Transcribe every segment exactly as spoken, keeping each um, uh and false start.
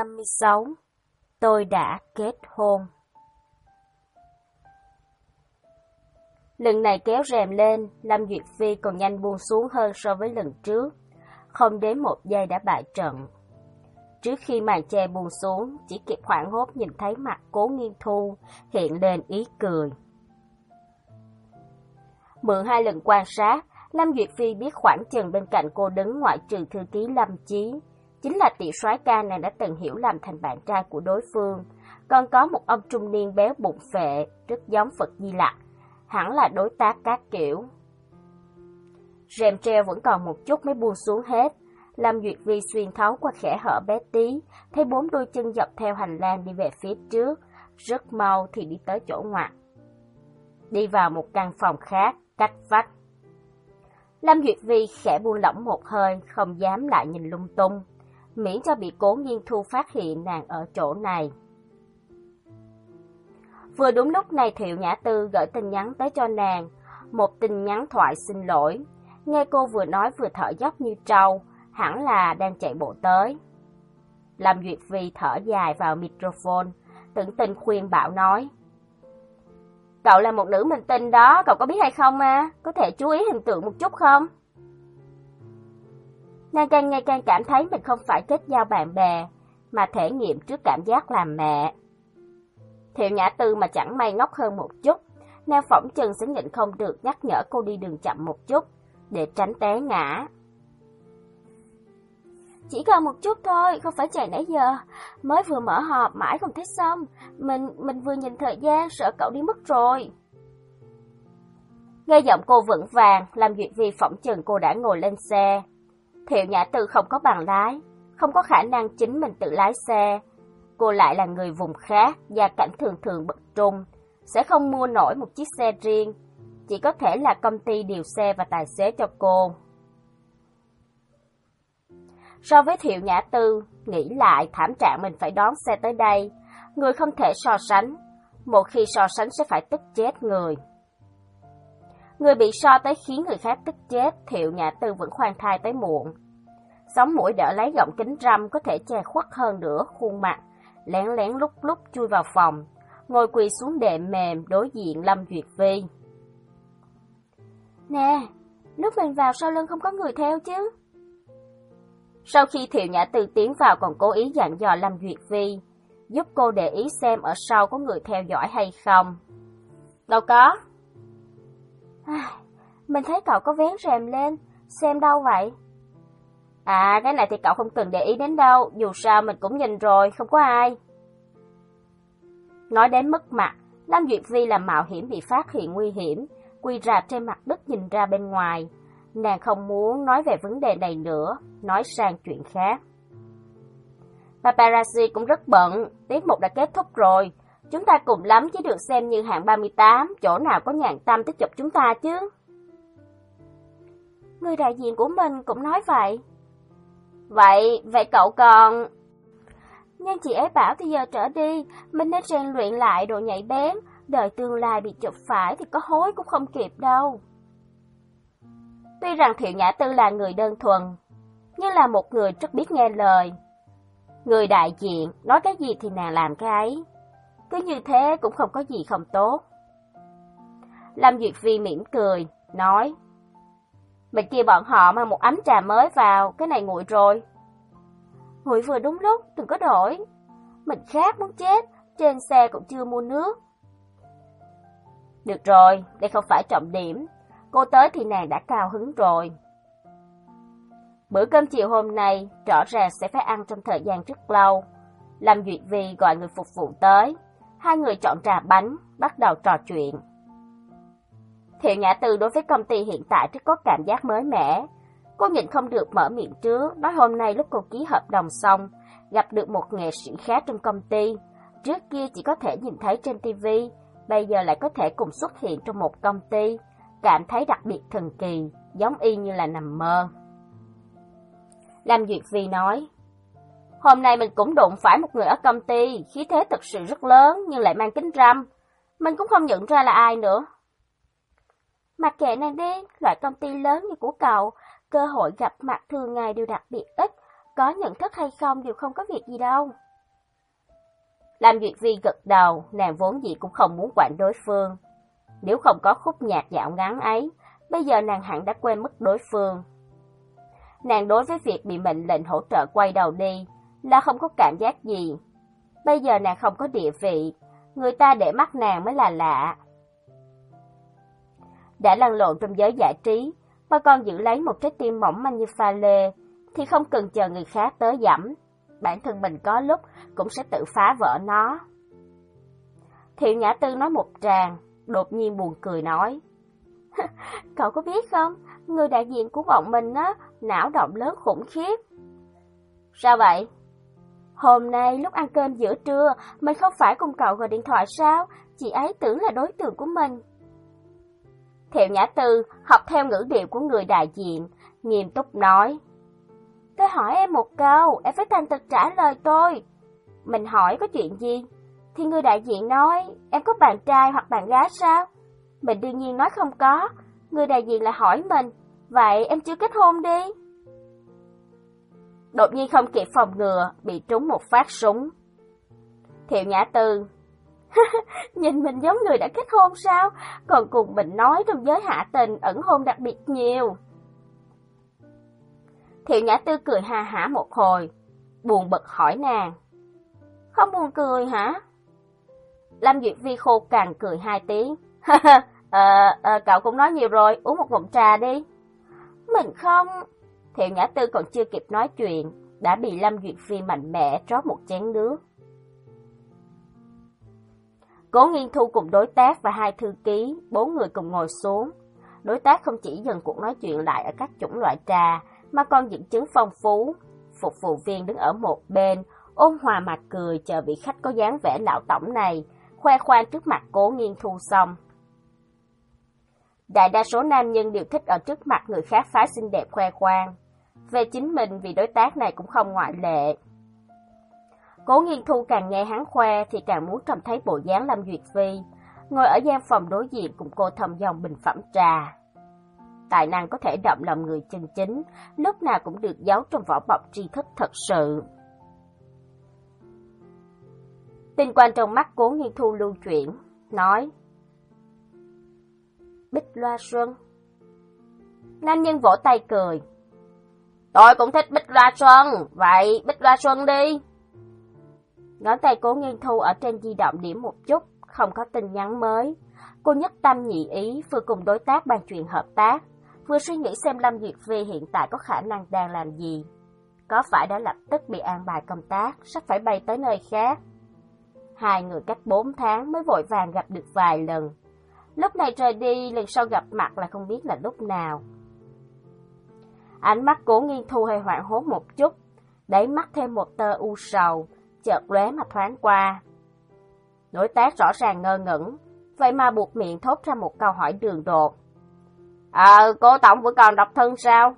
năm mươi sáu. Tôi đã kết hôn. Lần này kéo rèm lên, Lâm Duyệt Phi còn nhanh buông xuống hơn so với lần trước. Không đến một giây đã bại trận. Trước khi màn che buông xuống, chỉ kịp hoảng hốt nhìn thấy mặt Cố Nghiên Thu hiện lên ý cười. Mượn hai lần quan sát, Lâm Duyệt Phi biết khoảng chừng bên cạnh cô đứng ngoại trừ thư ký Lâm Chí, chính là tiểu soái ca nàng đã từng hiểu lầm thành bạn trai của đối phương, còn có một ông trung niên béo bụng phệ, rất giống Phật Di Lặc, hẳn là đối tác các kiểu. Rèm treo vẫn còn một chút mới buông xuống hết. Lâm Duyệt Vi xuyên thấu qua kẽ hở bé tí, thấy bốn đôi chân dọc theo hành lang đi về phía trước, rất mau thì đi tới chỗ ngoặt. Đi vào một căn phòng khác, cách vách. Lâm Duyệt Vi khẽ buông lỏng một hơi, không dám lại nhìn lung tung, miễn cho bị Cố Nghiên Thu phát hiện nàng ở chỗ này. Vừa đúng lúc này Thiệu Nhã Tư gửi tin nhắn tới cho nàng, một tin nhắn thoại xin lỗi. Nghe cô vừa nói vừa thở dốc như trâu, hẳn là đang chạy bộ tới. Lâm Duyệt Vi thở dài vào microphone, tưởng tình khuyên bảo nói: "Cậu là một nữ minh tinh đó, cậu có biết hay không à? Có thể chú ý hình tượng một chút không?" Nàng càng ngày càng cảm thấy mình không phải kết giao bạn bè, mà thể nghiệm trước cảm giác làm mẹ. Thiệu Nhã Tư mà chẳng may ngốc hơn một chút, nàng phỏng chừng sẽ nhịn không được nhắc nhở cô đi đường chậm một chút, để tránh té ngã. "Chỉ còn một chút thôi, không phải chạy nãy giờ, mới vừa mở họp mãi không thấy xong, mình mình vừa nhìn thời gian sợ cậu đi mất rồi." Nghe giọng cô vững vàng, Lâm Duyệt Vi phỏng chừng cô đã ngồi lên xe. Thiệu Nhã Tư không có bằng lái, không có khả năng chính mình tự lái xe. Cô lại là người vùng khác, gia cảnh thường thường bậc trung, sẽ không mua nổi một chiếc xe riêng, chỉ có thể là công ty điều xe và tài xế cho cô. So với Thiệu Nhã Tư, nghĩ lại thảm trạng mình phải đón xe tới đây, người không thể so sánh, một khi so sánh sẽ phải tức chết người. Người bị so tới khiến người khác tức chết, Thiệu Nhã Tư vẫn khoan thai tới muộn. Sống mũi đỡ lấy gọng kính râm có thể che khuất hơn nữa khuôn mặt, lén lén lúc lúc chui vào phòng, ngồi quỳ xuống đệm mềm đối diện Lâm Duyệt Vi. "Nè, lúc mình vào sau lưng không có người theo chứ?" Sau khi Thiệu Nhã Tư tiến vào còn cố ý dặn dò Lâm Duyệt Vi, giúp cô để ý xem ở sau có người theo dõi hay không. "Đâu có." "Mình thấy cậu có vén rèm lên, xem đâu vậy?" "À, cái này thì cậu không cần để ý đến đâu, dù sao mình cũng nhìn rồi, không có ai." Nói đến mất mặt, Lâm Duyệt Vi làm mạo hiểm bị phát hiện nguy hiểm, quỳ rạp trên mặt đất nhìn ra bên ngoài. Nàng không muốn nói về vấn đề này nữa, nói sang chuyện khác. "Paparazzi cũng rất bận, tiết mục đã kết thúc rồi. Chúng ta cùng lắm chỉ được xem như hạng ba mươi tám, chỗ nào có nhàn tâm tới chụp chúng ta chứ." "Người đại diện của mình cũng nói vậy." Vậy, vậy cậu còn... Nhưng chị ấy bảo từ giờ trở đi, mình nên rèn luyện lại độ nhạy bén, đợi tương lai bị chụp phải thì có hối cũng không kịp đâu." Tuy rằng Thiệu Nhã Tư là người đơn thuần, nhưng là một người rất biết nghe lời. Người đại diện, nói cái gì thì nàng làm cái ấy. Cứ như thế cũng không có gì không tốt. Lâm Duyệt Vi mỉm cười, nói: "Bên kia bọn họ mang một ấm trà mới vào, cái này nguội rồi." "Nguội vừa đúng lúc, đừng có đổi. Mình khát muốn chết, trên xe cũng chưa mua nước." "Được rồi, đây không phải trọng điểm. Cô tới thì nàng đã cao hứng rồi." Bữa cơm chiều hôm nay rõ ràng sẽ phải ăn trong thời gian rất lâu. Lâm Duyệt Vi gọi người phục vụ tới, hai người chọn trà bánh, bắt đầu trò chuyện. Thiệu Nhã Tư đối với công ty hiện tại rất có cảm giác mới mẻ. Cô nhịn không được mở miệng trước, nói hôm nay lúc cô ký hợp đồng xong, gặp được một nghệ sĩ khác trong công ty. Trước kia chỉ có thể nhìn thấy trên ti vi, bây giờ lại có thể cùng xuất hiện trong một công ty, cảm thấy đặc biệt thần kỳ, giống y như là nằm mơ. Lâm Duyệt Vi nói: "Hôm nay mình cũng đụng phải một người ở công ty, khí thế thực sự rất lớn nhưng lại mang kính râm. Mình cũng không nhận ra là ai nữa." "Mặc kệ nàng đi, loại công ty lớn như của cậu, cơ hội gặp mặt thường ngày đều đặc biệt ít, có nhận thức hay không đều không có việc gì đâu." Lam Duyệt Vi gật đầu, nàng vốn gì cũng không muốn quản đối phương. Nếu không có khúc nhạc dạo ngắn ấy, bây giờ nàng hẳn đã quên mất đối phương. Nàng đối với việc bị mệnh lệnh hỗ trợ quay đầu đi là không có cảm giác gì. Bây giờ nàng không có địa vị, người ta để mắt nàng mới là lạ. Đã lăn lộn trong giới giải trí, mà còn giữ lấy một trái tim mỏng manh như pha lê, thì không cần chờ người khác tới dẫm. Bản thân mình có lúc cũng sẽ tự phá vỡ nó. Thiệu Nhã Tư nói một tràng, đột nhiên buồn cười nói. Cậu có biết không, người đại diện của bọn mình á, não động lớn khủng khiếp. Sao vậy? Hôm nay lúc ăn cơm giữa trưa, mình không phải cùng cậu gọi điện thoại sao? Chị ấy tưởng là đối tượng của mình. Thiệu Nhã Tư học theo ngữ điệu của người đại diện, nghiêm túc nói. Tôi hỏi em một câu, em phải thành thực trả lời tôi. Mình hỏi có chuyện gì? Thì người đại diện nói, em có bạn trai hoặc bạn gái sao? Mình đương nhiên nói không có. Người đại diện lại hỏi mình, vậy em chưa kết hôn đi? Đột nhiên không kịp phòng ngừa, bị trúng một phát súng. Thiệu Nhã Tư, nhìn mình giống người đã kết hôn sao? Còn cùng mình nói trong giới hạ tình ẩn hôn đặc biệt nhiều. Thiệu Nhã Tư cười ha hả một hồi, buồn bực hỏi nàng. Không buồn cười hả? Lâm Duyệt Vi khô cằn cười hai tiếng. ờ, ờ, cậu cũng nói nhiều rồi, uống một ngụm trà đi. Mình không... Thiệu Nhã Tư còn chưa kịp nói chuyện, đã bị Lâm Duyệt Vi mạnh mẽ rót một chén nước. Cố Nghiên Thu cùng đối tác và hai thư ký, bốn người cùng ngồi xuống. Đối tác không chỉ dừng cuộc nói chuyện lại ở các chủng loại trà, mà còn dẫn chứng phong phú. Phục vụ viên đứng ở một bên, ôn hòa mặt cười chờ vị khách có dáng vẻ lão tổng này, khoe khoang trước mặt Cố Nghiên Thu xong. Đại đa số nam nhân đều thích ở trước mặt người khác phái xinh đẹp khoe khoang. Về chính mình vì đối tác này cũng không ngoại lệ. Cố Nghiên Thu càng nghe hắn khoe thì càng muốn trông thấy bộ dáng Lâm Duyệt Vi, ngồi ở gian phòng đối diện cùng cô thầm dòng bình phẩm trà. Tài năng có thể động lòng người chân chính, lúc nào cũng được giấu trong vỏ bọc tri thức thật sự. Tinh quang trong mắt Cố Nghiên Thu lưu chuyển, nói. Bích Loa Xuân. Nam nhân vỗ tay cười. Tôi cũng thích Bích Loa Xuân, vậy Bích Loa Xuân đi. Ngón tay Cố Nghiên Thu ở trên di động điểm một chút, không có tin nhắn mới. Cô nhất tâm nhị ý, vừa cùng đối tác bàn chuyện hợp tác, vừa suy nghĩ xem Lâm Duyệt Vi hiện tại có khả năng đang làm gì. Có phải đã lập tức bị an bài công tác, sắp phải bay tới nơi khác. Hai người cách bốn tháng mới vội vàng gặp được vài lần. Lúc này rời đi, lần sau gặp mặt là không biết là lúc nào. Ánh mắt Cố Nghiên Thu hơi hoảng hốt một chút, đáy mắt thêm một tơ u sầu, chợt lóe mà thoáng qua. Đối tác rõ ràng ngơ ngẩn, vậy mà buộc miệng thốt ra một câu hỏi đường đột. Ờ, Cố tổng vẫn còn độc thân sao?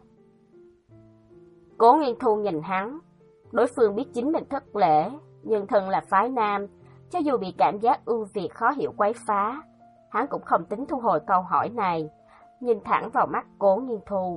Cố Nghiên Thu nhìn hắn, đối phương biết chính mình thất lễ, nhưng thân là phái nam, cho dù bị cảm giác ưu việt khó hiểu quấy phá, hắn cũng không tính thu hồi câu hỏi này, nhìn thẳng vào mắt Cố Nghiên Thu.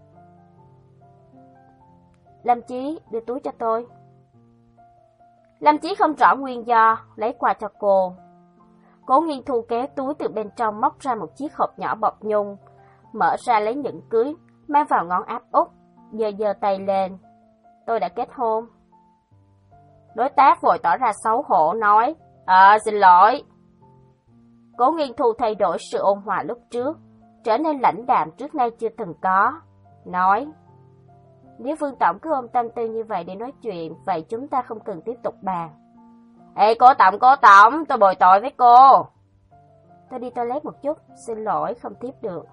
Lâm Chí, đưa túi cho tôi. Lâm Chí không rõ nguyên do, lấy qua cho cô. Cố Nghiên Thu kéo túi từ bên trong móc ra một chiếc hộp nhỏ bọc nhung, mở ra lấy nhẫn cưới, mang vào ngón áp út, giơ giơ tay lên. Tôi đã kết hôn. Đối tác vội tỏ ra xấu hổ nói, Ờ, xin lỗi. Cố Nghiên Thu thay đổi sự ôn hòa lúc trước, trở nên lãnh đạm trước nay chưa từng có, nói, nếu Vương Tổng cứ ôm tâm tư như vậy để nói chuyện, vậy chúng ta không cần tiếp tục bàn. Ê, Cố Tổng, Cố Tổng, tôi bồi tội với cô. Tôi đi toilet một chút, xin lỗi, không tiếp được.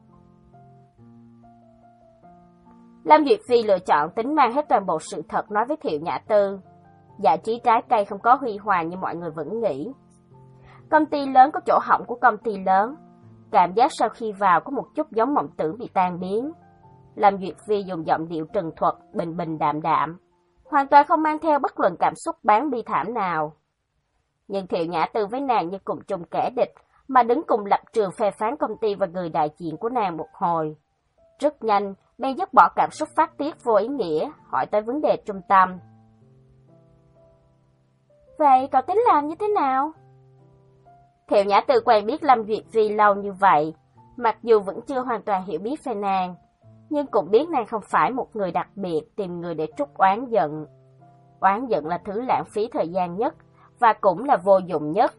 Lâm Duyệt Phi lựa chọn tính mang hết toàn bộ sự thật nói với Thiệu Nhã Tư. Giải trí trái cây không có huy hoàng như mọi người vẫn nghĩ. Công ty lớn có chỗ hỏng của công ty lớn. Cảm giác sau khi vào có một chút giống mộng tưởng bị tan biến. Lâm Duyệt Phi dùng giọng điệu trần thuật, bình bình đạm đạm, hoàn toàn không mang theo bất luận cảm xúc bán bi thảm nào. Nhưng Thiệu Nhã Tư với nàng như cùng chung kẻ địch, mà đứng cùng lập trường phê phán công ty và người đại diện của nàng một hồi. Rất nhanh, bèn dứt bỏ cảm xúc phát tiết vô ý nghĩa, hỏi tới vấn đề trung tâm. Vậy cậu tính làm như thế nào? Thiệu Nhã Tư quen biết Lâm Duyệt Vi lâu như vậy, mặc dù vẫn chưa hoàn toàn hiểu biết về nàng, nhưng cũng biết nàng không phải một người đặc biệt tìm người để trút oán giận. Oán giận là thứ lãng phí thời gian nhất, và cũng là vô dụng nhất.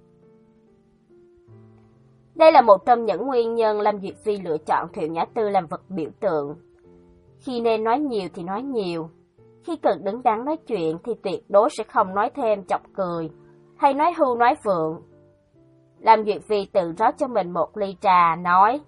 Đây là một trong những nguyên nhân Lâm Duyệt Vi lựa chọn Thiệu Nhã Tư làm vật biểu tượng. Khi nên nói nhiều thì nói nhiều, khi cần đứng đắn nói chuyện thì tuyệt đối sẽ không nói thêm chọc cười, hay nói hưu nói vượng. Lâm Duyệt Vi tự rót cho mình một ly trà, nói: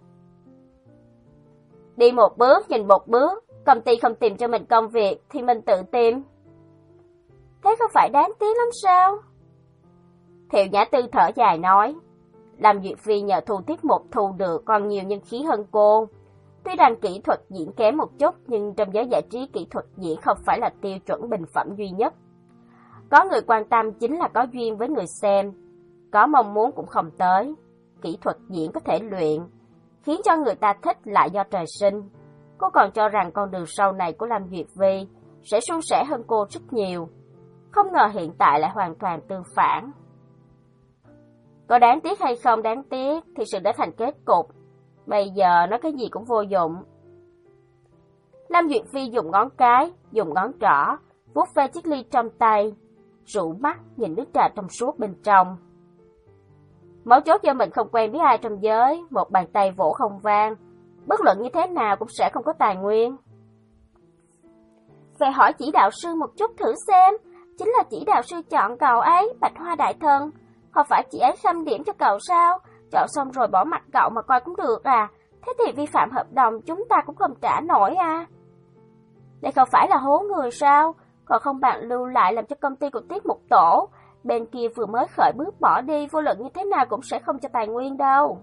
Đi một bước nhìn một bước, công ty không tìm cho mình công việc thì mình tự tìm. Thế không phải đáng tiếc lắm sao? Thiệu Nhã Tư thở dài nói: Lâm Duyệt Vi nhờ thu tiết mục thu được còn nhiều nhân khí hơn cô. Tuy rằng kỹ thuật diễn kém một chút, nhưng trong giới giải trí kỹ thuật diễn không phải là tiêu chuẩn bình phẩm duy nhất. Có người quan tâm chính là có duyên với người xem, có mong muốn cũng không tới. Kỹ thuật diễn có thể luyện, khiến cho người ta thích lại do trời sinh. Cô còn cho rằng con đường sau này của Lâm Duyệt Vi sẽ suôn sẻ hơn cô rất nhiều. Không ngờ hiện tại lại hoàn toàn tương phản. Có đáng tiếc hay không đáng tiếc thì sự đã thành kết cục. Bây giờ nói cái gì cũng vô dụng. Lâm Duyệt Vi dùng ngón cái, dùng ngón trỏ, vuốt ve chiếc ly trong tay, rũ mắt nhìn nước trà trong suốt bên trong. Mấu chốt do mình không quen biết ai trong giới, một bàn tay vỗ không vang, bất luận như thế nào cũng sẽ không có tài nguyên. Về hỏi chỉ đạo sư một chút thử xem, chính là chỉ đạo sư chọn cậu ấy, Bạch Hoa đại thần. Không phải chị ấy khâm điểm cho cậu sao? Chọn xong rồi bỏ mặt cậu mà coi cũng được à? Thế thì vi phạm hợp đồng chúng ta cũng không trả nổi à? Đây không phải là hố người sao? Còn không bạn lưu lại làm cho công ty của Tiết Mục Tổ. Bên kia vừa mới khởi bước bỏ đi, vô luận như thế nào cũng sẽ không cho tài nguyên đâu.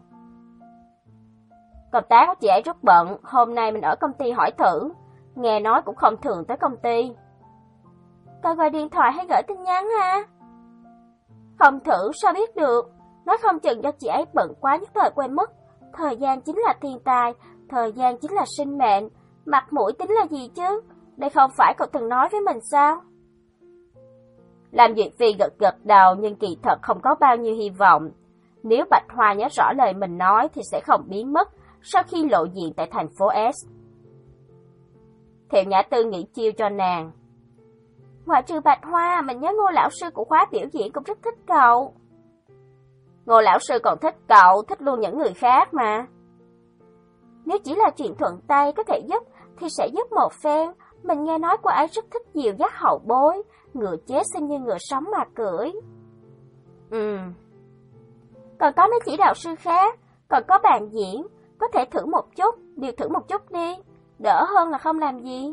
Công tác của chị ấy rất bận, hôm nay mình ở công ty hỏi thử. Nghe nói cũng không thường tới công ty. Cậu gọi điện thoại hay gửi tin nhắn ha? Không thử sao biết được, nói không chừng do chị ấy bận quá nhất thời quên mất. Thời gian chính là thiên tài, thời gian chính là sinh mệnh, mặt mũi tính là gì chứ? Đây không phải cậu từng nói với mình sao? Làm Duyệt Vi gật gật đầu nhưng kỳ thật không có bao nhiêu hy vọng. Nếu Bạch Hoa nhớ rõ lời mình nói thì sẽ không biến mất sau khi lộ diện tại thành phố S. Thiệu Nhã Tư nghĩ chiêu cho nàng. Ngoại trừ Bạch Hoa, mình nhớ Ngô lão sư của khóa biểu diễn cũng rất thích cậu. Ngô lão sư còn thích cậu, thích luôn những người khác mà. Nếu chỉ là chuyện thuận tay có thể giúp thì sẽ giúp một phen. Mình nghe nói cô ấy rất thích dìu dắt hậu bối, ngựa chết xem như ngựa sống mà cưỡi. Ừ. Còn có mấy chỉ đạo sư khác, còn có bàn diễn, có thể thử một chút, điều thử một chút đi, đỡ hơn là không làm gì.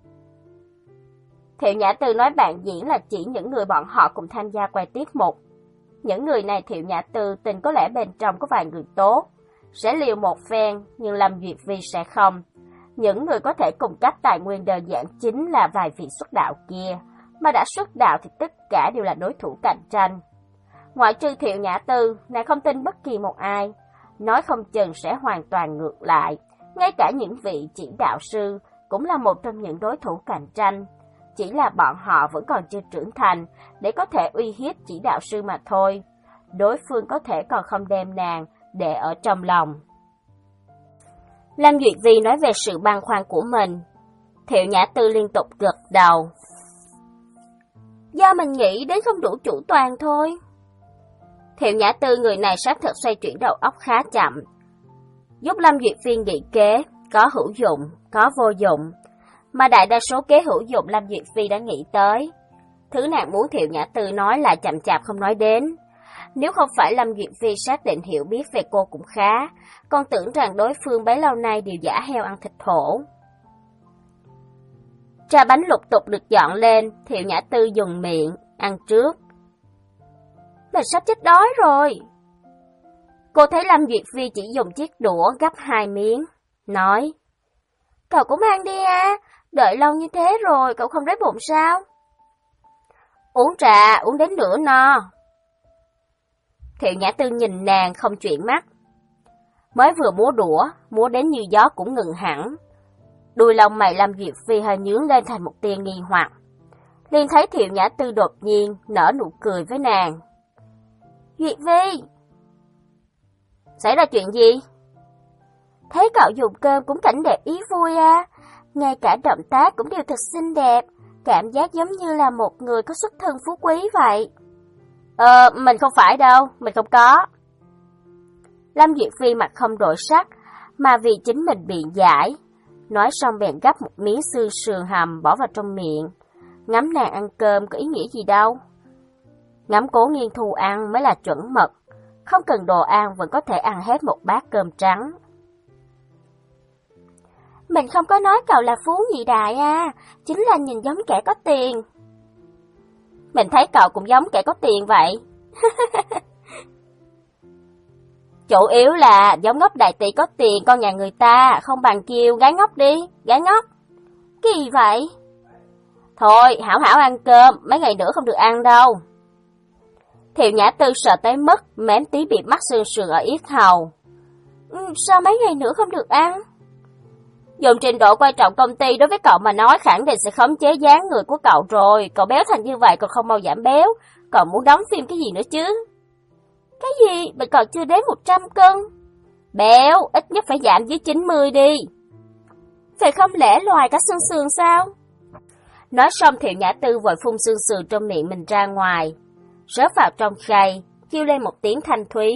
Thiệu Nhã Tư nói bạn diễn là chỉ những người bọn họ cùng tham gia quay tiết mục. Những người này Thiệu Nhã Tư tin có lẽ bên trong có vài người tốt, sẽ liều một phen, nhưng Lâm Duyệt Vi sẽ không. Những người có thể cung cấp tài nguyên đơn giản chính là vài vị xuất đạo kia, mà đã xuất đạo thì tất cả đều là đối thủ cạnh tranh. Ngoại trừ Thiệu Nhã Tư, nàng không tin bất kỳ một ai, nói không chừng sẽ hoàn toàn ngược lại. Ngay cả những vị chỉ đạo sư cũng là một trong những đối thủ cạnh tranh. Chỉ là bọn họ vẫn còn chưa trưởng thành để có thể uy hiếp chỉ đạo sư mà thôi. Đối phương có thể còn không đem nàng để ở trong lòng. Lâm Duyệt Vi nói về sự băn khoăn của mình. Thiệu Nhã Tư liên tục gật đầu. Do mình nghĩ đến không đủ chủ toàn thôi. Thiệu Nhã Tư người này xác thực xoay chuyển đầu óc khá chậm. Giúp Lâm Duyệt Vi nghĩ kế, có hữu dụng, có vô dụng. Mà đại đa số kế hữu dụng Lâm Duyệt Vi đã nghĩ tới. Thứ nàng muốn Thiệu Nhã Tư nói là chậm chạp không nói đến. Nếu không phải Lâm Duyệt Vi xác định hiểu biết về cô cũng khá, còn tưởng rằng đối phương bấy lâu nay đều giả heo ăn thịt thổ. Trà bánh lục tục được dọn lên, Thiệu Nhã Tư dùng miệng, ăn trước. Mình sắp chết đói rồi. Cô thấy Lâm Duyệt Vi chỉ dùng chiếc đũa gắp hai miếng, nói. Cậu cũng ăn đi à, đợi lâu như thế rồi, cậu không đói bụng sao? Uống trà, uống đến nửa no. Thiệu Nhã Tư nhìn nàng không chuyển mắt. Mới vừa múa đũa, múa đến như gió cũng ngừng hẳn. Đuôi lông mày Lâm Duyệt Vi hơi nhướng lên thành một tia nghi hoặc. liền thấy Thiệu Nhã Tư đột nhiên nở nụ cười với nàng. Duyệt Vi! Xảy ra chuyện gì? Thấy cậu dùng cơm cũng cảnh đẹp ý vui à, ngay cả động tác cũng đều thật xinh đẹp, cảm giác giống như là một người có xuất thân phú quý vậy. Ờ, mình không phải đâu, mình không có. Lâm Duyệt Phi mặt không đổi sắc, mà vì chính mình biện giải. Nói xong bèn gắp một miếng xương sườn hầm bỏ vào trong miệng. Ngắm nàng ăn cơm có ý nghĩa gì đâu. Ngắm Cố Nghiên Thu ăn mới là chuẩn mực, không cần đồ ăn vẫn có thể ăn hết một bát cơm trắng. Mình không có nói cậu là phú nhị đại à, chính là nhìn giống kẻ có tiền. Mình thấy cậu cũng giống kẻ có tiền vậy. Chủ yếu là giống ngốc đại tỷ có tiền con nhà người ta, không bằng kêu gái ngốc đi, gái ngốc. Cái gì vậy? Thôi, hảo hảo ăn cơm, mấy ngày nữa không được ăn đâu. Thiệu Nhã Tư sợ tới mức mém tí bị mắc sương sườn ở yết hầu. Ừ, sao mấy ngày nữa không được ăn? Dùng trình độ quan trọng công ty đối với cậu mà nói khẳng định sẽ khống chế dáng người của cậu rồi. Cậu béo thành như vậy còn không mau giảm béo, còn muốn đóng phim cái gì nữa chứ? Cái gì? Mình còn chưa đến một trăm cân. Béo, ít nhất phải giảm dưới chín mươi đi. Phải không lẽ loài cả xương sườn sao? Nói xong Thiệu Nhã Tư vội phun xương sườn trong miệng mình ra ngoài, rớt vào trong khay, kêu lên một tiếng thanh thúy.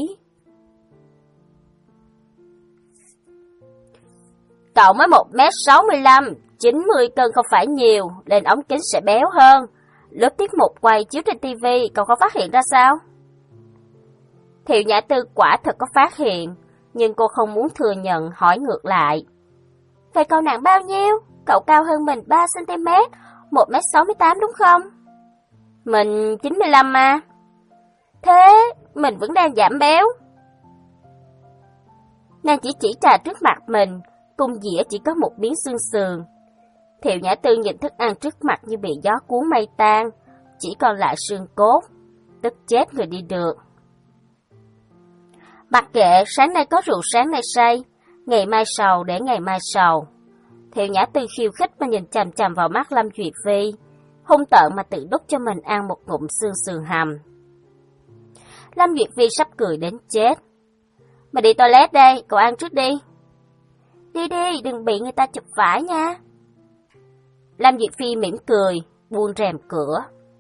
Cậu mới một mét sáu mươi lăm, chín mươi cân không phải nhiều, lên ống kính sẽ béo hơn. Lúc tiết mục quay chiếu trên tivi, cậu không phát hiện ra sao? Thiệu Nhã Tư quả thật có phát hiện, nhưng cô không muốn thừa nhận, hỏi ngược lại. Vậy cậu nặng bao nhiêu? Cậu cao hơn mình ba xăng ti mét, một mét sáu mươi tám đúng không? Mình chín mươi lăm mà. Thế, mình vẫn đang giảm béo. Nàng chỉ chỉ trà trước mặt mình, cùng dĩa chỉ có một miếng xương sườn. Thiệu Nhã Tư nhìn thức ăn trước mặt như bị gió cuốn mây tan, chỉ còn lại xương cốt, tức chết người đi được. Mặc kệ, sáng nay có rượu sáng nay say, ngày mai sầu để ngày mai sầu. Thiệu Nhã Tư khiêu khích mà nhìn chằm chằm vào mắt Lâm Duyệt Vi, hung tợn mà tự đút cho mình ăn một ngụm xương sườn hầm. Lâm Duyệt Vi sắp cười đến chết. Mày đi toilet đây, cậu ăn trước đi. Đi đi, đừng bị người ta chụp phải nha. Lâm Duyệt Phi mỉm cười, buông rèm cửa.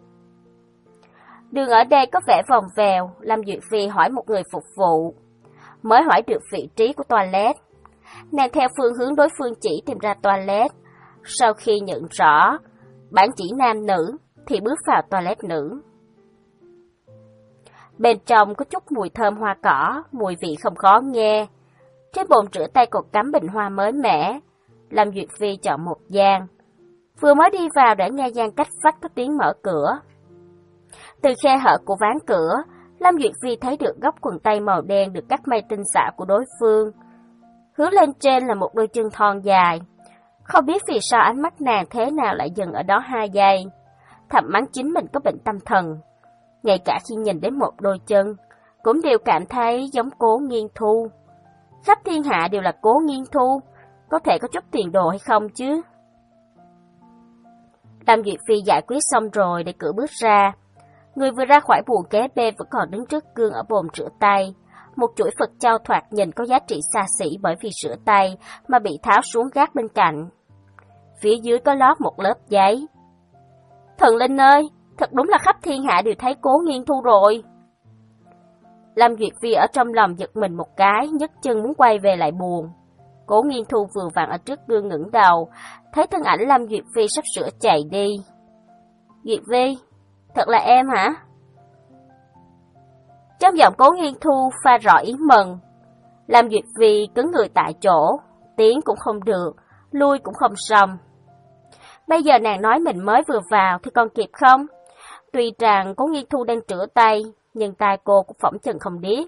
Đường ở đây có vẻ vòng vèo, Lâm Duyệt Phi hỏi một người phục vụ. Mới hỏi được vị trí của toilet. Nàng theo phương hướng đối phương chỉ tìm ra toilet. Sau khi nhận rõ bản chỉ nam nữ thì bước vào toilet nữ. Bên trong có chút mùi thơm hoa cỏ, mùi vị không khó nghe. Trên bồn rửa tay còn cắm bình hoa mới mẻ. Lâm Duyệt Phi chọn một gian. Vừa mới đi vào đã nghe gian cách vách có tiếng mở cửa. Từ khe hở của ván cửa, Lâm Duyệt Phi thấy được góc quần tây màu đen được cắt may tinh xảo của đối phương. Hướng lên trên là một đôi chân thon dài. Không biết vì sao ánh mắt nàng thế nào lại dừng ở đó hai giây. Thầm mắng chính mình có bệnh tâm thần. Ngay cả khi nhìn đến một đôi chân, cũng đều cảm thấy giống Cố Nghiên Thu. Khắp thiên hạ đều là Cố Nghiên Thu, có thể có chút tiền đồ hay không chứ? Lâm Duyệt Phi giải quyết xong rồi để cửa bước ra. Người vừa ra khỏi buồng kế bên vẫn còn đứng trước gương ở bồn rửa tay. Một chuỗi Phật châu thoạt nhìn có giá trị xa xỉ bởi vì rửa tay mà bị tháo xuống gác bên cạnh. Phía dưới có lót một lớp giấy. Thần linh ơi, thật đúng là khắp thiên hạ đều thấy Cố Nghiên Thu rồi. Lâm Duyệt Phi ở trong lòng giật mình một cái, nhấc chân muốn quay về lại buồng. Cố Nghiên Thu vừa vặn ở trước gương ngẩng đầu, thấy thân ảnh Lâm Duyệt Phi sắp sửa chạy đi. Duyệt Vi, thật là em hả? Trong giọng Cố Nghiên Thu pha rõ ý mừng. Lâm Duyệt Vi cứng người tại chỗ, tiến cũng không được, lui cũng không xong. Bây giờ nàng nói mình mới vừa vào thì còn kịp không? Tuy rằng Cố Nghiên Thu đang rửa tay, nhưng tai cô cũng phỏng chừng không điếc.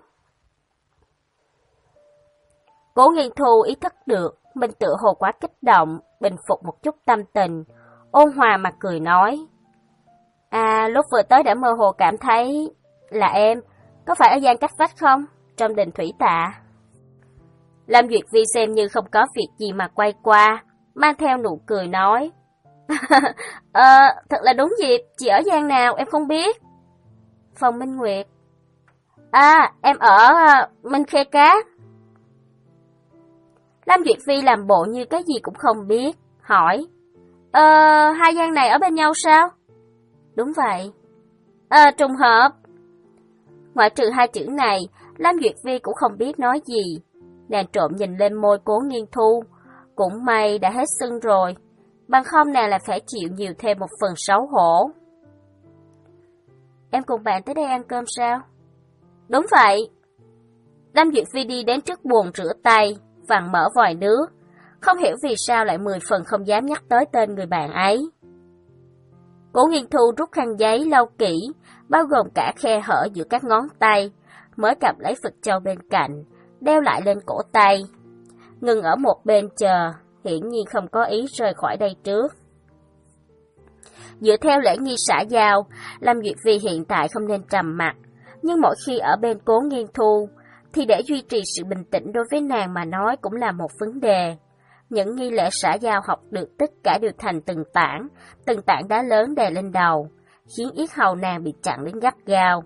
Cố Nghiên Thu ý thức được mình tựa hồ quá kích động, bình phục một chút tâm tình, ôn hòa mà cười nói. À, lúc vừa tới đã mơ hồ cảm thấy là em, có phải ở gian cách vách không? Trong đình thủy tạ. Lâm Duyệt Vi xem như không có việc gì mà quay qua, mang theo nụ cười nói. Ờ, thật là đúng dịp, chị ở gian nào em không biết. Phòng Minh Nguyệt. À, em ở uh, Minh Khê Cát. Lâm Duyệt Vi làm bộ như cái gì cũng không biết, hỏi. Ờ, hai gian này ở bên nhau sao? Đúng vậy. Ờ, trùng hợp. Ngoại trừ hai chữ này, Lâm Duyệt Vi cũng không biết nói gì. Nàng trộm nhìn lên môi Cố Nghiên Thu. Cũng may đã hết sưng rồi, bằng không nàng lại phải chịu nhiều thêm một phần xấu hổ. Em cùng bạn tới đây ăn cơm sao? Đúng vậy. Lâm Duyệt Vi đi đến trước bồn rửa tay, vặn mở vòi nước. Không hiểu vì sao lại mười phần không dám nhắc tới tên người bạn ấy. Cố Nghiên Thu rút khăn giấy lau kỹ, bao gồm cả khe hở giữa các ngón tay, mới cầm lấy Phật châu bên cạnh, đeo lại lên cổ tay. Ngừng ở một bên chờ, hiển nhiên không có ý rời khỏi đây trước. Dựa theo lễ nghi xã giao, Lâm Duyệt Vi hiện tại không nên trầm mặc, nhưng mỗi khi ở bên Cố Nghiên Thu, thì để duy trì sự bình tĩnh đối với nàng mà nói cũng là một vấn đề. Những nghi lễ xã giao học được tất cả đều thành từng tảng, từng tảng đá lớn đè lên đầu, khiến yết hầu nàng bị chặn đến gắt gao.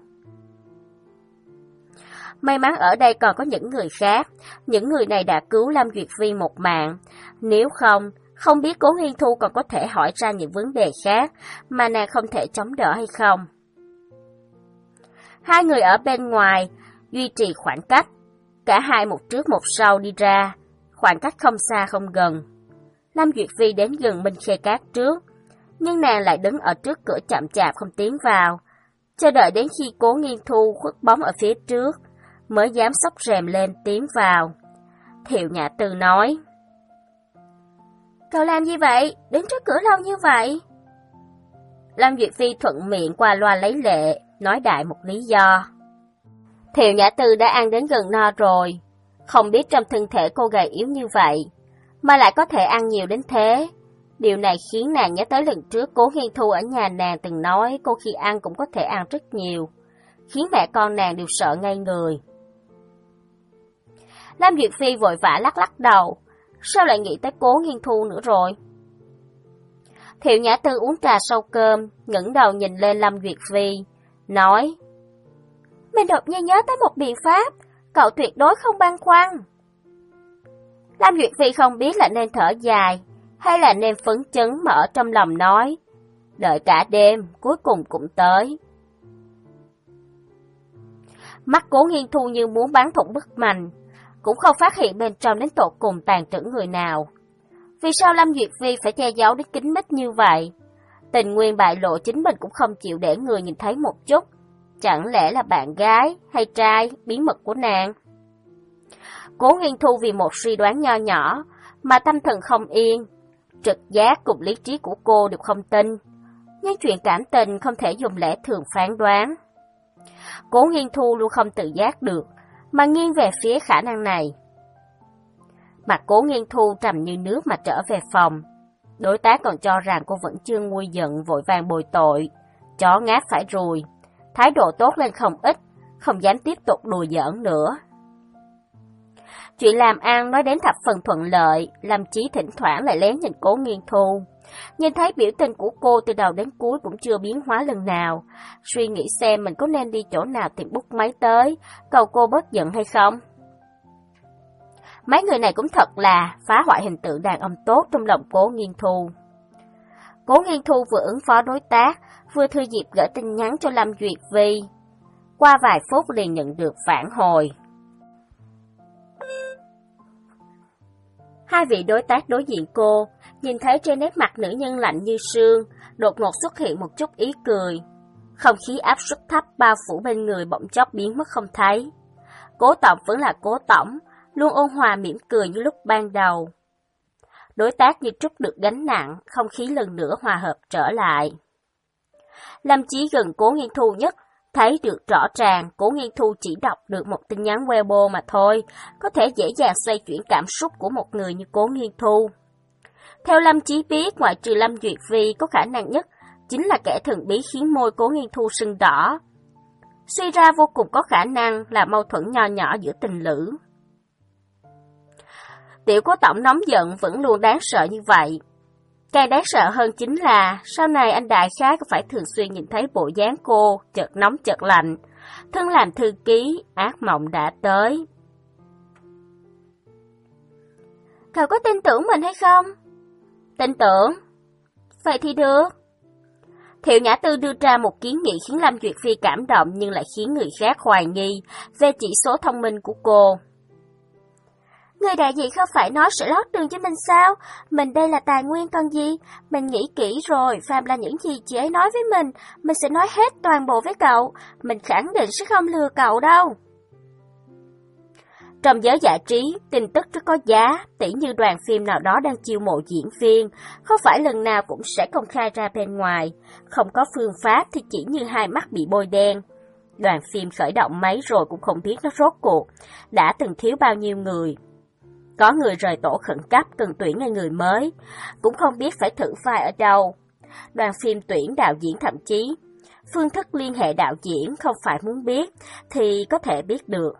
May mắn ở đây còn có những người khác, những người này đã cứu Lâm Duyệt Vi một mạng. Nếu không, không biết Cố Nghiên Thu còn có thể hỏi ra những vấn đề khác mà nàng không thể chống đỡ hay không. Hai người ở bên ngoài, duy trì khoảng cách, cả hai một trước một sau đi ra, khoảng cách không xa không gần. Lâm Duyệt Vi đến gần Minh Khê Cát trước, nhưng nàng lại đứng ở trước cửa chậm chạp không tiến vào, chờ đợi đến khi Cố Nghiên Thu khuất bóng ở phía trước, mới dám xốc rèm lên tiến vào. Thiệu Nhã Từ nói, cậu làm gì vậy? Đứng trước cửa lâu như vậy? Lâm Duyệt Vi thuận miệng qua loa lấy lệ, nói đại một lý do. Thiệu Nhã Từ đã ăn đến gần no rồi, không biết trong thân thể cô gầy yếu như vậy, mà lại có thể ăn nhiều đến thế. Điều này khiến nàng nhớ tới lần trước Cố Nghiên Thu ở nhà nàng từng nói cô khi ăn cũng có thể ăn rất nhiều, khiến mẹ con nàng đều sợ ngây người. Lâm Duyệt Phi vội vã lắc lắc đầu, sao lại nghĩ tới Cố Nghiên Thu nữa rồi? Thiệu Nhã Tư uống trà sau cơm, ngẩng đầu nhìn lên Lâm Duyệt Phi, nói, mình đột nhiên nhớ tới một biện pháp, cậu tuyệt đối không băn khoăn. Lâm Duyệt Phi không biết là nên thở dài, hay là nên phấn chấn mà ở trong lòng nói, đợi cả đêm, cuối cùng cũng tới. Mắt Cố Nghiên Thu như muốn bắn thủng bức mành, cũng không phát hiện bên trong đến tột cùng tàn trữ người nào. Vì sao Lâm Duyệt Vi phải che giấu đến kín mít như vậy? Tình nguyên bại lộ chính mình cũng không chịu để người nhìn thấy một chút. Chẳng lẽ là bạn gái hay trai bí mật của nàng? Cố Nghiên Thu vì một suy đoán nho nhỏ mà tâm thần không yên, trực giác cùng lý trí của cô đều không tin. Nhưng chuyện cảm tình không thể dùng lẽ thường phán đoán. Cố Nghiên Thu luôn không tự giác được, mà nghiêng về phía khả năng này. Mặt Cố Nghiên Thu trầm như nước mà trở về phòng. Đối tác còn cho rằng cô vẫn chưa nguôi giận vội vàng bồi tội. Chó ngáp phải ruồi. Thái độ tốt lên không ít, không dám tiếp tục đùa giỡn nữa. Chuyện làm ăn nói đến thập phần thuận lợi, Lâm Chí thỉnh thoảng lại lén nhìn Cố Nghiên Thu. Nhìn thấy biểu tình của cô từ đầu đến cuối cũng chưa biến hóa lần nào, suy nghĩ xem mình có nên đi chỗ nào tìm bút máy tới, cầu cô bớt giận hay không. Mấy người này cũng thật là phá hoại hình tượng đàn ông tốt trong lòng Cố Nghiên Thu. Cố Nghiên Thu vừa ứng phó đối tác, vừa thừa dịp gửi tin nhắn cho Lâm Duyệt Vi. Qua vài phút liền nhận được phản hồi. Hai vị đối tác đối diện cô, nhìn thấy trên nét mặt nữ nhân lạnh như sương, đột ngột xuất hiện một chút ý cười. Không khí áp suất thấp bao phủ bên người bỗng chốc biến mất không thấy. Cố Tổng vẫn là Cố Tổng, luôn ôn hòa mỉm cười như lúc ban đầu. Đối tác như trút được gánh nặng, không khí lần nữa hòa hợp trở lại. Lâm Chí gần Cố Nghiên Thu nhất, thấy được rõ ràng Cố Nghiên Thu chỉ đọc được một tin nhắn Weibo mà thôi, có thể dễ dàng xoay chuyển cảm xúc của một người như Cố Nghiên Thu. Theo Lâm Chí biết, ngoại trừ Lâm Duyệt Vi có khả năng nhất, chính là kẻ thần bí khiến môi Cố Nghiên Thu sưng đỏ. Suy ra vô cùng có khả năng là mâu thuẫn nho nhỏ giữa tình lữ. Tiểu Cố Tổng nóng giận vẫn luôn đáng sợ như vậy. Càng đáng sợ hơn chính là sau này anh đại khái có phải thường xuyên nhìn thấy bộ dáng cô, chợt nóng chợt lạnh. Thân làm thư ký, ác mộng đã tới. Cậu có tin tưởng mình hay không? Tin tưởng. Vậy thì được. Thiệu Nhã Tư đưa ra một kiến nghị khiến Lâm Duyệt Phi cảm động nhưng lại khiến người khác hoài nghi về chỉ số thông minh của cô. Người đại diện không phải nói sẽ lót đường cho mình sao? Mình đây là tài nguyên còn gì? Mình nghĩ kỹ rồi, phàm là những gì chị ấy nói với mình, mình sẽ nói hết toàn bộ với cậu. Mình khẳng định sẽ không lừa cậu đâu. Trong giới giải trí, tin tức rất có giá, tỉ như đoàn phim nào đó đang chiêu mộ diễn viên, không phải lần nào cũng sẽ công khai ra bên ngoài. Không có phương pháp thì chỉ như hai mắt bị bôi đen. Đoàn phim khởi động máy rồi cũng không biết nó rốt cuộc, đã từng thiếu bao nhiêu người. Có người rời tổ khẩn cấp cần tuyển ngay người mới, cũng không biết phải thử vai ở đâu. Đoàn phim tuyển đạo diễn thậm chí, phương thức liên hệ đạo diễn không phải muốn biết thì có thể biết được.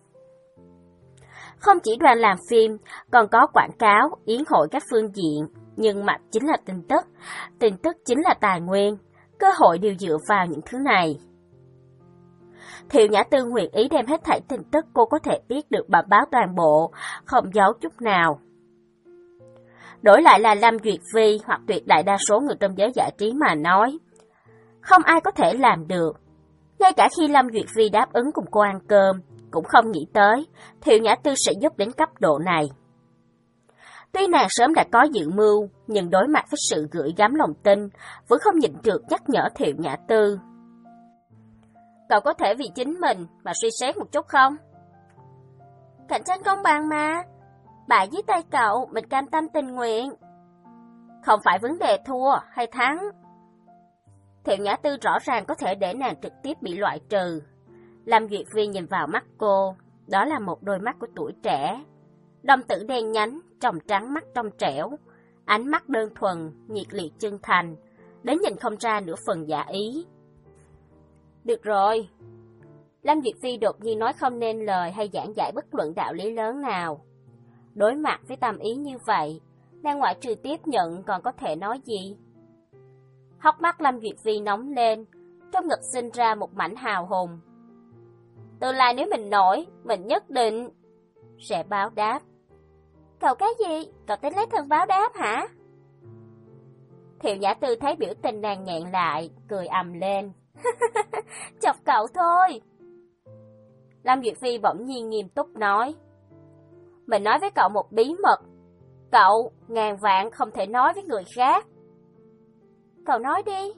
Không chỉ đoàn làm phim, còn có quảng cáo, yến hội các phương diện, nhưng mặt chính là tin tức, tin tức chính là tài nguyên, cơ hội đều dựa vào những thứ này. Thiệu Nhã Tư nguyện ý đem hết thảy tin tức cô có thể biết được bẩm báo toàn bộ, không giấu chút nào. Đổi lại là Lâm Duyệt Phi hoặc tuyệt đại đa số người trong giới giải trí mà nói, không ai có thể làm được. Ngay cả khi Lâm Duyệt Phi đáp ứng cùng cô ăn cơm, cũng không nghĩ tới Thiệu Nhã Tư sẽ giúp đến cấp độ này. Tuy nàng sớm đã có dự mưu, nhưng đối mặt với sự gửi gắm lòng tin, vẫn không nhịn được nhắc nhở Thiệu Nhã Tư. Cậu có thể vì chính mình mà suy xét một chút không? Cạnh tranh công bằng mà. Bại dưới tay cậu, mình cam tâm tình nguyện. Không phải vấn đề thua hay thắng. Thiệu Nhã Tư rõ ràng có thể để nàng trực tiếp bị loại trừ. Lâm Duyệt Phi nhìn vào mắt cô, đó là một đôi mắt của tuổi trẻ. Đồng tử đen nhánh, tròng trắng mắt trong trẻo, ánh mắt đơn thuần, nhiệt liệt chân thành, đến nhìn không ra nửa phần giả ý. Được rồi. Lâm Duyệt Phi đột nhiên nói không nên lời hay giảng giải bất luận đạo lý lớn nào. Đối mặt với tâm ý như vậy, nàng ngoại trừ tiếp nhận còn có thể nói gì? Hốc mắt Lâm Duyệt Phi nóng lên, trong ngực sinh ra một mảnh hào hùng. Tương lai nếu mình nổi, mình nhất định sẽ báo đáp. Cậu cái gì? Cậu tính lấy thân báo đáp hả? Thiệu Nhã Tư thấy biểu tình nàng nghẹn lại, cười ầm lên. Chọc cậu thôi. Lâm Duyệt Phi bỗng nhiên nghiêm túc nói. Mình nói với cậu một bí mật. Cậu ngàn vạn không thể nói với người khác. Cậu nói đi.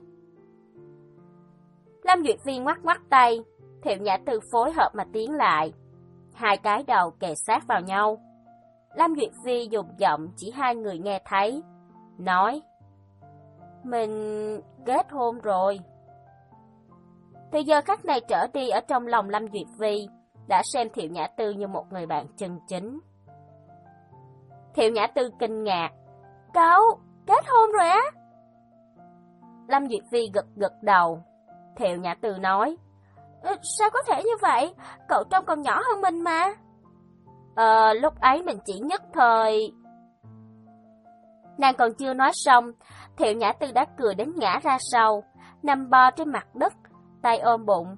Lâm Duyệt Phi ngoắc ngoắc tay. Thiệu Nhã Tư phối hợp mà tiến lại. Hai cái đầu kề sát vào nhau. Lâm Duyệt Phi dùng giọng chỉ hai người nghe thấy. Nói. Mình kết hôn rồi. Từ giờ khắc này trở đi ở trong lòng Lâm Duyệt Phi đã xem Thiệu Nhã Tư như một người bạn chân chính. Thiệu Nhã Tư kinh ngạc. Cậu, kết hôn rồi á? Lâm Duyệt Phi gật gật đầu. Thiệu Nhã Tư nói. Sao có thể như vậy? Cậu trông còn nhỏ hơn mình mà. Ờ, lúc ấy mình chỉ nhất thời... Nàng còn chưa nói xong, Thiệu Nhã Tư đã cười đến ngã ra sau, nằm bò trên mặt đất, tay ôm bụng.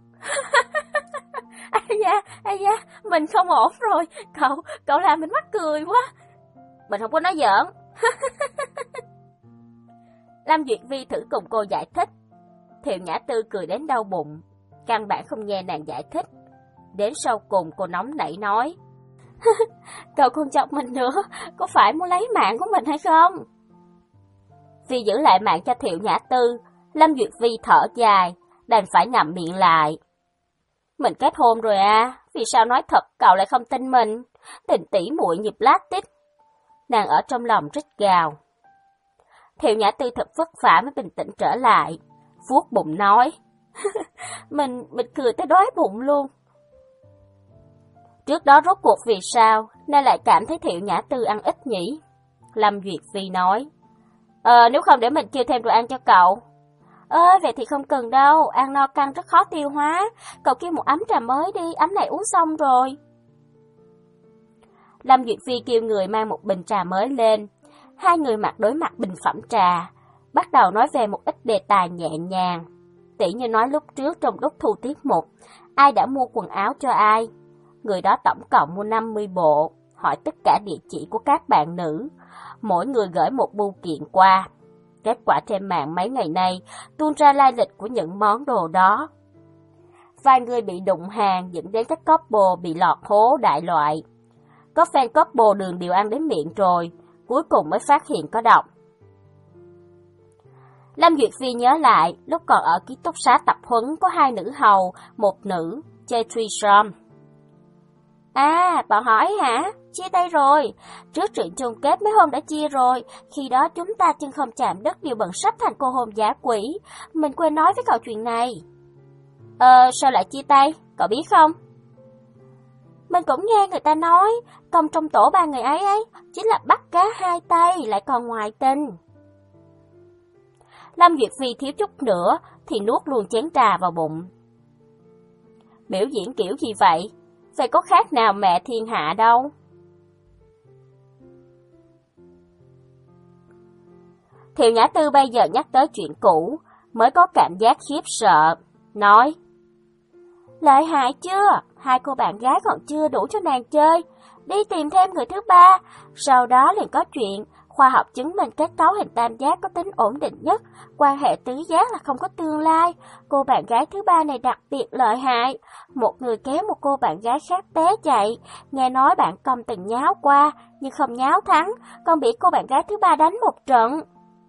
Ây da, ây da, mình không ổn rồi, cậu, cậu làm mình mắc cười quá. Mình không có nói giỡn. Lâm Duyệt Vi thử cùng cô giải thích. Thiệu Nhã Tư cười đến đau bụng, căn bản không nghe nàng giải thích. Đến sau cùng cô nóng nảy nói. Cậu còn chọc mình nữa, có phải muốn lấy mạng của mình hay không? Vì giữ lại mạng cho Thiệu Nhã Tư, Lâm Duyệt Vi thở dài, đành phải ngậm miệng lại. Mình kết hôn rồi à, vì sao nói thật cậu lại không tin mình? Tình tỉ muội nhịp lát tích. Nàng ở trong lòng rít gào. Thiệu Nhã Tư thật vất vả mới bình tĩnh trở lại, vuốt bụng nói. mình, mình cười tới đói bụng luôn. Trước đó rốt cuộc vì sao, nên lại cảm thấy Thiệu Nhã Tư ăn ít nhỉ? Lâm Duyệt Vi nói. Ờ, nếu không để mình kêu thêm đồ ăn cho cậu. Ơ, vậy thì không cần đâu, ăn no căng rất khó tiêu hóa. Cậu kêu một ấm trà mới đi, ấm này uống xong rồi. Lâm Duyệt Vi kêu người mang một bình trà mới lên. Hai người mặt đối mặt bình phẩm trà, bắt đầu nói về một ít đề tài nhẹ nhàng. Tỉ như nói lúc trước trong lúc thu tiết mục, ai đã mua quần áo cho ai. Người đó tổng cộng mua năm mươi bộ, hỏi tất cả địa chỉ của các bạn nữ. Mỗi người gửi một bưu kiện qua. Kết quả trên mạng mấy ngày nay tuôn ra lai lịch của những món đồ đó. Vài người bị đụng hàng dẫn đến các couple bị lọt hố đại loại. Có fan couple đường điều ăn đến miệng rồi, cuối cùng mới phát hiện có độc. Lâm Duyệt Phi nhớ lại, lúc còn ở ký túc xá tập huấn có hai nữ hầu, một nữ, chơi threesome. À, bọn hỏi hả? Chia tay rồi. Trước trận chung kết mấy hôm đã chia rồi, khi đó chúng ta chân không chạm đất đều bận sắp thành cô hồn giả quỷ. Mình quên nói với cậu chuyện này. Ờ, sao lại chia tay? Cậu biết không? Mình cũng nghe người ta nói, công trong tổ ba người ấy ấy, chính là bắt cá hai tay lại còn ngoại tình. Lâm Duyệt Phi thiếu chút nữa thì nuốt luôn chén trà vào bụng. Biểu diễn kiểu gì vậy? Vậy có khác nào mẹ thiên hạ đâu. Thiệu Nhã Tư bây giờ nhắc tới chuyện cũ, mới có cảm giác khiếp sợ, nói: lợi hại chưa? Hai cô bạn gái còn chưa đủ cho nàng chơi, đi tìm thêm người thứ ba, sau đó liền có chuyện. Khoa học chứng minh kết cấu hình tam giác có tính ổn định nhất, quan hệ tứ giác là không có tương lai. Cô bạn gái thứ ba này đặc biệt lợi hại, một người kéo một cô bạn gái khác té chạy, nghe nói bạn công từng nháo qua, nhưng không nháo thắng, còn bị cô bạn gái thứ ba đánh một trận.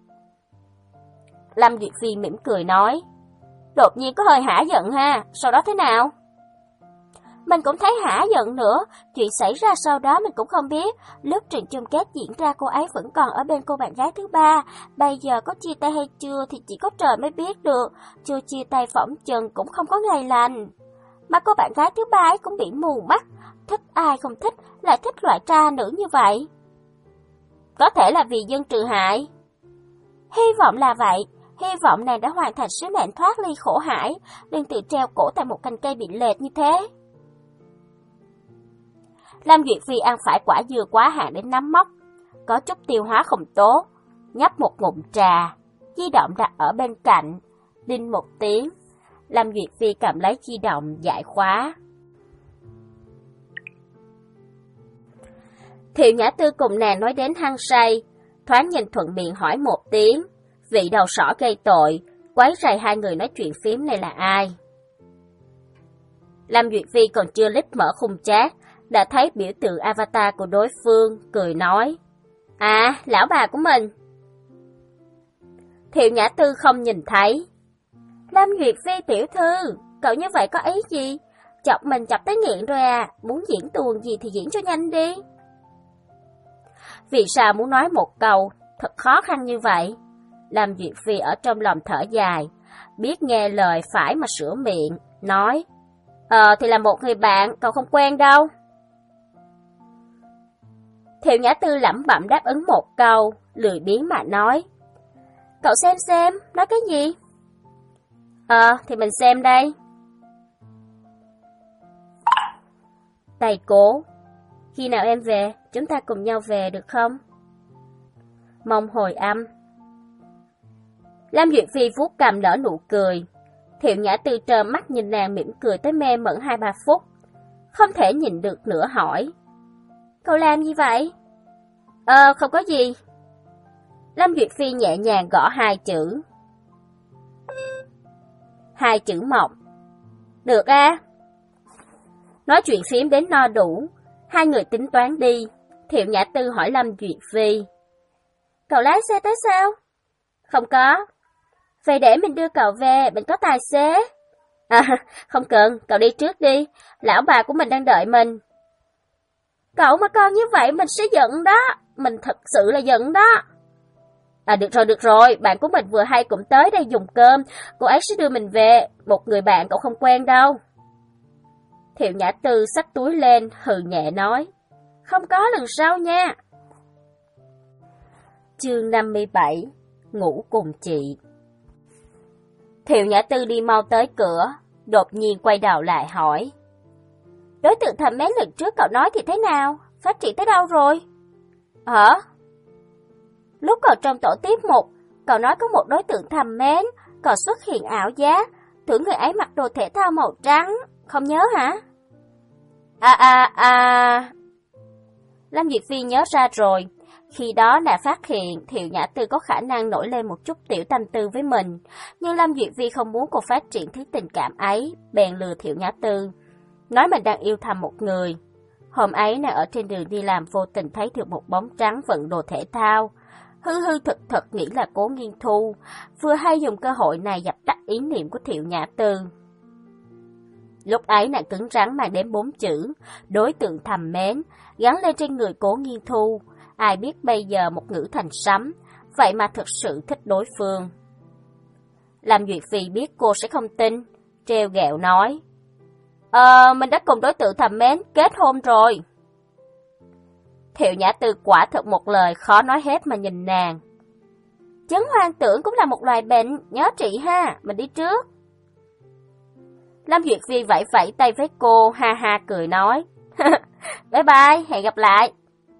Lâm Duyệt Phi mỉm cười nói: đột nhiên có hơi hả giận ha, sau đó thế nào? Mình cũng thấy hả giận nữa, chuyện xảy ra sau đó mình cũng không biết. Lúc trận chung kết diễn ra cô ấy vẫn còn ở bên cô bạn gái thứ ba, bây giờ có chia tay hay chưa thì chỉ có trời mới biết được, chưa chia tay phỏng chừng cũng không có ngày lành. Mà cô bạn gái thứ ba ấy cũng bị mù mắt, thích ai không thích, lại thích loại tra nữ như vậy. Có thể là vì dân trừ hại. Hy vọng là vậy. Hy vọng nàng đã hoàn thành sứ mệnh thoát ly khổ hải, đừng tự treo cổ tại một cành cây bị lệch như thế. Lâm Duyệt Phi ăn phải quả dừa quá hạn đến nắm mốc, có chút tiêu hóa không tốt, nhấp một ngụm trà, di động đặt ở bên cạnh, đinh một tiếng. Lâm Duyệt Phi cầm lấy di động giải khóa. Thiệu Nhã Tư cùng nàng nói đến hăng say, thoáng nhìn thuận miệng hỏi một tiếng, vị đầu sỏ gây tội, quấy rầy hai người nói chuyện phím này là ai? Lâm Duyệt Phi còn chưa lít mở khung chat, đã thấy biểu tượng avatar của đối phương, cười nói: à, lão bà của mình. Thiệu Nhã Tư không nhìn thấy. Lâm Duyệt Phi tiểu thư, cậu như vậy có ý gì? Chọc mình chọc tới nghiện rồi à, muốn diễn tuồng gì thì diễn cho nhanh đi. Vì sao muốn nói một câu, thật khó khăn như vậy? Lâm Duyệt Phi ở trong lòng thở dài, biết nghe lời phải mà sửa miệng, nói: Ờ thì là một người bạn, cậu không quen đâu. Thiệu Nhã Tư lẩm bẩm đáp ứng một câu, lười biếng mà nói: Cậu xem xem, nói cái gì? Ờ thì mình xem đây. Tay cố: Khi nào em về, chúng ta cùng nhau về được không? Mong hồi âm. Lam Duyệt Phi vuốt cằm nở nụ cười. Thiệu Nhã Tư trơ mắt nhìn nàng mỉm cười tới mê mẩn hai ba phút, không thể nhìn được nữa hỏi: Cậu làm gì vậy? Ờ, không có gì. Lam Duyệt Phi nhẹ nhàng gõ hai chữ. Hai chữ mộc. Được à? Nói chuyện phím đến no đủ, hai người tính toán đi. Thiệu Nhã Tư hỏi Lam Duyệt Phi: Cậu lái xe tới sao? Không có. Vậy để mình đưa cậu về, mình có tài xế. À, không cần, cậu đi trước đi, lão bà của mình đang đợi mình. Cậu mà con như vậy mình sẽ giận đó, mình thật sự là giận đó. À được rồi, được rồi, bạn của mình vừa hay cũng tới đây dùng cơm, cô ấy sẽ đưa mình về, một người bạn cậu không quen đâu. Thiệu Nhã Tư xách túi lên, hừ nhẹ nói: Không có lần sau nha. Chương năm mươi bảy, ngủ cùng chị. Thiệu Nhã Tư đi mau tới cửa, đột nhiên quay đầu lại hỏi: Đối tượng thẩm mấy lần trước cậu nói thì thế nào? Phát triển tới đâu rồi? Hả? Lúc cậu trong tổ tiết mục, cậu nói có một đối tượng thầm mến, cậu xuất hiện ảo giác, tưởng người ấy mặc đồ thể thao màu trắng, không nhớ hả? À à à... Lâm Duyệt Phi nhớ ra rồi, khi đó đã phát hiện Thiệu Nhã Tư có khả năng nổi lên một chút tiểu tâm tư với mình, nhưng Lâm Duyệt Phi không muốn cô phát triển thứ tình cảm ấy, bèn lừa Thiệu Nhã Tư, nói mình đang yêu thầm một người. Hôm ấy nàng ở trên đường đi làm vô tình thấy được một bóng trắng vận đồ thể thao, hư hư thực thực nghĩ là Cố Nghiên Thu, vừa hay dùng cơ hội này dập tắt ý niệm của Thiệu Nhã Tư. Lúc ấy nàng cứng rắn mang đến bốn chữ, đối tượng thầm mến, gắn lên trên người Cố Nghiên Thu. Ai biết bây giờ một ngữ thành sấm, vậy mà thực sự thích đối phương. Lâm Duyệt Phi biết cô sẽ không tin, trêu ghẹo nói, Ờ, mình đã cùng đối tượng thầm mến, kết hôn rồi. Thiệu Nhã Tư quả thật một lời khó nói hết mà nhìn nàng. Chứng hoang tưởng cũng là một loài bệnh, nhớ trị ha, mình đi trước. Lâm Duyệt Phi vẫy vẫy tay với cô, ha ha cười nói, bye bye, hẹn gặp lại.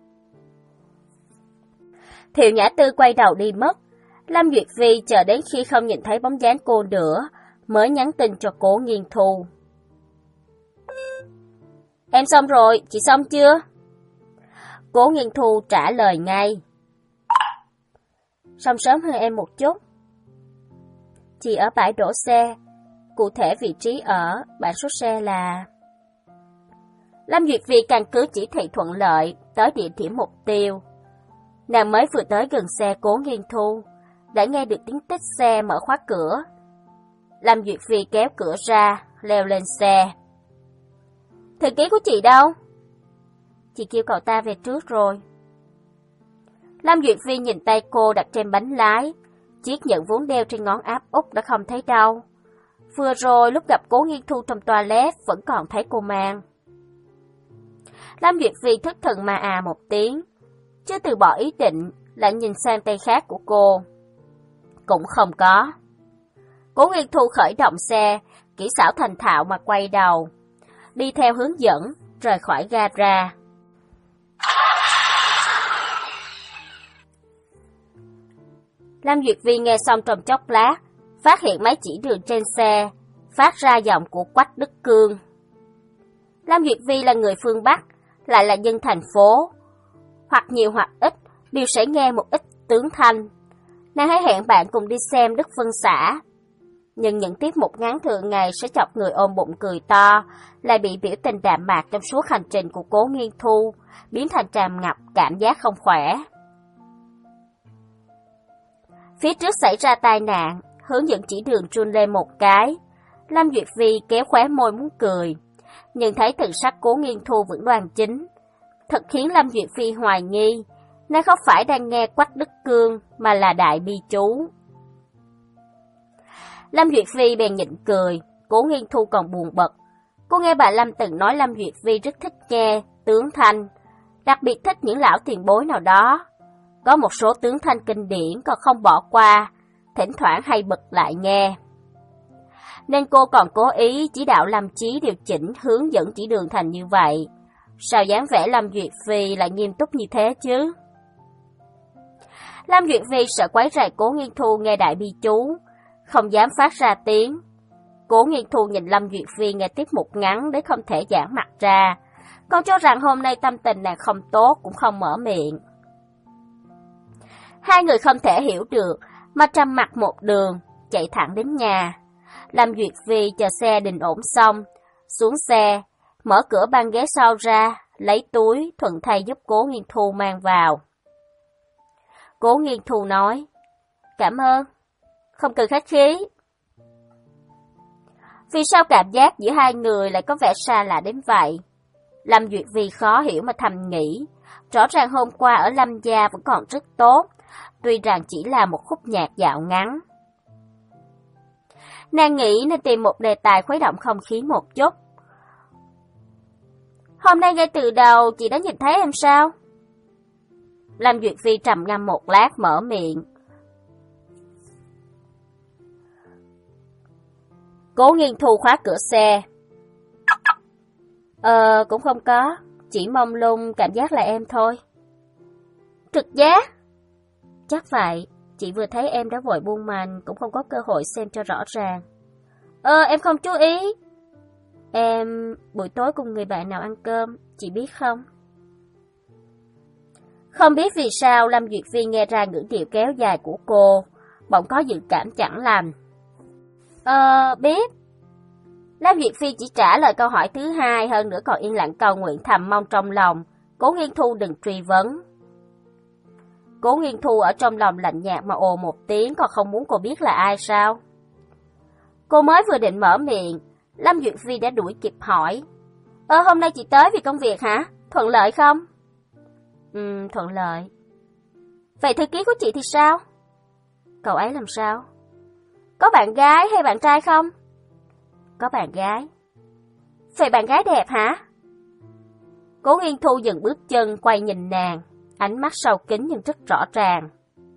Thiệu Nhã Tư quay đầu đi mất. Lâm Duyệt Phi chờ đến khi không nhìn thấy bóng dáng cô nữa, mới nhắn tin cho Cố Nghiên Thu. Em xong rồi, chị xong chưa? Cố Nghiên Thu trả lời ngay. Xong sớm hơn em một chút. Chị ở bãi đổ xe, cụ thể vị trí ở bảng số xe là... Lâm Duyệt Phi căn cứ chỉ thị thuận lợi tới địa điểm mục tiêu. Nàng mới vừa tới gần xe Cố Nghiên Thu, đã nghe được tiếng tích xe mở khóa cửa. Lâm Duyệt Phi kéo cửa ra, leo lên xe. Thư ký của chị đâu? Chị kêu cậu ta về trước rồi. Lâm Duyệt Phi nhìn tay cô đặt trên bánh lái, chiếc nhẫn vốn đeo trên ngón áp út đã không thấy đâu. Vừa rồi lúc gặp Cố Nghiên Thu trong toilet vẫn còn thấy cô mang. Lâm Duyệt Phi thất thần mà à một tiếng, chưa từ bỏ ý định, lại nhìn sang tay khác của cô. Cũng không có. Cố Nghiên Thu khởi động xe, kỹ xảo thành thạo mà quay đầu, đi theo hướng dẫn, rời khỏi gara. Lâm Duyệt Vi nghe xong trong chốc lát, phát hiện mấy chỉ đường trên xe, phát ra giọng của Quách Đức Cương. Lâm Duyệt Vi là người phương Bắc, lại là dân thành phố, hoặc nhiều hoặc ít, đều sẽ nghe một ít tướng Thanh. Nàng hãy hẹn bạn cùng đi xem Đức Vân Xã. Nhưng những tiết mục ngắn thường ngày sẽ chọc người ôm bụng cười to, lại bị biểu tình đạm mạc trong suốt hành trình của Cố Nghiên Thu, biến thành tràn ngập cảm giác không khỏe. Phía trước xảy ra tai nạn, hướng dẫn chỉ đường run lên một cái. Lâm Duyệt Vi kéo khóe môi muốn cười, nhưng thấy thần sắc Cố Nghiên Thu vẫn đoan chính, thật khiến Lâm Duyệt Phi hoài nghi, nàng không phải đang nghe Quách Đức Cương mà là Đại Bi Chú. Lâm Duyệt Phi bèn nhịn cười, Cố Nghiên Thu còn buồn bực. Cô nghe bà Lâm từng nói Lâm Duyệt Phi rất thích nghe tướng Thanh, đặc biệt thích những lão tiền bối nào đó. Có một số tướng Thanh kinh điển còn không bỏ qua, thỉnh thoảng hay bật lại nghe. Nên cô còn cố ý chỉ đạo Lâm Chí điều chỉnh hướng dẫn chỉ đường thành như vậy. Sao dáng vẻ Lâm Duyệt Phi lại nghiêm túc như thế chứ? Lâm Duyệt Phi sợ quấy rầy Cố Nghiên Thu nghe Đại Bi Chú, không dám phát ra tiếng. Cố Nghiên Thu nhìn Lâm Duyệt Phi nghe tiết mục ngắn để không thể giãn mặt ra, còn cho rằng hôm nay tâm tình nàng không tốt cũng không mở miệng. Hai người không thể hiểu được, mà trầm mặc một đường, chạy thẳng đến nhà. Lâm Duyệt Phi chờ xe đình ổn xong, xuống xe, mở cửa băng ghế sau ra, lấy túi, thuận tay giúp Cố Nghiên Thu mang vào. Cố Nghiên Thu nói, cảm ơn, không cần khách khí. Vì sao cảm giác giữa hai người lại có vẻ xa lạ đến vậy? Lâm Duyệt Vi khó hiểu mà thầm nghĩ, rõ ràng hôm qua ở Lâm gia vẫn còn rất tốt, tuy rằng chỉ là một khúc nhạc dạo ngắn. Nàng nghĩ nên tìm một đề tài khuấy động không khí một chút. Hôm nay ngay từ đầu chị đã nhìn thấy em sao? Lâm Duyệt Vi trầm ngâm một lát mở miệng. Cố Nghiên Thu khóa cửa xe. Ờ, cũng không có, chỉ mông lung cảm giác là em thôi. Trực giác? Chắc vậy, chị vừa thấy em đã vội buông màn, cũng không có cơ hội xem cho rõ ràng. Ơ, em không chú ý. Em buổi tối cùng người bạn nào ăn cơm, chị biết không? Không biết vì sao Lâm Duyệt Phi nghe ra ngữ điệu kéo dài của cô, bỗng có dự cảm chẳng lành. Ờ, biết. Lâm Duyệt Phi chỉ trả lời câu hỏi thứ hai, hơn nữa còn yên lặng cầu nguyện thầm mong trong lòng, Cố Nghiên Thu đừng truy vấn. Cố Nghiên Thu ở trong lòng lạnh nhạt mà ồ một tiếng, còn không muốn cô biết là ai sao? Cô mới vừa định mở miệng, Lâm Duyệt Phi đã đuổi kịp hỏi. Ơ, hôm nay chị tới vì công việc hả? Thuận lợi không? Ừm, thuận lợi. Vậy thư ký của chị thì sao? Cậu ấy làm sao? Có bạn gái hay bạn trai không? Có bạn gái. Vậy bạn gái đẹp hả? Cố Nghiên Thu dừng bước chân quay nhìn nàng, ánh mắt sâu kín nhưng rất rõ ràng.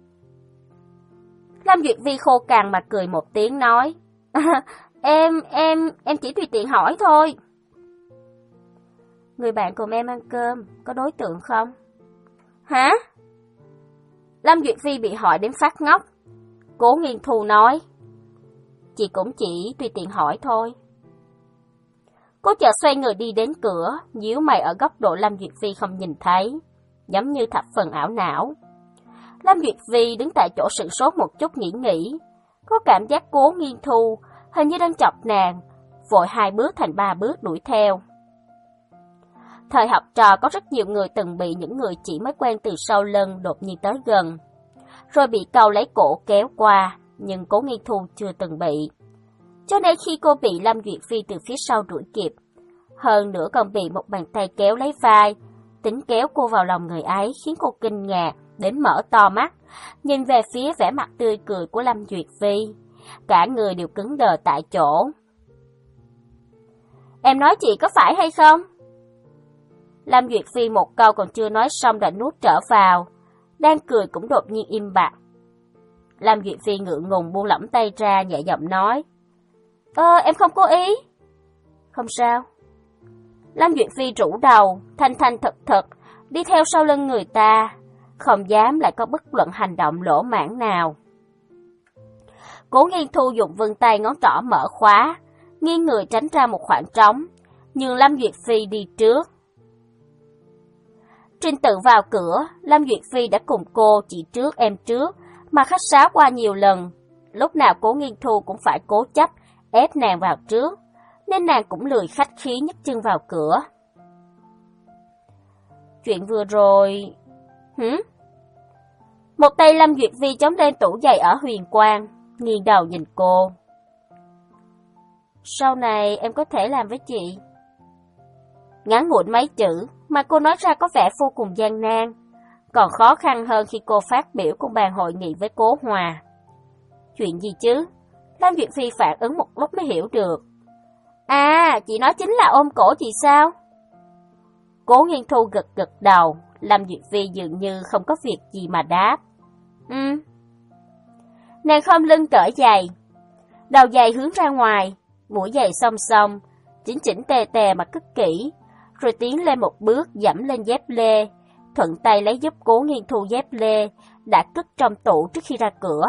Lâm Duyệt Vi khô cằn mà cười một tiếng nói, à, em, em, em chỉ tùy tiện hỏi thôi. Người bạn cùng em ăn cơm, có đối tượng không? Hả? Lâm Duyệt Vi bị hỏi đến phát ngốc. Cố Nghiên Thu nói, chị cũng chỉ tùy tiện hỏi thôi. Cô chợt xoay người đi đến cửa, nhíu mày ở góc độ Lâm Duyệt Vi không nhìn thấy, giống như thập phần ảo não. Lâm Duyệt Vi đứng tại chỗ sửng sốt một chút nghĩ nghĩ, có cảm giác Cố Nghiên Thu hình như đang chọc nàng, vội hai bước thành ba bước đuổi theo. Thời học trò có rất nhiều người từng bị những người chỉ mới quen từ sau lưng đột nhiên tới gần, rồi bị câu lấy cổ kéo qua, nhưng Cố Nghiên Thu chưa từng bị. Cho nên khi cô bị Lâm Duyệt Phi từ phía sau đuổi kịp, hơn nữa còn bị một bàn tay kéo lấy vai, tính kéo cô vào lòng người ấy khiến cô kinh ngạc đến mở to mắt, nhìn về phía vẻ mặt tươi cười của Lâm Duyệt Phi, cả người đều cứng đờ tại chỗ. Em nói chị có phải hay không? Lâm Duyệt Phi một câu còn chưa nói xong đã nuốt trở vào, đang cười cũng đột nhiên im bặt. Lâm Duyệt Phi ngượng ngùng buông lỏng tay ra, nhẹ giọng nói, Ơ, em không cố ý. Không sao. Lâm Duyệt Phi rũ đầu, thanh thanh thật thật, đi theo sau lưng người ta, không dám lại có bất luận hành động lỗ mãng nào. Cố Nghiên Thu dùng vươn tay ngón trỏ mở khóa, nghiêng người tránh ra một khoảng trống, nhường Lâm Duyệt Phi đi trước. Trình tự vào cửa, Lâm Duyệt Phi đã cùng cô chị trước em trước, mà khách sáo qua nhiều lần. Lúc nào Cố Nghiên Thu cũng phải cố chấp ép nàng vào trước, nên nàng cũng lười khách khí nhấc chân vào cửa. Chuyện vừa rồi... Hử? Một tay Lâm Duyệt Vi chống lên tủ giày ở Huyền Quang, nghiêng đầu nhìn cô. Sau này em có thể làm với chị. Ngắn ngủn mấy chữ mà cô nói ra có vẻ vô cùng gian nan, còn khó khăn hơn khi cô phát biểu cùng bàn hội nghị với Cố Hòa. Chuyện gì chứ? Lâm Duyệt Phi phản ứng một lúc mới hiểu được. À, chị nói chính là ôm cổ chị sao? Cố Nghiên Thu gật gật đầu, Lâm Duyệt Phi dường như không có việc gì mà đáp. Ừ. Nàng khom lưng cởi giày, đầu giày hướng ra ngoài, mũi giày song song, chỉnh chỉnh tề tề mà cất kỹ, rồi tiến lên một bước dẫm lên dép lê, thuận tay lấy giúp Cố Nghiên Thu dép lê đã cất trong tủ trước khi ra cửa.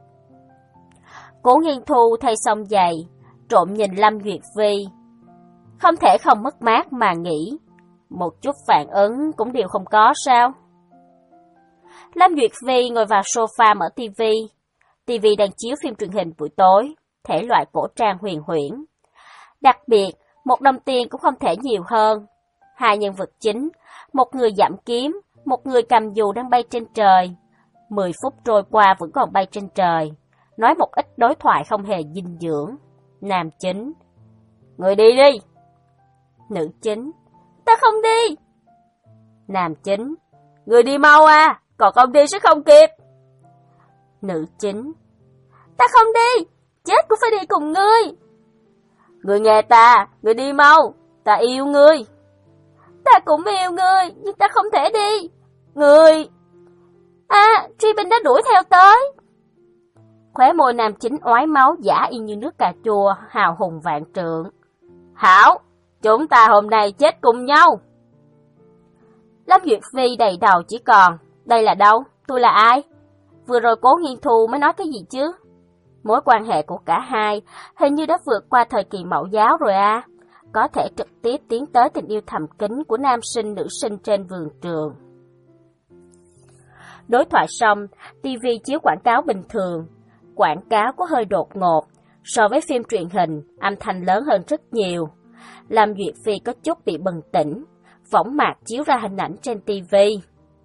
Cố Nghiên Thu thay xong giày, trộm nhìn Lâm Duyệt Phi, không thể không mất mát mà nghĩ, một chút phản ứng cũng đều không có sao? Lâm Duyệt Phi ngồi vào sofa mở tivi, tivi đang chiếu phim truyền hình buổi tối, thể loại cổ trang huyền huyễn. Đặc biệt, một đồng tiền cũng không thể nhiều hơn. Hai nhân vật chính, một người giẫm kiếm, một người cầm dù đang bay trên trời. Mười phút trôi qua vẫn còn bay trên trời, nói một ít đối thoại không hề dinh dưỡng. Nam chính, người đi đi. Nữ chính, ta không đi. Nam chính, người đi mau à, còn không đi sẽ không kịp. Nữ chính, ta không đi, chết cũng phải đi cùng ngươi. Người nghe ta, người đi mau, ta yêu ngươi. Ta cũng yêu ngươi, nhưng ta không thể đi. Ngươi... À, Truy Binh đã đuổi theo tới. Khóe môi nam chính oái máu giả y như nước cà chua, hào hùng vạn trượng. Hảo, chúng ta hôm nay chết cùng nhau. Lâm Duyệt Phi đầy đầu chỉ còn, đây là đâu, tôi là ai? vừa rồi Cố Nghiên Thu mới nói cái gì chứ? Mối quan hệ của cả hai hình như đã vượt qua thời kỳ mẫu giáo rồi à, có thể trực tiếp tiến tới tình yêu thầm kín của nam sinh nữ sinh trên vườn trường. Đối thoại xong, ti vi chiếu quảng cáo bình thường. Quảng cáo có hơi đột ngột, so với phim truyền hình, âm thanh lớn hơn rất nhiều. Lâm Duyệt Phi có chút bị bừng tỉnh, võng mạc chiếu ra hình ảnh trên ti vi.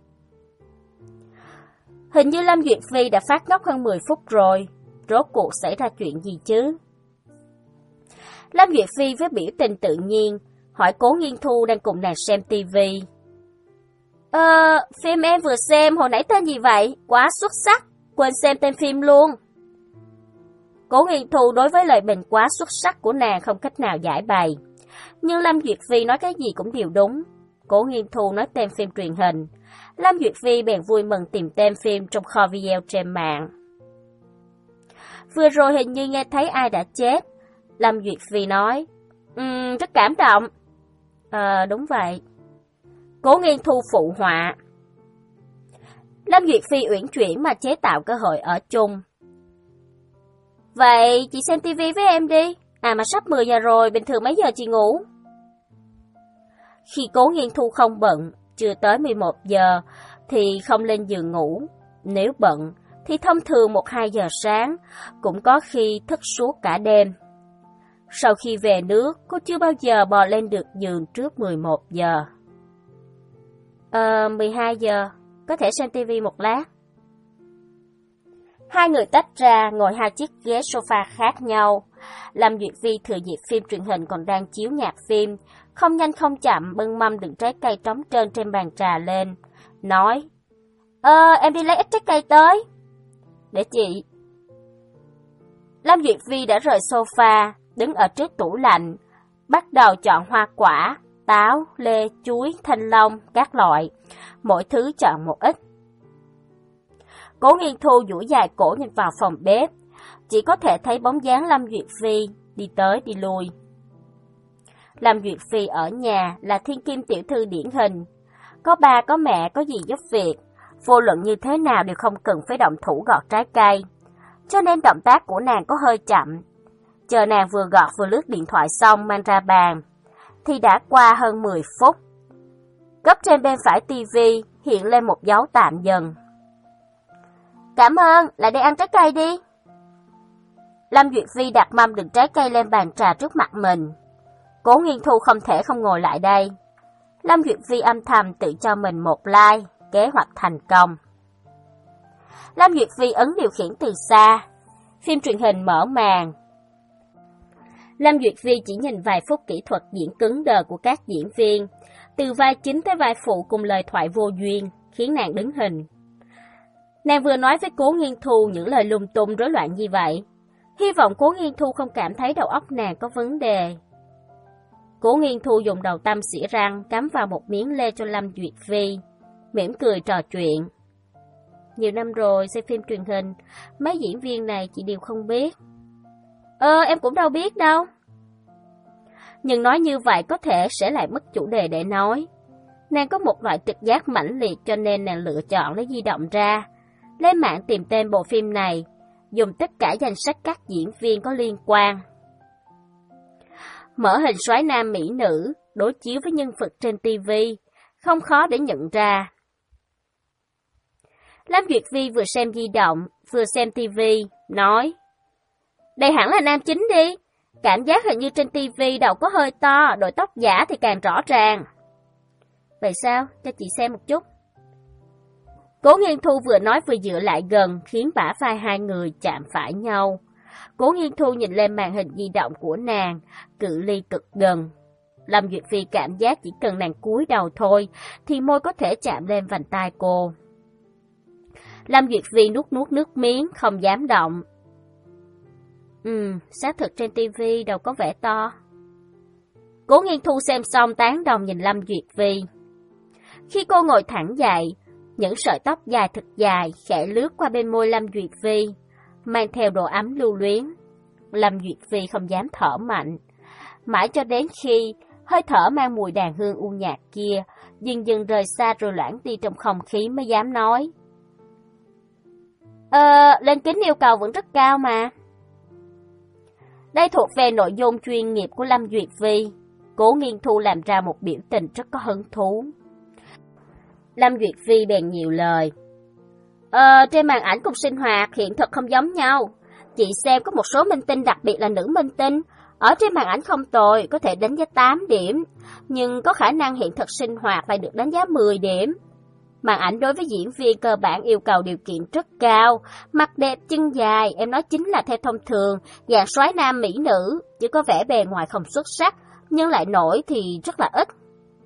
Hình như Lâm Duyệt Phi đã phát ngốc hơn mười phút rồi, rốt cuộc xảy ra chuyện gì chứ? Lâm Duyệt Phi với biểu tình tự nhiên, hỏi Cố Nghiên Thu đang cùng nàng xem ti vi. Ờ, phim em vừa xem hồi nãy tên gì vậy? Quá xuất sắc, quên xem tên phim luôn. Cố Nghiên Thu đối với lời bình quá xuất sắc của nàng không cách nào giải bày. Nhưng Lâm Duyệt Phi nói cái gì cũng đều đúng. Cố Nghiên Thu nói tên phim truyền hình. Lâm Duyệt Phi bèn vui mừng tìm tên phim trong kho video trên mạng. Vừa rồi hình như nghe thấy ai đã chết. Lâm Duyệt Phi nói, um, rất cảm động. Ờ, đúng vậy. Cố Nghiên Thu phụ họa. Lâm Duyệt Phi uyển chuyển mà chế tạo cơ hội ở chung. Vậy chị xem tivi với em đi. À mà sắp mười giờ rồi, bình thường mấy giờ chị ngủ? Khi Cố Nghiên Thu không bận, chưa tới mười một giờ, thì không lên giường ngủ. Nếu bận, thì thông thường một hai giờ sáng, cũng có khi thức suốt cả đêm. Sau khi về nước, cô chưa bao giờ bò lên được giường trước mười một giờ. Ờ, mười hai giờ, có thể xem tivi một lát. Hai người tách ra, ngồi hai chiếc ghế sofa khác nhau. Lâm Duyệt Phi thừa dịp phim truyền hình còn đang chiếu nhạc phim, không nhanh không chậm bưng mâm đựng trái cây trống trơn trên bàn trà lên, nói, Ờ, em đi lấy ít trái cây tới. Để chị. Lâm Duyệt Phi đã rời sofa, đứng ở trước tủ lạnh, bắt đầu chọn hoa quả, táo, lê, chuối, thanh long, các loại, mỗi thứ chọn một ít. Cố Nghiên Thu duỗi dài cổ nhìn vào phòng bếp, chỉ có thể thấy bóng dáng Lâm Duyệt Phi đi tới đi lui. Lâm Duyệt Phi ở nhà là thiên kim tiểu thư điển hình, có ba có mẹ có gì giúp việc, vô luận như thế nào đều không cần phải động thủ gọt trái cây, cho nên động tác của nàng có hơi chậm. Chờ nàng vừa gọt vừa lướt điện thoại xong mang ra bàn, thì đã qua hơn mười phút. Góc trên bên phải tivi hiện lên một dấu tạm dừng. Cảm ơn, lại đây ăn trái cây đi. Lâm Duyệt Phi đặt mâm đựng trái cây lên bàn trà trước mặt mình. Cố Nghiên Thu không thể không ngồi lại đây. Lâm Duyệt Phi âm thầm tự cho mình một like, kế hoạch thành công. Lâm Duyệt Phi ấn điều khiển từ xa. Phim truyền hình mở màn. Lâm Duyệt Phi chỉ nhìn vài phút kỹ thuật diễn cứng đờ của các diễn viên, từ vai chính tới vai phụ cùng lời thoại vô duyên, khiến nàng đứng hình. Nàng vừa nói với Cố Nghiên Thu những lời lung tung rối loạn như vậy. Hy vọng Cố Nghiên Thu không cảm thấy đầu óc nàng có vấn đề. Cố Nghiên Thu dùng đầu tăm xỉa răng cắm vào một miếng lê cho Lâm Duyệt Phi, mỉm cười trò chuyện. Nhiều năm rồi xem phim truyền hình, mấy diễn viên này chị đều không biết. Ờ, em cũng đâu biết đâu. Nhưng nói như vậy có thể sẽ lại mất chủ đề để nói. Nàng có một loại trực giác mãnh liệt cho nên nàng lựa chọn lấy di động ra, lên mạng tìm tên bộ phim này, dùng tất cả danh sách các diễn viên có liên quan. Mở hình soái nam mỹ nữ, đối chiếu với nhân vật trên tivi, không khó để nhận ra. Lâm Duyệt Phi vừa xem di động, vừa xem tivi, nói, đây hẳn là nam chính đi, cảm giác hình như trên tivi đầu có hơi to, đội tóc giả thì càng rõ ràng. Vậy sao? Cho chị xem một chút. Cố Nghiên Thu vừa nói vừa dựa lại gần, khiến bả vai hai người chạm phải nhau. Cố Nghiên Thu nhìn lên màn hình di động của nàng, cự ly cực gần. Lâm Duyệt Phi cảm giác chỉ cần nàng cúi đầu thôi, thì môi có thể chạm lên vành tai cô. Lâm Duyệt Phi nuốt nuốt nước miếng, không dám động. Ừ, xác thực trên tivi đâu có vẻ to. Cố Nghiên Thu xem xong tán đồng nhìn Lâm Duyệt Phi. Khi cô ngồi thẳng dậy, những sợi tóc dài thật dài khẽ lướt qua bên môi Lâm Duyệt Phi, mang theo độ ấm lưu luyến. Lâm Duyệt Phi không dám thở mạnh, mãi cho đến khi hơi thở mang mùi đàn hương u nhạt kia dần dần rời xa rồi loãng đi trong không khí mới dám nói. Ờ, lên kính yêu cầu vẫn rất cao mà. Đây thuộc về nội dung chuyên nghiệp của Lâm Duyệt Vi. Cố Nghiên Thu làm ra một biểu tình rất có hứng thú. Lâm Duyệt Vi bèn nhiều lời. Ờ, trên màn ảnh cùng sinh hoạt hiện thực không giống nhau. Chị xem có một số minh tinh, đặc biệt là nữ minh tinh, ở trên màn ảnh không tồi, có thể đánh giá tám điểm, nhưng có khả năng hiện thực sinh hoạt lại được đánh giá mười điểm. Màn ảnh đối với diễn viên cơ bản yêu cầu điều kiện rất cao, mặt đẹp chân dài, em nói chính là theo thông thường, dạng soái nam mỹ nữ, chỉ có vẻ bề ngoài không xuất sắc, nhưng lại nổi thì rất là ít.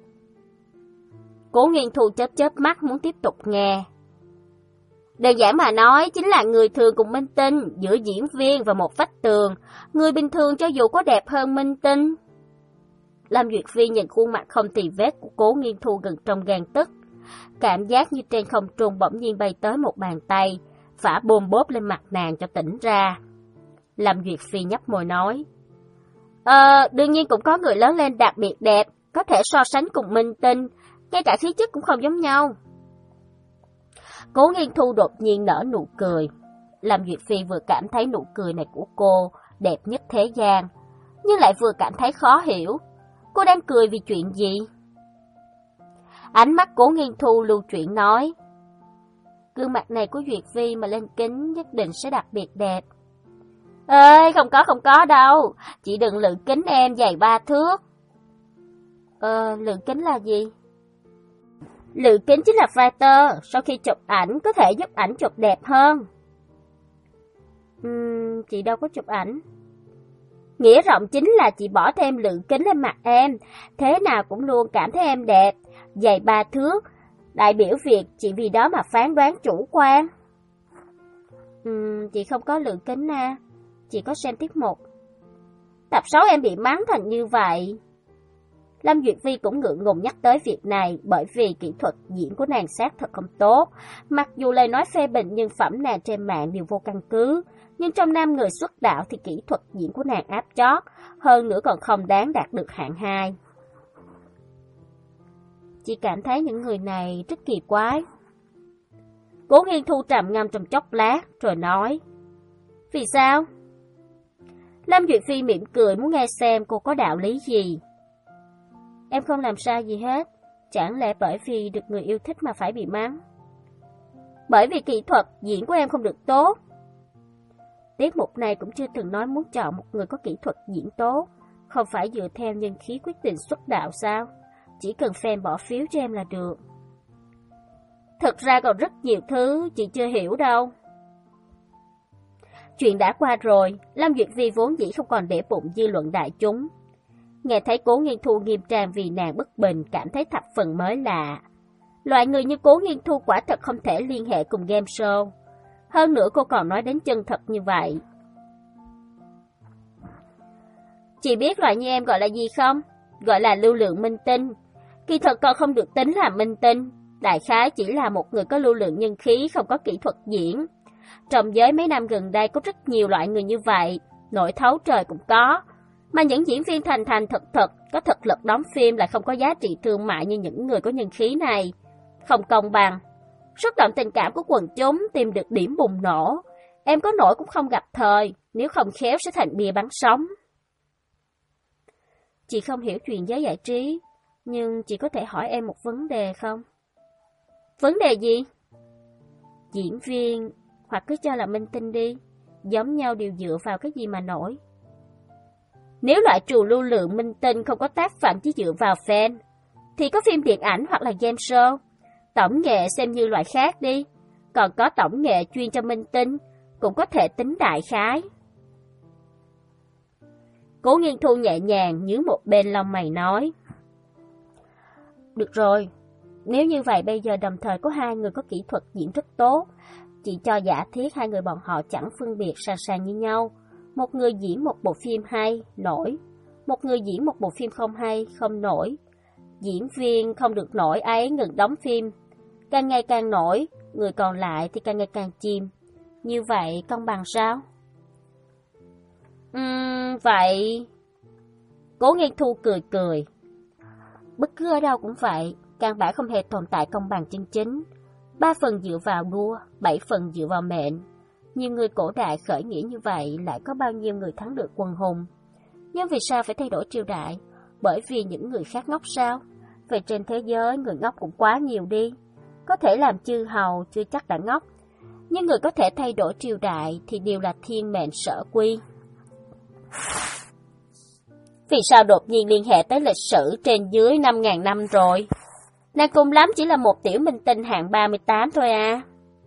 Cố Nghiên Thu chớp chớp mắt muốn tiếp tục nghe. Đơn giản mà nói, chính là người thường cùng minh tinh, giữa diễn viên và một vách tường, người bình thường cho dù có đẹp hơn minh tinh. Lâm Duyệt Vi nhìn khuôn mặt không tì vết của Cố Nghiên Thu gần trong gang tức. Cảm giác như trên không trung bỗng nhiên bay tới một bàn tay, phả bôm bốp lên mặt nàng cho tỉnh ra. Lâm Duyệt Phi nhấp môi nói, Ờ, đương nhiên cũng có người lớn lên đặc biệt đẹp, có thể so sánh cùng minh tinh, ngay cả khí chất cũng không giống nhau. Cố Nghiên Thu đột nhiên nở nụ cười. Lâm Duyệt Phi vừa cảm thấy nụ cười này của cô đẹp nhất thế gian, nhưng lại vừa cảm thấy khó hiểu. Cô đang cười vì chuyện gì? Ánh mắt Cố Nghiên Thu lưu chuyển nói, gương mặt này của Duyệt Vi mà lên kính nhất định sẽ đặc biệt đẹp. Ê, không có không có đâu, chị đừng lượng kính em dày ba thước. Ờ, lượng kính là gì? Lượng kính chính là filter, sau khi chụp ảnh có thể giúp ảnh chụp đẹp hơn. Uhm, chị đâu có chụp ảnh. Nghĩa rộng chính là chị bỏ thêm lượng kính lên mặt em, thế nào cũng luôn cảm thấy em đẹp, dày ba thước, đại biểu việc chị vì đó mà phán đoán chủ quan. Uhm, chị không có lượng kính à, chị có xem tiết mục. Tập sáu em bị mắng thành như vậy. Lâm Duyệt Vi cũng ngượng ngùng nhắc tới việc này bởi vì kỹ thuật diễn của nàng xác thật không tốt. Mặc dù lời nói phê bình nhân phẩm nàng trên mạng đều vô căn cứ, nhưng trong nam người xuất đạo thì kỹ thuật diễn của nàng áp chót, hơn nữa còn không đáng đạt được hạng hai. Chị cảm thấy những người này rất kỳ quái. Cố Nghiên Thu trầm ngâm trong chốc lát rồi nói, vì sao? Lâm Duyệt Phi mỉm cười muốn nghe xem cô có đạo lý gì. Em không làm sai gì hết, chẳng lẽ bởi vì được người yêu thích mà phải bị mắng? Bởi vì kỹ thuật diễn của em không được tốt. Tiết mục này cũng chưa từng nói muốn chọn một người có kỹ thuật diễn tốt, không phải dựa theo nhân khí quyết định xuất đạo sao? Chỉ cần fan bỏ phiếu cho em là được. Thật ra còn rất nhiều thứ chị chưa hiểu đâu. Chuyện đã qua rồi, Lâm Duyệt Vi vốn dĩ không còn để bụng dư luận đại chúng. Nghe thấy Cố Nghiên Thu nghiêm trang vì nàng bất bình, cảm thấy thập phần mới lạ. Loại người như Cố Nghiên Thu quả thật không thể liên hệ cùng game show. Hơn nữa cô còn nói đến chân thật như vậy. Chị biết loại như em gọi là gì không? Gọi là lưu lượng minh tinh. Kỳ thật còn không được tính là minh tinh. Đại khái chỉ là một người có lưu lượng nhân khí, không có kỹ thuật diễn. Trong giới mấy năm gần đây có rất nhiều loại người như vậy, nổi thấu trời cũng có. Mà những diễn viên thành thành thật thật, có thực lực đóng phim lại không có giá trị thương mại như những người có nhân khí này. Không công bằng. Xúc động tình cảm của quần chúng tìm được điểm bùng nổ. Em có nổi cũng không gặp thời, nếu không khéo sẽ thành bia bắn sống. Chị không hiểu chuyện giới giải trí, nhưng chị có thể hỏi em một vấn đề không? Vấn đề gì? Diễn viên, hoặc cứ cho là minh tinh đi, giống nhau đều dựa vào cái gì mà nổi? Nếu loại trù lưu lượng minh tinh không có tác phẩm chỉ dựa vào fan, thì có phim điện ảnh hoặc là game show. Tổng nghệ xem như loại khác đi, còn có tổng nghệ chuyên cho minh tinh, cũng có thể tính đại khái. Cố Nghiên Thu nhẹ nhàng nhướng một bên lông mày nói, được rồi, nếu như vậy bây giờ đồng thời có hai người có kỹ thuật diễn rất tốt, chị cho giả thiết hai người bọn họ chẳng phân biệt sàng sàng như nhau. Một người diễn một bộ phim hay, nổi. Một người diễn một bộ phim không hay, không nổi. Diễn viên không được nổi ấy ngừng đóng phim. Càng ngày càng nổi, người còn lại thì càng ngày càng chìm. Như vậy công bằng sao? Uhm, vậy... Cố Nghiên Thu cười cười. Bất cứ ở đâu cũng vậy, căn bản không hề tồn tại công bằng chân chính. Ba phần dựa vào đua, bảy phần dựa vào mệnh. Nhiều người cổ đại khởi nghĩa như vậy, lại có bao nhiêu người thắng được quân hùng. Nhưng vì sao phải thay đổi triều đại? Bởi vì những người khác ngốc sao? Vậy trên thế giới người ngốc cũng quá nhiều đi. Có thể làm chư hầu chưa chắc đã ngốc, nhưng người có thể thay đổi triều đại thì đều là thiên mệnh sở quy. Vì sao đột nhiên liên hệ tới lịch sử trên dưới năm ngàn năm rồi? Nàng cùng lắm chỉ là một tiểu minh tinh hạng ba mươi tám thôi à.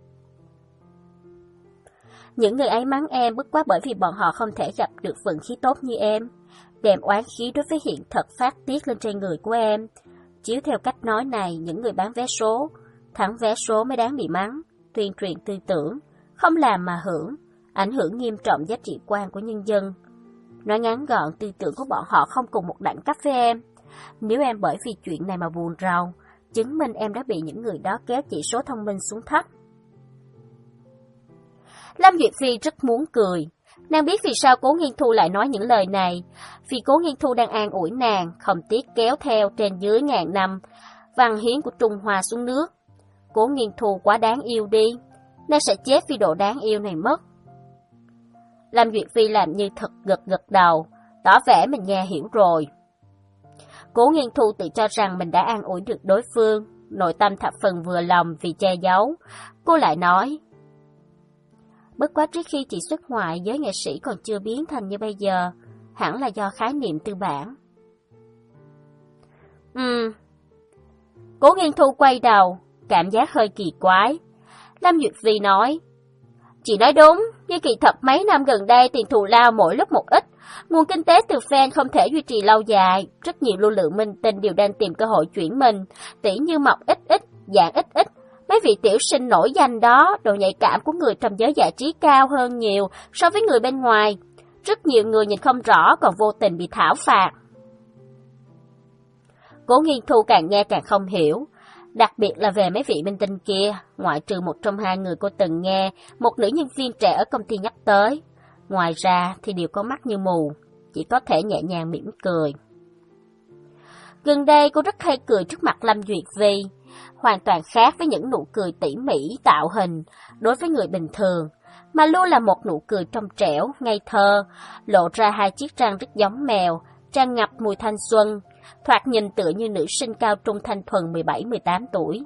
Những người ấy mắng em bất quá bởi vì bọn họ không thể gặp được vận khí tốt như em, đem oán khí đối với hiện thực phát tiết lên trên người của em. Chiếu theo cách nói này, những người bán vé số, thắng vé số mới đáng bị mắng. Tuyên truyền tư tưởng, không làm mà hưởng, ảnh hưởng nghiêm trọng giá trị quan của nhân dân. Nói ngắn gọn, tư tưởng của bọn họ không cùng một đẳng cấp với em. Nếu em bởi vì chuyện này mà buồn rầu, chứng minh em đã bị những người đó kéo chỉ số thông minh xuống thấp. Lâm Duyệt Phi rất muốn cười. Nàng biết vì sao Cố Nghiên Thu lại nói những lời này. Vì Cố Nghiên Thu đang an ủi nàng, không tiếc kéo theo trên dưới ngàn năm văn hiến của Trung Hoa xuống nước. Cố Nghiên Thu quá đáng yêu đi, nàng sẽ chết vì độ đáng yêu này mất. Lâm Duyệt Phi làm như thật gật gật đầu, tỏ vẻ mình nghe hiểu rồi. Cố Nghiên Thu tự cho rằng mình đã an ủi được đối phương, nội tâm thập phần vừa lòng vì che giấu. Cô lại nói, bất quá trước khi chị xuất ngoại, giới nghệ sĩ còn chưa biến thành như bây giờ, hẳn là do khái niệm tư bản. Ừm. Cố Nghiên Thu quay đầu, cảm giác hơi kỳ quái. Lâm Duyệt Phi nói, chị nói đúng, nhưng kỳ thật mấy năm gần đây tiền thù lao mỗi lúc một ít, nguồn kinh tế từ fan không thể duy trì lâu dài, rất nhiều lưu lượng minh tinh đều đang tìm cơ hội chuyển mình, tỉ như mọc ít ít, dạng ít ít. Mấy vị tiểu sinh nổi danh đó, độ nhạy cảm của người trong giới giải trí cao hơn nhiều so với người bên ngoài. Rất nhiều người nhìn không rõ còn vô tình bị thảo phạt. Cố Nghiên Thu càng nghe càng không hiểu, đặc biệt là về mấy vị minh tinh kia, ngoại trừ một trong hai người cô từng nghe một nữ nhân viên trẻ ở công ty nhắc tới. Ngoài ra thì đều có mắt như mù, chỉ có thể nhẹ nhàng mỉm cười. Gần đây cô rất hay cười trước mặt Lâm Duyệt Phi, hoàn toàn khác với những nụ cười tỉ mỉ tạo hình đối với người bình thường, mà luôn là một nụ cười trong trẻo, ngây thơ, lộ ra hai chiếc răng rất giống mèo, tràn ngập mùi thanh xuân, thoạt nhìn tựa như nữ sinh cao trung thanh thuần mười bảy mười tám tuổi.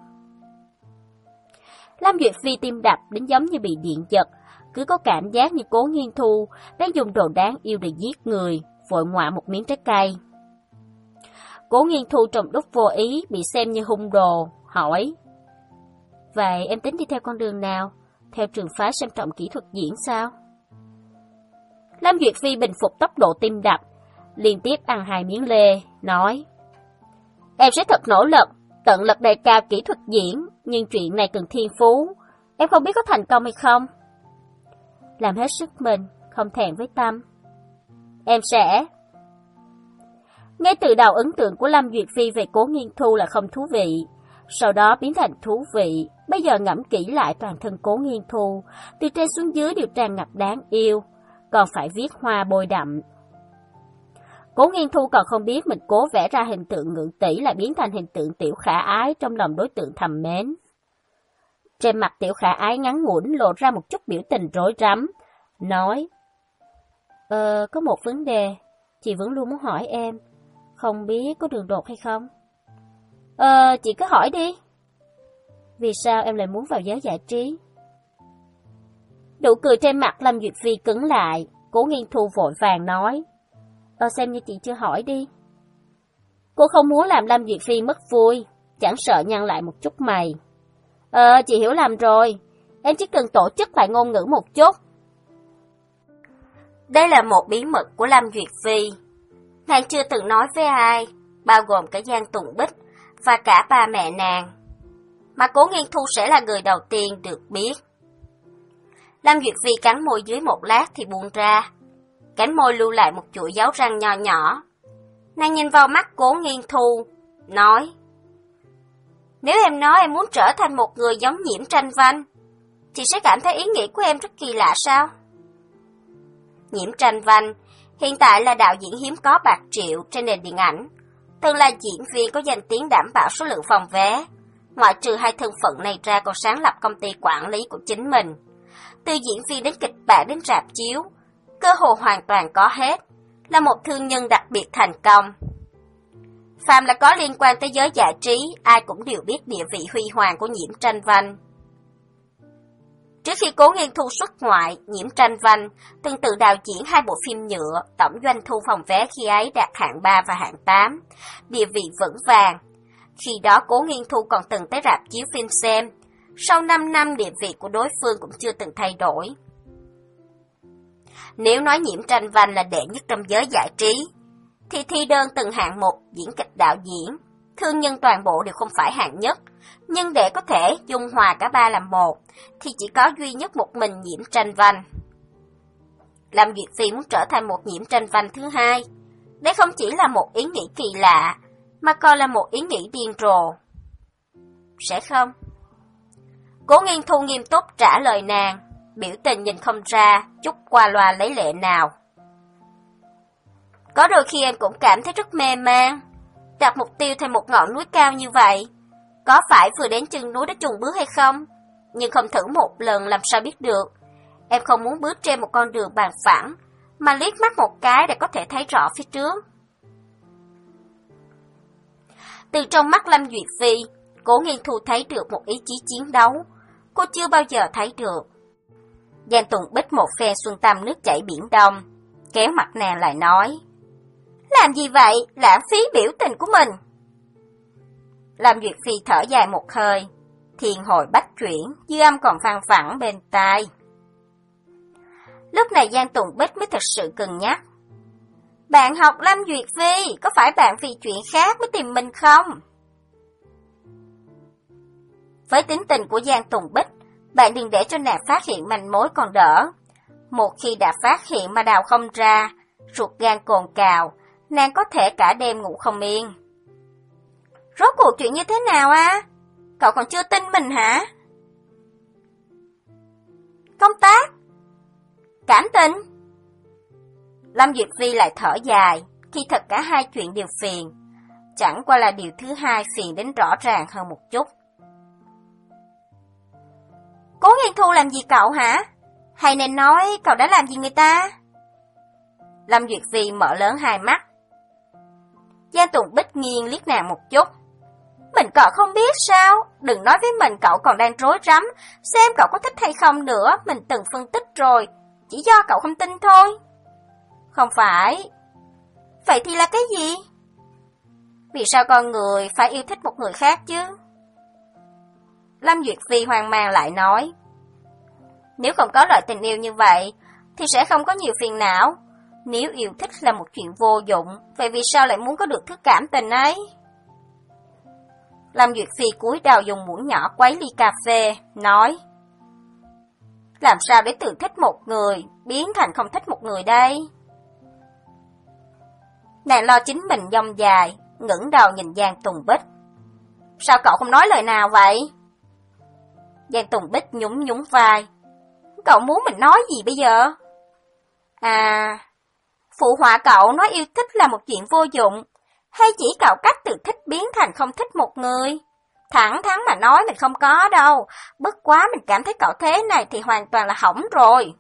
Lâm Duyệt Phi tim đập đến giống như bị điện giật, cứ có cảm giác như Cố Nghiên Thu đang dùng đồ đáng yêu để giết người, vội ngoạ một miếng trái cây. Cố Nghiên Thu trong lúc vô ý bị xem như hung đồ, hỏi, vậy em tính đi theo con đường nào? Theo trường phái xem trọng kỹ thuật diễn sao? Lâm Duyệt Phi bình phục tốc độ tim đập, liên tiếp ăn hai miếng lê, nói, em sẽ thật nỗ lực, tận lực đề cao kỹ thuật diễn, nhưng chuyện này cần thiên phú, em không biết có thành công hay không. Làm hết sức mình, không thẹn với tâm. Em sẽ... Ngay từ đầu ấn tượng của Lâm Duyệt Phi về Cố Nghiên Thu là không thú vị, sau đó biến thành thú vị. Bây giờ ngẫm kỹ lại toàn thân Cố Nghiên Thu, từ trên xuống dưới đều tràn ngập đáng yêu, còn phải viết hoa bôi đậm. Cố Nghiên Thu còn không biết mình cố vẽ ra hình tượng ngự tỷ lại biến thành hình tượng tiểu khả ái trong lòng đối tượng thầm mến. Trên mặt tiểu khả ái ngắn ngủn lộ ra một chút biểu tình rối rắm, nói, Ờ, có một vấn đề, chị vẫn luôn muốn hỏi em, không biết có đường đột hay không? Ờ, chị cứ hỏi đi. Vì sao em lại muốn vào giới giải trí? Nụ cười trên mặt Lâm Duyệt Phi cứng lại, Cố Nghiên Thu vội vàng nói, Ờ, xem như chị chưa hỏi đi. Cô không muốn làm Lâm Duyệt Phi mất vui, chẳng sợ nhăn lại một chút mày. Ờ, chị hiểu lầm rồi, em chỉ cần tổ chức lại ngôn ngữ một chút. Đây là một bí mật của Lâm Duyệt Phi. Nàng chưa từng nói với ai, bao gồm cả Giang Tùng Bích và cả ba mẹ nàng. Mà Cố Nghiên Thu sẽ là người đầu tiên được biết. Lâm Duyệt Phi cắn môi dưới một lát thì buông ra. Cánh môi lưu lại một chuỗi dấu răng nho nhỏ. Nàng nhìn vào mắt Cố Nghiên Thu, nói, nếu em nói em muốn trở thành một người giống Nhiễm Tranh Vanh, chị sẽ cảm thấy ý nghĩ của em rất kỳ lạ sao? Nhiễm Tranh Vanh hiện tại là đạo diễn hiếm có bạc triệu trên nền điện ảnh, từng là diễn viên có danh tiếng đảm bảo số lượng phòng vé. Ngoại trừ hai thân phận này ra còn sáng lập công ty quản lý của chính mình. từ diễn viên đến kịch bản đến rạp chiếu, cơ hội hoàn toàn có hết, là một thương nhân đặc biệt thành công. Phàm là có liên quan tới giới giải trí, ai cũng đều biết địa vị huy hoàng của Nhiễm Tranh Vanh. Trước khi Cố Nghiên Thu xuất ngoại, Nhiễm Tranh Vanh từng tự đạo diễn hai bộ phim nhựa, tổng doanh thu phòng vé khi ấy đạt hạng ba và hạng tám, địa vị vững vàng. Khi đó Cố Nghiên Thu còn từng tới rạp chiếu phim xem, sau năm năm địa vị của đối phương cũng chưa từng thay đổi. Nếu nói Nhiễm Tranh Vanh là đệ nhất trong giới giải trí, thì thi đơn từng hạng một diễn kịch đạo diễn, thương nhân toàn bộ đều không phải hạng nhất, nhưng để có thể dung hòa cả ba làm một, thì chỉ có duy nhất một mình Nhiễm Tranh Vanh. Lâm Duyệt Phi muốn trở thành một Nhiễm Tranh Vanh thứ hai. Đây không chỉ là một ý nghĩ kỳ lạ, mà còn là một ý nghĩ điên rồ. Sẽ không? Cố Nghiên Thu nghiêm túc trả lời nàng, biểu tình nhìn không ra chút qua loa lấy lệ nào. Có đôi khi em cũng cảm thấy rất mê man, đặt mục tiêu thành một ngọn núi cao như vậy, có phải vừa đến chân núi đã chùn bước hay không? Nhưng không thử một lần làm sao biết được. Em không muốn bước trên một con đường bằng phẳng, mà liếc mắt một cái để có thể thấy rõ phía trước. Từ trong mắt Lâm Duyệt Phi, Cố Nghiên Thu thấy được một ý chí chiến đấu, cô chưa bao giờ thấy được. Giang Tùng Bích một phe xuân tâm nước chảy biển đông, kéo mặt nàng lại nói, làm gì vậy, lãng phí biểu tình của mình. Lâm Duyệt Phi thở dài một hơi, thiền hồi bách chuyển, dư âm còn vang vẳng bên tai. Lúc này Giang Tùng Bích mới thật sự cân nhắc. Bạn học Lâm Duyệt Phi, có phải bạn vì chuyện khác mới tìm mình không? Với tính tình của Giang Tùng Bích, bạn đừng để cho nàng phát hiện manh mối còn đỡ. Một khi đã phát hiện mà đào không ra, ruột gan cồn cào, nàng có thể cả đêm ngủ không yên. Rốt cuộc chuyện như thế nào á? Cậu còn chưa tin mình hả? Công tác? Cảm tình? Lâm Duyệt Phi lại thở dài, khi thật cả hai chuyện đều phiền. Chẳng qua là điều thứ hai phiền đến rõ ràng hơn một chút. Cố Nghiên Thu làm gì cậu hả? Hay nên nói cậu đã làm gì người ta? Lâm Duyệt Phi mở lớn hai mắt. Giang Tùng Bích nghiêng liếc nàng một chút. Mình cậu không biết sao? Đừng nói với mình cậu còn đang rối rắm, xem cậu có thích hay không nữa, mình từng phân tích rồi, chỉ do cậu không tin thôi. Không phải. Vậy thì là cái gì? Vì sao con người phải yêu thích một người khác chứ? Lâm Duyệt Phi hoang mang lại nói. Nếu không có loại tình yêu như vậy, thì sẽ không có nhiều phiền não. Nếu yêu thích là một chuyện vô dụng, vậy vì sao lại muốn có được thứ cảm tình ấy? Lâm Duyệt Phi cúi đầu dùng muỗng nhỏ quấy ly cà phê, nói. Làm sao để từ thích một người, biến thành không thích một người đây? Nàng lo chính mình dông dài, ngẩng đầu nhìn Giang Tùng Bích. Sao cậu không nói lời nào vậy? Giang Tùng Bích nhún nhún vai. Cậu muốn mình nói gì bây giờ? À, phụ họa cậu nói yêu thích là một chuyện vô dụng, hay chỉ cậu cách từ thích biến thành không thích một người? Thẳng thắn mà nói mình không có đâu, bất quá mình cảm thấy cậu thế này thì hoàn toàn là hỏng rồi.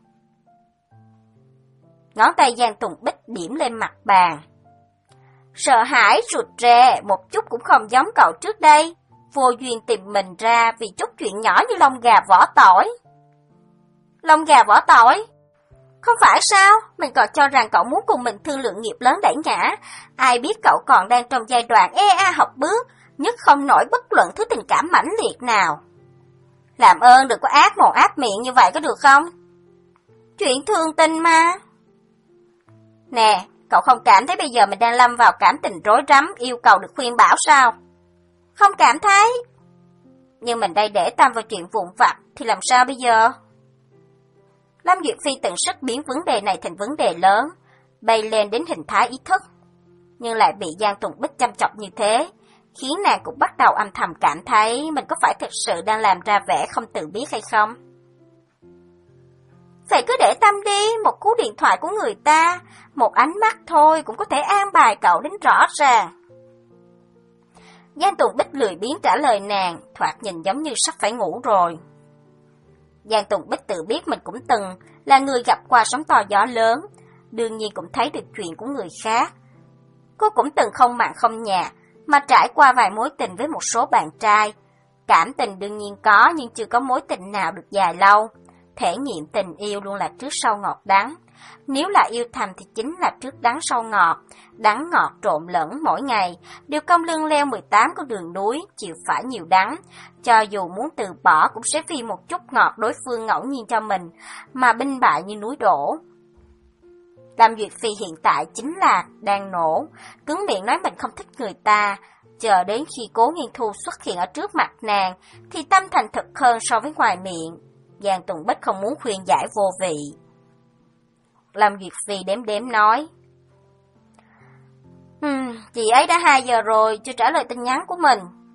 Ngón tay Giang Tùng Bích điểm lên mặt bàn. Sợ hãi rụt rè, một chút cũng không giống cậu trước đây, vô duyên tìm mình ra vì chút chuyện nhỏ như lông gà vỏ tỏi. Lông gà vỏ tỏi? Không phải sao, mình còn cho rằng cậu muốn cùng mình thương lượng nghiệp lớn đẩy ngã, ai biết cậu còn đang trong giai đoạn e a học bước, nhất không nổi bất luận thứ tình cảm mãnh liệt nào. Làm ơn đừng có ác mồm ác miệng như vậy có được không? Chuyện thương tình mà. Nè, cậu không cảm thấy bây giờ mình đang lâm vào cảm tình rối rắm, yêu cầu được khuyên bảo sao? Không cảm thấy. Nhưng mình đây để tâm vào chuyện vụn vặt thì làm sao bây giờ? Lâm Duyệt Phi tận sức biến vấn đề này thành vấn đề lớn, bay lên đến hình thái ý thức. Nhưng lại bị Giang Tùng Bích chăm chọc như thế, khiến nàng cũng bắt đầu âm thầm cảm thấy mình có phải thực sự đang làm ra vẻ không tự biết hay không. Vậy cứ để tâm đi, một cú điện thoại của người ta, một ánh mắt thôi cũng có thể an bài cậu đến rõ ràng. Giang Tùng Bích lười biếng trả lời nàng, thoạt nhìn giống như sắp phải ngủ rồi. Giang Tùng Bích tự biết mình cũng từng là người gặp qua sóng to gió lớn, đương nhiên cũng thấy được chuyện của người khác. Cô cũng từng không mặn không nhạt, mà trải qua vài mối tình với một số bạn trai. Cảm tình đương nhiên có, nhưng chưa có mối tình nào được dài lâu. Thể nghiệm tình yêu luôn là trước sau ngọt đắng. Nếu là yêu thầm thì chính là trước đắng sau ngọt, đắng ngọt trộn lẫn mỗi ngày, đều cong lưng leo mười tám con đường núi, chịu phải nhiều đắng. Cho dù muốn từ bỏ cũng sẽ vì một chút ngọt đối phương ngẫu nhiên cho mình, mà binh bại như núi đổ. Lâm Duyệt Phi hiện tại chính là đang nổ, cứng miệng nói mình không thích người ta, chờ đến khi Cố Nghiên Thu xuất hiện ở trước mặt nàng, thì tâm thành thực hơn so với ngoài miệng. Giang Tùng Bích không muốn khuyên giải vô vị. Lâm Duyệt Phi đếm đếm nói, Ừm, chị ấy đã hai giờ rồi, chưa trả lời tin nhắn của mình.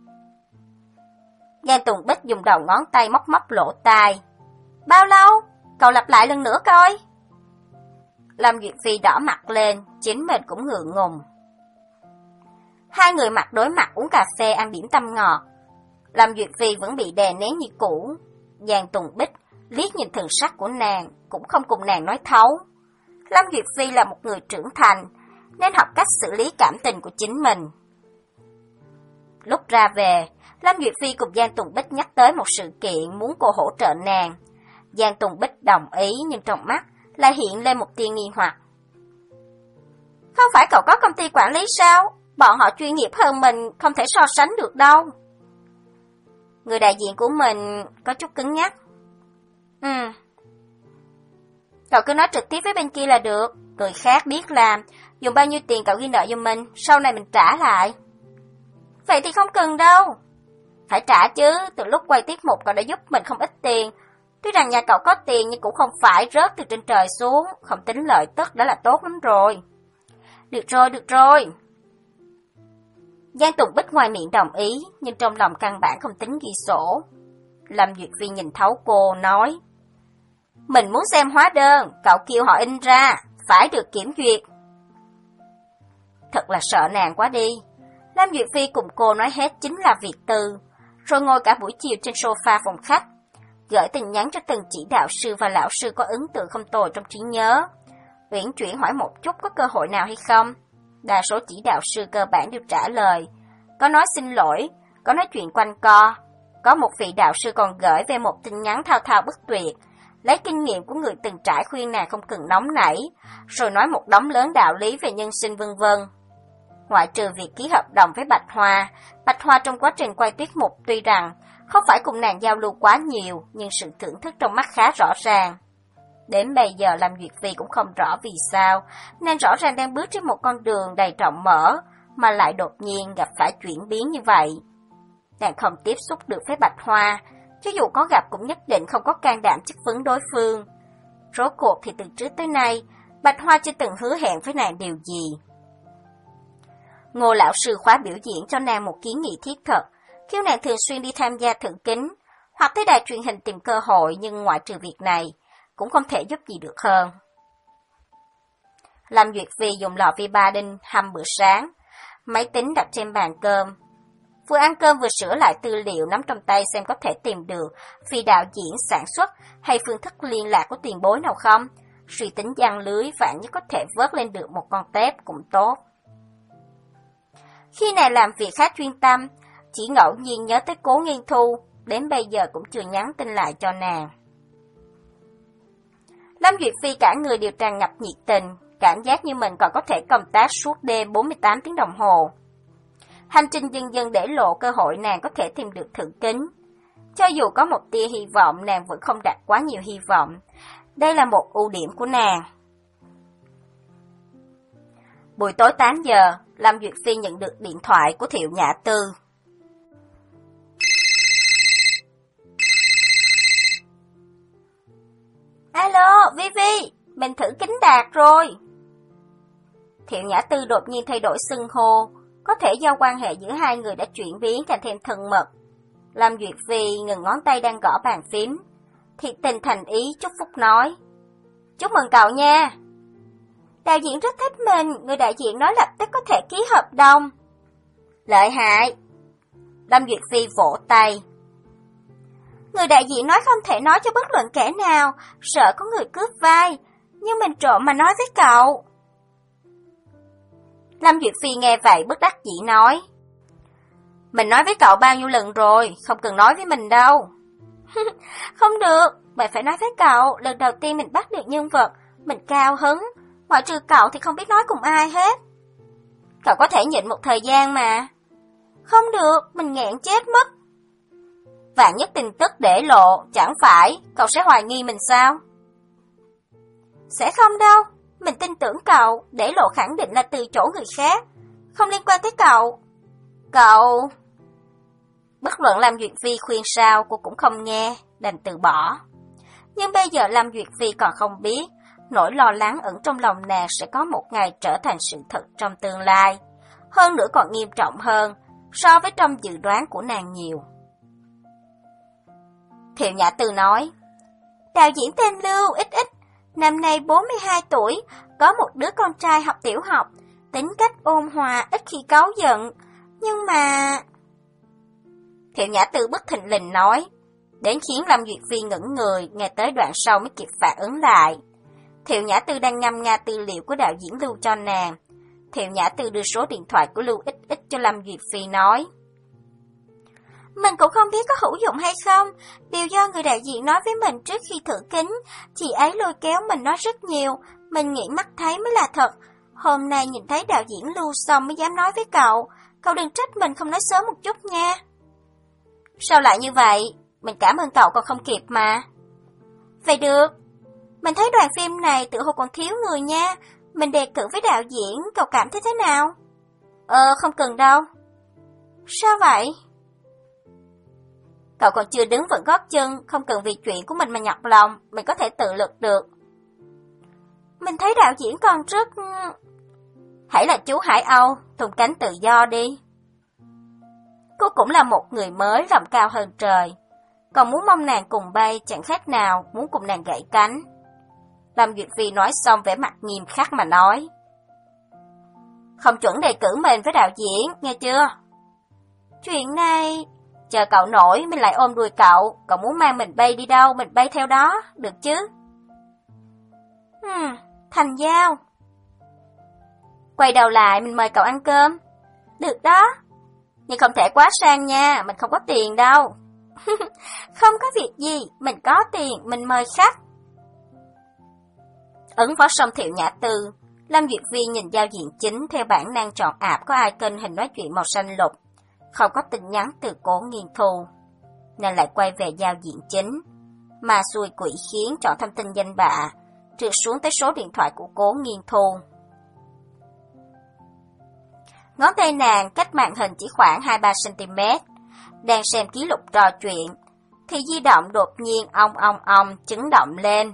Giang Tùng Bích dùng đầu ngón tay móc móc lỗ tai. Bao lâu? Cậu lặp lại lần nữa coi. Lâm Duyệt Phi đỏ mặt lên, chính mình cũng ngượng ngùng. Hai người mặt đối mặt uống cà phê ăn điểm tâm ngọt. Lâm Duyệt Phi vẫn bị đè nén như cũ. Giang Tùng Bích liếc nhìn thần sắc của nàng, cũng không cùng nàng nói thấu. Lâm Duyệt Phi là một người trưởng thành, nên học cách xử lý cảm tình của chính mình. Lúc ra về, Lâm Duyệt Phi cùng Giang Tùng Bích nhắc tới một sự kiện muốn cô hỗ trợ nàng. Giang Tùng Bích đồng ý, nhưng trong mắt lại hiện lên một tia nghi hoặc. Không phải cậu có công ty quản lý sao? Bọn họ chuyên nghiệp hơn mình, không thể so sánh được đâu. Người đại diện của mình có chút cứng nhắc. Ừ. Cậu cứ nói trực tiếp với bên kia là được. Người khác biết làm, dùng bao nhiêu tiền cậu ghi nợ giùm mình, sau này mình trả lại. Vậy thì không cần đâu. Phải trả chứ, từ lúc quay tiết mục cậu đã giúp mình không ít tiền. Tuy rằng nhà cậu có tiền nhưng cũng không phải rớt từ trên trời xuống, không tính lợi tức đã là tốt lắm rồi. Được rồi, được rồi. Giang Tùng Bích ngoài miệng đồng ý, nhưng trong lòng căn bản không tính ghi sổ. Lâm Duyệt Phi nhìn thấu cô, nói, mình muốn xem hóa đơn, cậu kêu họ in ra, phải được kiểm duyệt. Thật là sợ nàng quá đi. Lâm Duyệt Phi cùng cô nói hết chính là việc tư, rồi ngồi cả buổi chiều trên sofa phòng khách, gửi tin nhắn cho từng chỉ đạo sư và lão sư có ấn tượng không tồi trong trí nhớ. Uyển chuyển hỏi một chút có cơ hội nào hay không. Đa số chỉ đạo sư cơ bản đều trả lời, có nói xin lỗi, có nói chuyện quanh co. Có một vị đạo sư còn gửi về một tin nhắn thao thao bất tuyệt, lấy kinh nghiệm của người từng trải khuyên nàng không cần nóng nảy, rồi nói một đống lớn đạo lý về nhân sinh vân vân. Ngoại trừ việc ký hợp đồng với Bạch Hoa, Bạch Hoa trong quá trình quay tiết mục tuy rằng không phải cùng nàng giao lưu quá nhiều, nhưng sự thưởng thức trong mắt khá rõ ràng. Đến bây giờ Lâm Duyệt Phi cũng không rõ vì sao, nàng rõ ràng đang bước trên một con đường đầy rộng mở, mà lại đột nhiên gặp phải chuyển biến như vậy. Nàng không tiếp xúc được với Bạch Hoa, cho dù có gặp cũng nhất định không có can đảm chất vấn đối phương. Rốt cuộc thì từ trước tới nay, Bạch Hoa chưa từng hứa hẹn với nàng điều gì. Ngô lão sư khóa biểu diễn cho nàng một kiến nghị thiết thực, kêu nàng thường xuyên đi tham gia thử kính, hoặc tới đài truyền hình tìm cơ hội, nhưng ngoại trừ việc này, cũng không thể giúp gì được hơn. Lâm Duyệt Phi dùng lò vi ba đinh hâm bữa sáng, máy tính đặt trên bàn cơm. Vừa ăn cơm vừa sửa lại tư liệu nắm trong tay xem có thể tìm được phi đạo diễn sản xuất hay phương thức liên lạc của tiền bối nào không. Suy tính giăng lưới vạn nhất có thể vớt lên được một con tép cũng tốt. Khi này làm việc khá chuyên tâm, chỉ ngẫu nhiên nhớ tới Cố Nghiên Thu, đến bây giờ cũng chưa nhắn tin lại cho nàng. Lâm Duyệt Phi cả người đều tràn ngập nhiệt tình, cảm giác như mình còn có thể công tác suốt đêm bốn mươi tám tiếng đồng hồ. Hành trình dần dần để lộ cơ hội nàng có thể tìm được thử kính. Cho dù có một tia hy vọng, nàng vẫn không đặt quá nhiều hy vọng. Đây là một ưu điểm của nàng. Buổi tối tám giờ, Lâm Duyệt Phi nhận được điện thoại của Thiệu Nhã Tư. Alo, Vi Vi, mình thử kính đạt rồi. Thiệu Nhã Tư đột nhiên thay đổi xưng hô, có thể do quan hệ giữa hai người đã chuyển biến càng thêm thân mật. Lâm Duyệt Phi ngừng ngón tay đang gõ bàn phím, thiệt tình thành ý chúc phúc nói. Chúc mừng cậu nha. Đạo diễn rất thích mình, người đại diện nói lập tức có thể ký hợp đồng. Lợi hại. Lâm Duyệt Phi vỗ tay. Người đại diện nói không thể nói cho bất luận kẻ nào, sợ có người cướp vai, nhưng mình trộm mà nói với cậu. Lâm Duyệt Phi nghe vậy bất đắc dĩ nói. Mình nói với cậu bao nhiêu lần rồi, không cần nói với mình đâu. Không được, mình phải nói với cậu, lần đầu tiên mình bắt được nhân vật, mình cao hứng, ngoại trừ cậu thì không biết nói cùng ai hết. Cậu có thể nhịn một thời gian mà. Không được, mình nghẹn chết mất. Vạn nhất tin tức để lộ, chẳng phải cậu sẽ hoài nghi mình sao? Sẽ không đâu, mình tin tưởng cậu, để lộ khẳng định là từ chỗ người khác, không liên quan tới cậu. Cậu... Bất luận Lâm Duyệt Phi khuyên sao cô cũng không nghe, đành từ bỏ. Nhưng bây giờ Lâm Duyệt Phi còn không biết, nỗi lo lắng ẩn trong lòng nàng sẽ có một ngày trở thành sự thật trong tương lai. Hơn nữa còn nghiêm trọng hơn, so với trong dự đoán của nàng nhiều. Thiệu Nhã Tư nói, đạo diễn tên Lưu X X, năm nay bốn mươi hai tuổi, có một đứa con trai học tiểu học, tính cách ôn hòa, ít khi cáu giận, nhưng mà... Thiệu Nhã Tư bất thình lình nói, đến khiến Lâm Duyệt Phi ngẩn người, nghe tới đoạn sau mới kịp phản ứng lại. Thiệu Nhã Tư đang ngâm nga tư liệu của đạo diễn Lưu cho nàng. Thiệu Nhã Tư đưa số điện thoại của Lưu X X cho Lâm Duyệt Phi nói, mình cũng không biết có hữu dụng hay không, đều do người đại diện nói với mình trước khi thử kính, chị ấy lôi kéo mình nói rất nhiều, mình nghĩ mắt thấy mới là thật. Hôm nay nhìn thấy đạo diễn Lưu xong mới dám nói với cậu, cậu đừng trách mình không nói sớm một chút nha. Sao lại như vậy? Mình cảm ơn cậu còn không kịp mà. Vậy được. Mình thấy đoàn phim này tự hồ còn thiếu người nha. Mình đề cử với đạo diễn, cậu cảm thấy thế nào? Ờ, không cần đâu. Sao vậy? Cậu còn chưa đứng vững gót chân, không cần vì chuyện của mình mà nhọc lòng, mình có thể tự lực được. Mình thấy đạo diễn còn rất... Hãy là chú Hải Âu, tung cánh tự do đi. Cô cũng là một người mới, lòng cao hơn trời. Còn muốn mong nàng cùng bay chẳng khác nào muốn cùng nàng gãy cánh. Lâm Duyệt Phi nói xong vẻ mặt nghiêm khắc mà nói, không chuẩn đề cử mình với đạo diễn, nghe chưa? Chuyện này... Chờ cậu nổi mình lại ôm đuôi cậu, cậu muốn mang mình bay đi đâu mình bay theo đó, được chứ? Hmm, thành giao. Quay đầu lại mình mời cậu ăn cơm. Được đó. Nhưng không thể quá sang nha, mình không có tiền đâu. Không có việc gì, mình có tiền, mình mời khách. Ứng phó xong Thiệu Nhã Tư, Lâm Duyệt Vi nhìn giao diện chính theo bản năng chọn app có icon hình nói chuyện màu xanh lục. Không có tin nhắn từ Cố Nghiên Thu, nên lại quay về giao diện chính. Mà xui quỷ khiến chọn thông tin danh bạ, trượt xuống tới số điện thoại của Cố Nghiên Thu. Ngón tay nàng cách màn hình chỉ khoảng hai ba xăng ti mét, đang xem ký lục trò chuyện, thì di động đột nhiên ong ong ong chấn động lên.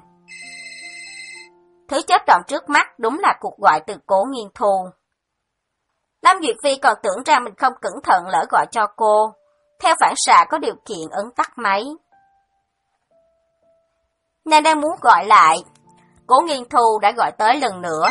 Thứ chớp động trước mắt đúng là cuộc gọi từ Cố Nghiên Thu. Lâm Duyệt Phi còn tưởng ra mình không cẩn thận lỡ gọi cho cô, theo phản xạ có điều kiện ấn tắt máy. Nàng đang muốn gọi lại, Cố Nghiên Thu đã gọi tới lần nữa.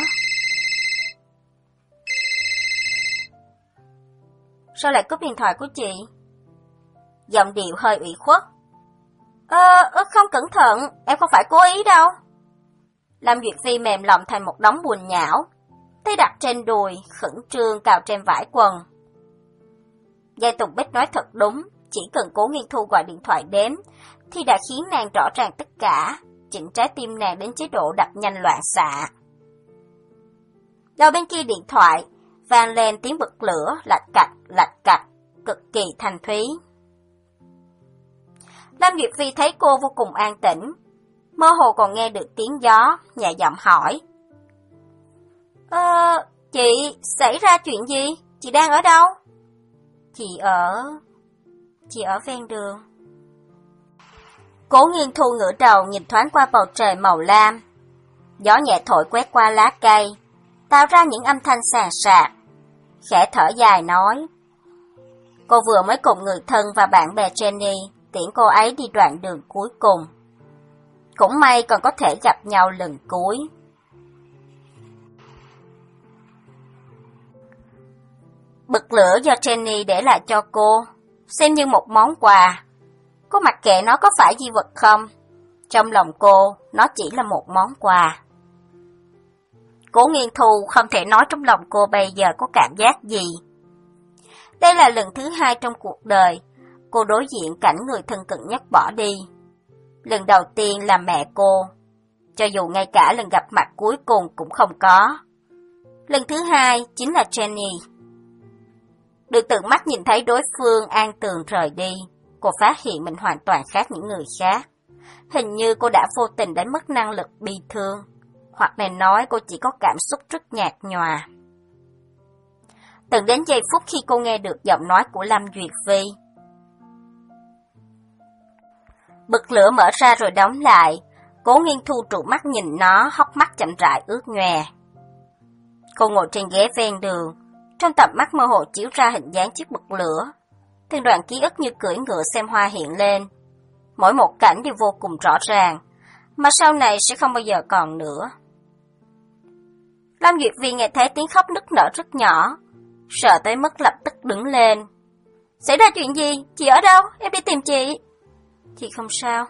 Sao lại cúp điện thoại của chị? Giọng điệu hơi ủy khuất. Ờ, không cẩn thận, em không phải cố ý đâu. Lâm Duyệt Phi mềm lòng thành một đống buồn nhão, tay đặt trên đùi, khẩn trương cào trên vải quần. Giai Tùng Bích nói thật đúng, chỉ cần Cố Nghiên Thu gọi điện thoại đến, thì đã khiến nàng rõ ràng tất cả, chỉnh trái tim nàng đến chế độ đập nhanh loạn xạ. Đầu bên kia điện thoại, vang lên tiếng bật lửa, lạch cạch, lạch cạch, cực kỳ thanh thúy. Lâm Duyệt Phi thấy cô vô cùng an tĩnh, mơ hồ còn nghe được tiếng gió, nhẹ giọng hỏi. Ờ, chị, xảy ra chuyện gì? Chị đang ở đâu? Chị ở... Chị ở ven đường. Cố Nghiên Thu ngửa đầu nhìn thoáng qua bầu trời màu lam. Gió nhẹ thổi quét qua lá cây, tạo ra những âm thanh sàn sạc. Khẽ thở dài nói. Cô vừa mới cùng người thân và bạn bè Jenny tiễn cô ấy đi đoạn đường cuối cùng. Cũng may còn có thể gặp nhau lần cuối. Bật lửa do Jenny để lại cho cô, xem như một món quà. Cô mặc kệ nó có phải di vật không, trong lòng cô, nó chỉ là một món quà. Cố Nghiên Thu không thể nói trong lòng cô bây giờ có cảm giác gì. Đây là lần thứ hai trong cuộc đời, cô đối diện cảnh người thân cận nhất bỏ đi. Lần đầu tiên là mẹ cô, cho dù ngay cả lần gặp mặt cuối cùng cũng không có. Lần thứ hai chính là Jenny. Được tận mắt nhìn thấy đối phương an tường rời đi, cô phát hiện mình hoàn toàn khác những người khác. Hình như cô đã vô tình đánh mất năng lực bi thương, hoặc nên nói cô chỉ có cảm xúc rất nhạt nhòa. Tận đến giây phút khi cô nghe được giọng nói của Lâm Duyệt Phi. Bật lửa mở ra rồi đóng lại, Cố Nghiên Thu trụ mắt nhìn nó, hốc mắt chậm rãi ướt nhòe. Cô ngồi trên ghế ven đường, trong tầm mắt mơ hồ chiếu ra hình dáng chiếc bật lửa. Từng đoạn ký ức như cưỡi ngựa xem hoa hiện lên. Mỗi một cảnh đều vô cùng rõ ràng, mà sau này sẽ không bao giờ còn nữa. Lâm Duyệt Vi nghe thấy tiếng khóc nức nở rất nhỏ, sợ tới mức lập tức đứng lên. Xảy ra chuyện gì? Chị ở đâu? Em đi tìm chị. Chị không sao.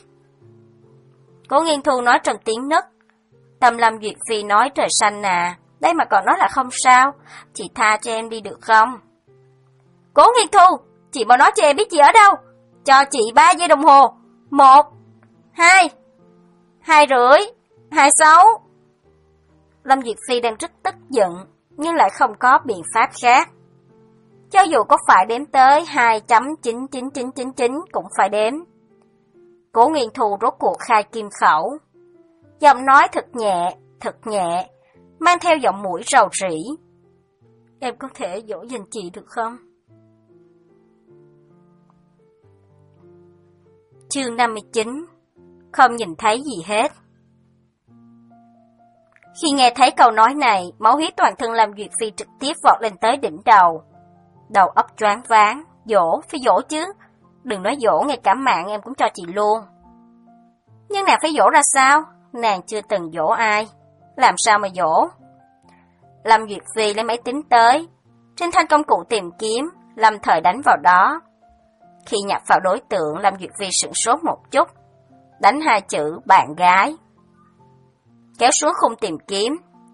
Cố Nghiên Thu nói trong tiếng nấc. Tâm Lâm Duyệt Vi nói trời xanh à, đây mà còn nói là không sao, chị tha cho em đi được không? Cố Nghiên Thu, chị mau nói cho em biết chị ở đâu. Cho chị ba giây đồng hồ. Một, hai, hai rưỡi, hai sáu. Lâm Duyệt Phi đang rất tức giận, nhưng lại không có biện pháp khác. Cho dù có phải đếm tới hai chấm chín chín chín chín chín cũng phải đếm. Cố Nghiên Thu rốt cuộc khai kim khẩu. Giọng nói thật nhẹ, thật nhẹ, mang theo giọng mũi rầu rĩ. Em có thể dỗ dành chị được không? Chương năm mươi chín. Không nhìn thấy gì hết. Khi nghe thấy câu nói này, máu huyết toàn thân Lâm Duyệt Phi trực tiếp vọt lên tới đỉnh đầu. Đầu óc choáng váng, dỗ, phải dỗ chứ. Đừng nói dỗ, ngay cả mạng em cũng cho chị luôn. Nhưng nàng phải dỗ ra sao? Nàng chưa từng dỗ ai. Làm sao mà dỗ? Lâm Duyệt Phi lấy máy tính tới. Trên thanh công cụ tìm kiếm, lâm thời đánh vào đó. Khi nhập vào đối tượng, Lâm Duyệt Phi sửng sốt một chút. Đánh hai chữ bạn gái. Kéo xuống khung tìm kiếm.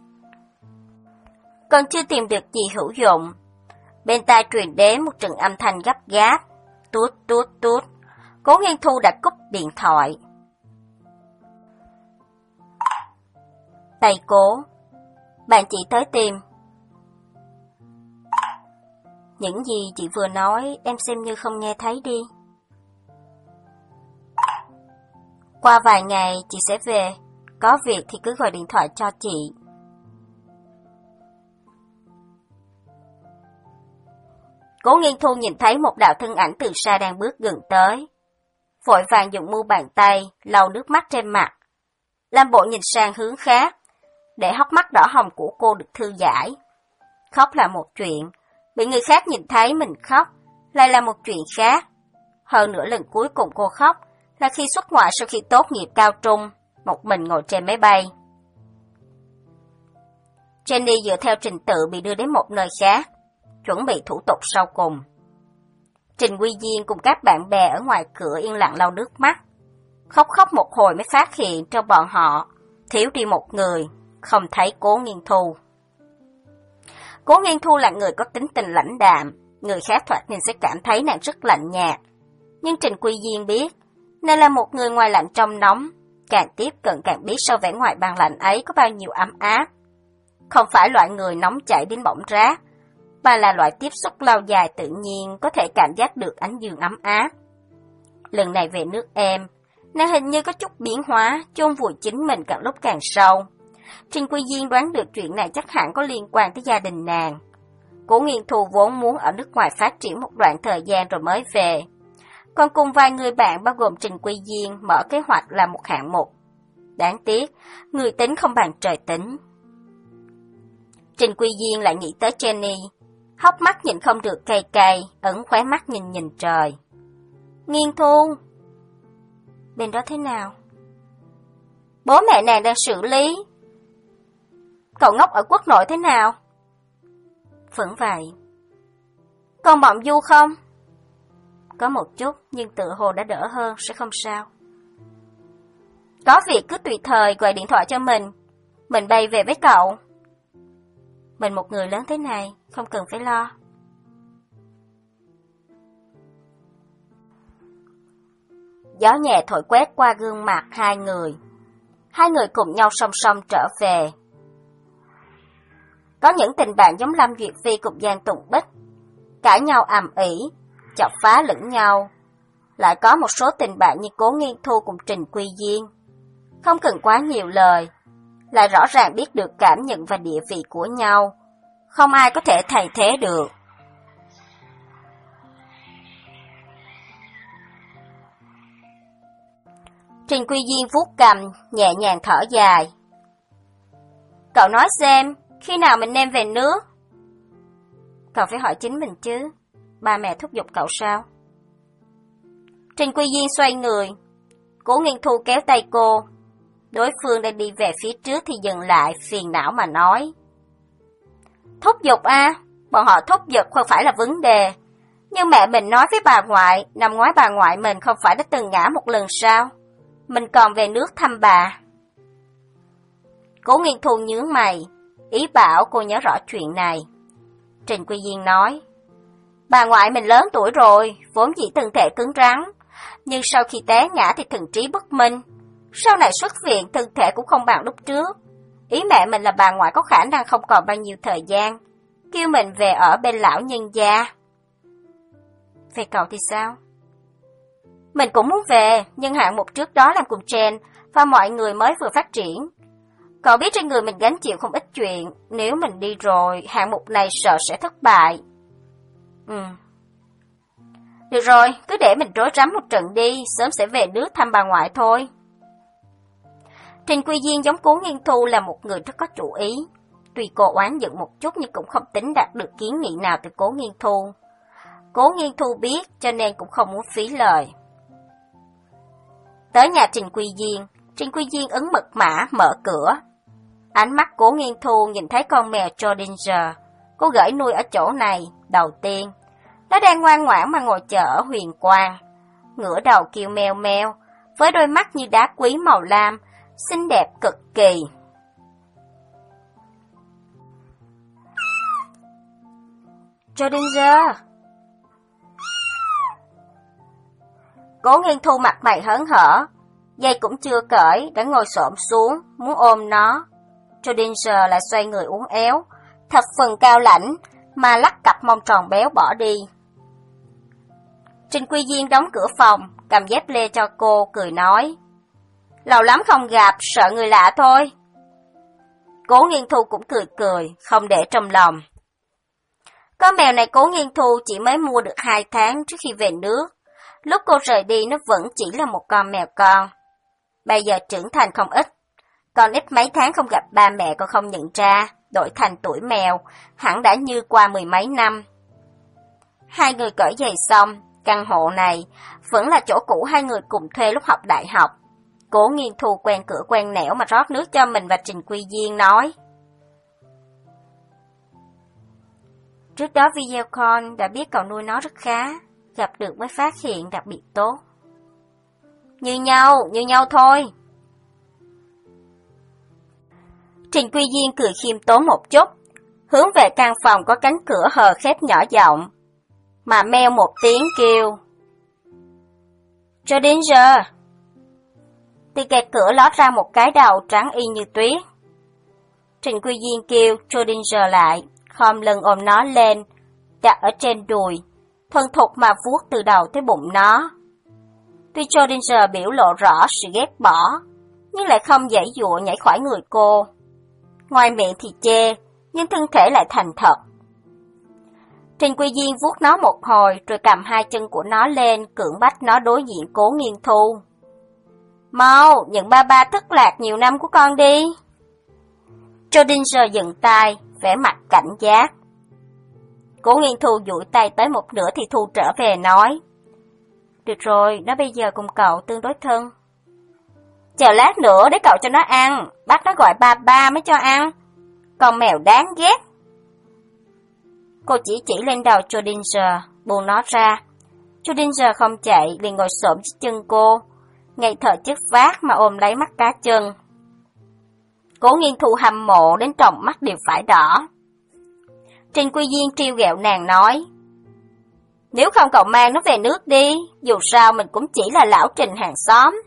Còn chưa tìm được gì hữu dụng. Bên tai truyền đến một trận âm thanh gấp gáp. Tút tút tút. Cố Nghiên Thu đã cúp điện thoại. Tay Cố. Bạn chị tới tìm. Những gì chị vừa nói em xem như không nghe thấy đi. Qua vài ngày chị sẽ về. Có việc thì cứ gọi điện thoại cho chị. Cố Nghiên Thu nhìn thấy một đạo thân ảnh từ xa đang bước gần tới. Vội vàng dùng mu bàn tay lau nước mắt trên mặt. Làm bộ nhìn sang hướng khác, để hốc mắt đỏ hồng của cô được thư giải. Khóc là một chuyện, bị người khác nhìn thấy mình khóc lại là một chuyện khác. Hơn nữa lần cuối cùng cô khóc là khi xuất ngoại sau khi tốt nghiệp cao trung, một mình ngồi trên máy bay. Jenny dựa theo trình tự bị đưa đến một nơi khác, chuẩn bị thủ tục sau cùng. Trình Quy Diên cùng các bạn bè ở ngoài cửa yên lặng lau nước mắt. Khóc khóc một hồi mới phát hiện trong bọn họ thiếu đi một người, không thấy Cố Nghiên Thu. Cố Nghiên Thu là người có tính tình lãnh đạm, người khác thoạt nhìn sẽ cảm thấy nàng rất lạnh nhạt. Nhưng Trình Quy Diên biết, nàng là một người ngoài lạnh trong nóng, càng tiếp cận càng biết sau vẻ ngoài bằng lạnh ấy có bao nhiêu ấm áp. Không phải loại người nóng chảy đến bỏng rát, mà là loại tiếp xúc lâu dài tự nhiên có thể cảm giác được ánh dương ấm áp. Lần này về nước em, nàng hình như có chút biến hóa, chôn vùi chính mình càng lúc càng sâu. Trình Quy Diên đoán được chuyện này chắc hẳn có liên quan tới gia đình nàng. Cố Nghiên Thu vốn muốn ở nước ngoài phát triển một đoạn thời gian rồi mới về. Còn cùng vài người bạn bao gồm Trình Quy Diên mở kế hoạch làm một hạng mục. Đáng tiếc, người tính không bằng trời tính. Trình Quy Diên lại nghĩ tới Jenny, hốc mắt nhìn không được cay cay, ẩn khóe mắt nhìn nhìn trời. Nghiên Thu, bên đó thế nào? Bố mẹ nàng đang xử lý. Cậu ngốc ở quốc nội thế nào? Vẫn vậy. Còn bọn Du không? có một chút, nhưng tự hồ đã đỡ hơn, sẽ không sao. Có việc cứ tùy thời gọi điện thoại cho mình, mình bay về với cậu. Mình một người lớn thế này, không cần phải lo. Gió nhẹ thổi quét qua gương mặt hai người. Hai người cùng nhau song song trở về. Có những tình bạn giống Lâm Duyệt Phi cùng Giang Tùng Bích, cãi nhau ầm ĩ, chọc phá lẫn nhau. Lại có một số tình bạn như Cố Nghiên Thu cùng Trình Quy Diên, không cần quá nhiều lời, lại rõ ràng biết được cảm nhận và địa vị của nhau, không ai có thể thay thế được. Trình Quy Diên vuốt cằm, nhẹ nhàng thở dài. Cậu nói xem, khi nào mình đem về nước? Cậu phải hỏi chính mình chứ, ba mẹ thúc giục cậu sao? Trình Quy Diên xoay người, Cố Nghiên Thu kéo tay cô. Đối phương đang đi về phía trước thì dừng lại, phiền não mà nói. Thúc giục à, bọn họ thúc giục không phải là vấn đề. Nhưng mẹ mình nói với bà ngoại, năm ngoái bà ngoại mình không phải đã từng ngã một lần sao? Mình còn về nước thăm bà. Cố Nghiên Thu nhướng mày, ý bảo cô nhớ rõ chuyện này. Trình Quy Diên nói, bà ngoại mình lớn tuổi rồi, vốn dĩ thân thể cứng rắn, nhưng sau khi té ngã thì thần trí bất minh. Sau này xuất viện, thân thể cũng không bằng lúc trước. Ý mẹ mình là bà ngoại có khả năng không còn bao nhiêu thời gian, kêu mình về ở bên lão nhân gia. Về cậu thì sao? Mình cũng muốn về, nhưng hạng mục trước đó làm cùng Chen và mọi người mới vừa phát triển. Cậu biết trên người mình gánh chịu không ít chuyện, nếu mình đi rồi, hạng mục này sợ sẽ thất bại. Ừ. Được rồi, cứ để mình rối rắm một trận đi, sớm sẽ về nước thăm bà ngoại thôi. Trình Quy Diên giống Cố Nghiên Thu là một người rất có chủ ý. Tuy cô oán giận một chút nhưng cũng không tính đạt được kiến nghị nào từ Cố Nghiên Thu. Cố Nghiên Thu biết cho nên cũng không muốn phí lời. Tới nhà Trình Quy Diên, Trình Quy Diên ấn mật mã mở cửa. Ánh mắt Cố Nghiên Thu nhìn thấy con mèo Schrödinger, cô gửi nuôi ở chỗ này đầu tiên. Nó đang ngoan ngoãn mà ngồi chờ ở huyền quang, ngửa đầu kêu meo meo, với đôi mắt như đá quý màu lam, xinh đẹp cực kỳ. Schrödinger! Cố Nghiên Thu mặt mày hớn hở, dây cũng chưa cởi, đã ngồi xổm xuống, muốn ôm nó. Schrödinger lại xoay người uốn éo, thập phần cao lãnh, mà lắc cặp mông tròn béo bỏ đi. Trình Quy Diên đóng cửa phòng, cầm dép lê cho cô, cười nói. Lâu lắm không gặp, sợ người lạ thôi. Cố Nghiên Thu cũng cười cười, không để trong lòng. Con mèo này Cố Nghiên Thu chỉ mới mua được hai tháng trước khi về nước. Lúc cô rời đi nó vẫn chỉ là một con mèo con. Bây giờ trưởng thành không ít. Còn ít mấy tháng không gặp ba mẹ còn không nhận ra, đổi thành tuổi mèo, hẳn đã như qua mười mấy năm. Hai người cởi giày xong, căn hộ này vẫn là chỗ cũ hai người cùng thuê lúc học đại học. Cố Nghiên Thu quen cửa quen nẻo mà rót nước cho mình và Trình Quy Diên nói. Trước đó video call đã biết cậu nuôi nó rất khá, gặp được mới phát hiện đặc biệt tốt. Như nhau, như nhau thôi. Trình Quy Diên cười khiêm tốn một chút, hướng về căn phòng có cánh cửa hờ khép nhỏ giọng, mà meo một tiếng kêu. Schrödinger! Từ kẹt cửa lót ra một cái đầu trắng y như tuyết. Trình Quy Diên kêu Schrödinger lại, khom lưng ôm nó lên, đặt ở trên đùi, thuần thục mà vuốt từ đầu tới bụng nó. Tuy Schrödinger biểu lộ rõ sự ghét bỏ, nhưng lại không giãy giụa nhảy khỏi người cô. Ngoài miệng thì chê, nhưng thân thể lại thành thật. Trình Quy Diên vuốt nó một hồi rồi cầm hai chân của nó lên, cưỡng bách nó đối diện Cố Nghiên Thu. Mau, nhận ba ba thất lạc nhiều năm của con đi. Schrödinger dừng tay, vẻ mặt cảnh giác. Cố Nghiên Thu duỗi tay tới một nửa thì thu trở về nói. Được rồi, nó bây giờ cùng cậu tương đối thân. Chờ lát nữa để cậu cho nó ăn, bắt nó gọi ba ba mới cho ăn. Con mèo đáng ghét. Cô chỉ chỉ lên đầu Schrödinger, buông nó ra. Schrödinger không chạy, liền ngồi xổm dưới chân cô, ngây thở chất phát mà ôm lấy mắt cá chân. Cố Nghiên Thu hâm mộ đến tròng mắt đều phải đỏ. Trình Quy Diên trêu ghẹo nàng nói, nếu không cậu mang nó về nước đi, dù sao mình cũng chỉ là lão Trình hàng xóm.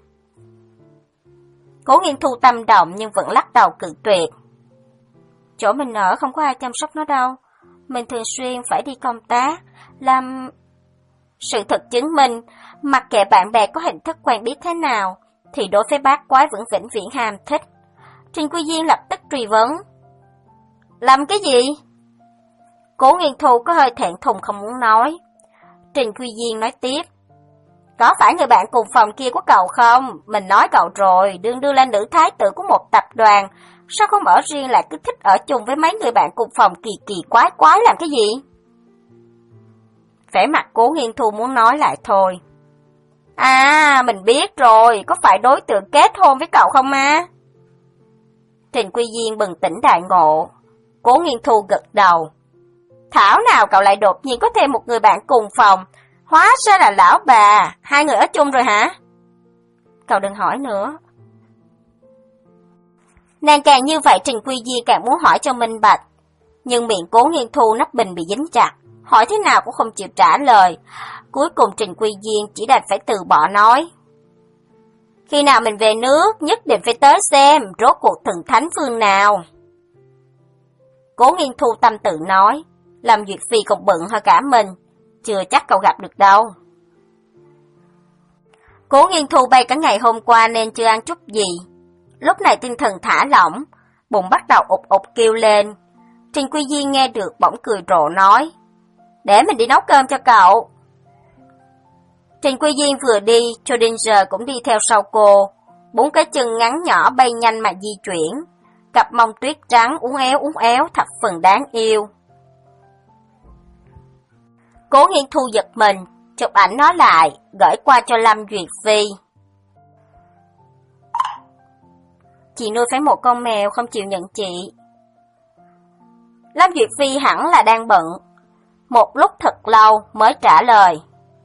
Cố Nghiên Thu tâm động nhưng vẫn lắc đầu cự tuyệt. Chỗ mình ở không có ai chăm sóc nó đâu, mình thường xuyên phải đi công tác, làm... Sự thật chứng minh, mặc kệ bạn bè có hình thức quen biết thế nào, thì đối với bác quái vẫn vĩnh viễn ham thích. Trình Quy Diên lập tức truy vấn. Làm cái gì? Cố Nghiên Thu có hơi thẹn thùng không muốn nói. Trình Quy Diên nói tiếp. Có phải người bạn cùng phòng kia của cậu không? Mình nói cậu rồi, đương đưa lên nữ thái tử của một tập đoàn. Sao không ở riêng lại cứ thích ở chung với mấy người bạn cùng phòng kỳ kỳ quái quái làm cái gì? Vẻ mặt Cố Nghiên Thu muốn nói lại thôi. À, mình biết rồi, có phải đối tượng kết hôn với cậu không ma? Trình Quy Diên bừng tỉnh đại ngộ. Cố Nghiên Thu gật đầu. Thảo nào cậu lại đột nhiên có thêm một người bạn cùng phòng, hóa ra là lão bà, hai người ở chung rồi hả? Cậu đừng hỏi nữa. Nàng càng như vậy Trình Quy Diên càng muốn hỏi cho minh bạch, nhưng miệng Cố Nghiên Thu nắp bình bị dính chặt, hỏi thế nào cũng không chịu trả lời. Cuối cùng Trình Quy Diên chỉ đành phải từ bỏ nói. Khi nào mình về nước, nhất định phải tới xem rốt cuộc thần thánh phương nào. Cố Nghiên Thu tâm tự nói, Lâm Duyệt Phi còn bận hơn cả mình, chưa chắc cậu gặp được đâu. Cố Nghiên Thu bay cả ngày hôm qua nên chưa ăn chút gì. Lúc này tinh thần thả lỏng, bụng bắt đầu ụt ụt kêu lên. Trình Quy Diên nghe được bỗng cười rộ nói, để mình đi nấu cơm cho cậu. Trình Quy Diên vừa đi, Schrödinger cũng đi theo sau cô. Bốn cái chân ngắn nhỏ bay nhanh mà di chuyển, cặp mông tuyết trắng uốn éo uốn éo thập phần đáng yêu. Cố Nghiên Thu giật mình, chụp ảnh nó lại, gửi qua cho Lâm Duyệt Phi. Chị nuôi phải một con mèo không chịu nhận chị. Lâm Duyệt Phi hẳn là đang bận, một lúc thật lâu mới trả lời.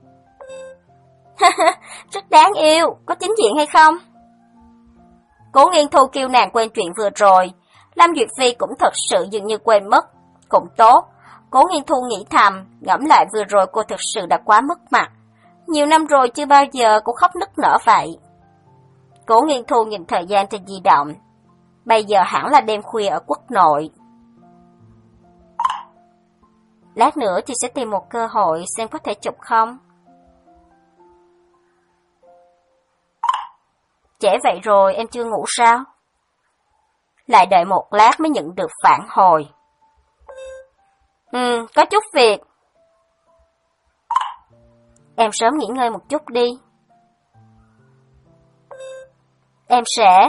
Rất đáng yêu, có chính diện hay không? Cố Nghiên Thu kêu nàng quên chuyện vừa rồi, Lâm Duyệt Phi cũng thật sự dường như quên mất, cũng tốt. Cố Nghiên Thu nghĩ thầm, ngẫm lại vừa rồi cô thực sự đã quá mất mặt. Nhiều năm rồi chưa bao giờ cô khóc nức nở vậy. Cố Nghiên Thu nhìn thời gian trên di động. Bây giờ hẳn là đêm khuya ở quốc nội. Lát nữa chị sẽ tìm một cơ hội xem có thể chụp không. Trễ vậy rồi em chưa ngủ sao? Lại đợi một lát mới nhận được phản hồi. Ừ, có chút việc. Em sớm nghỉ ngơi một chút đi. Em sẽ...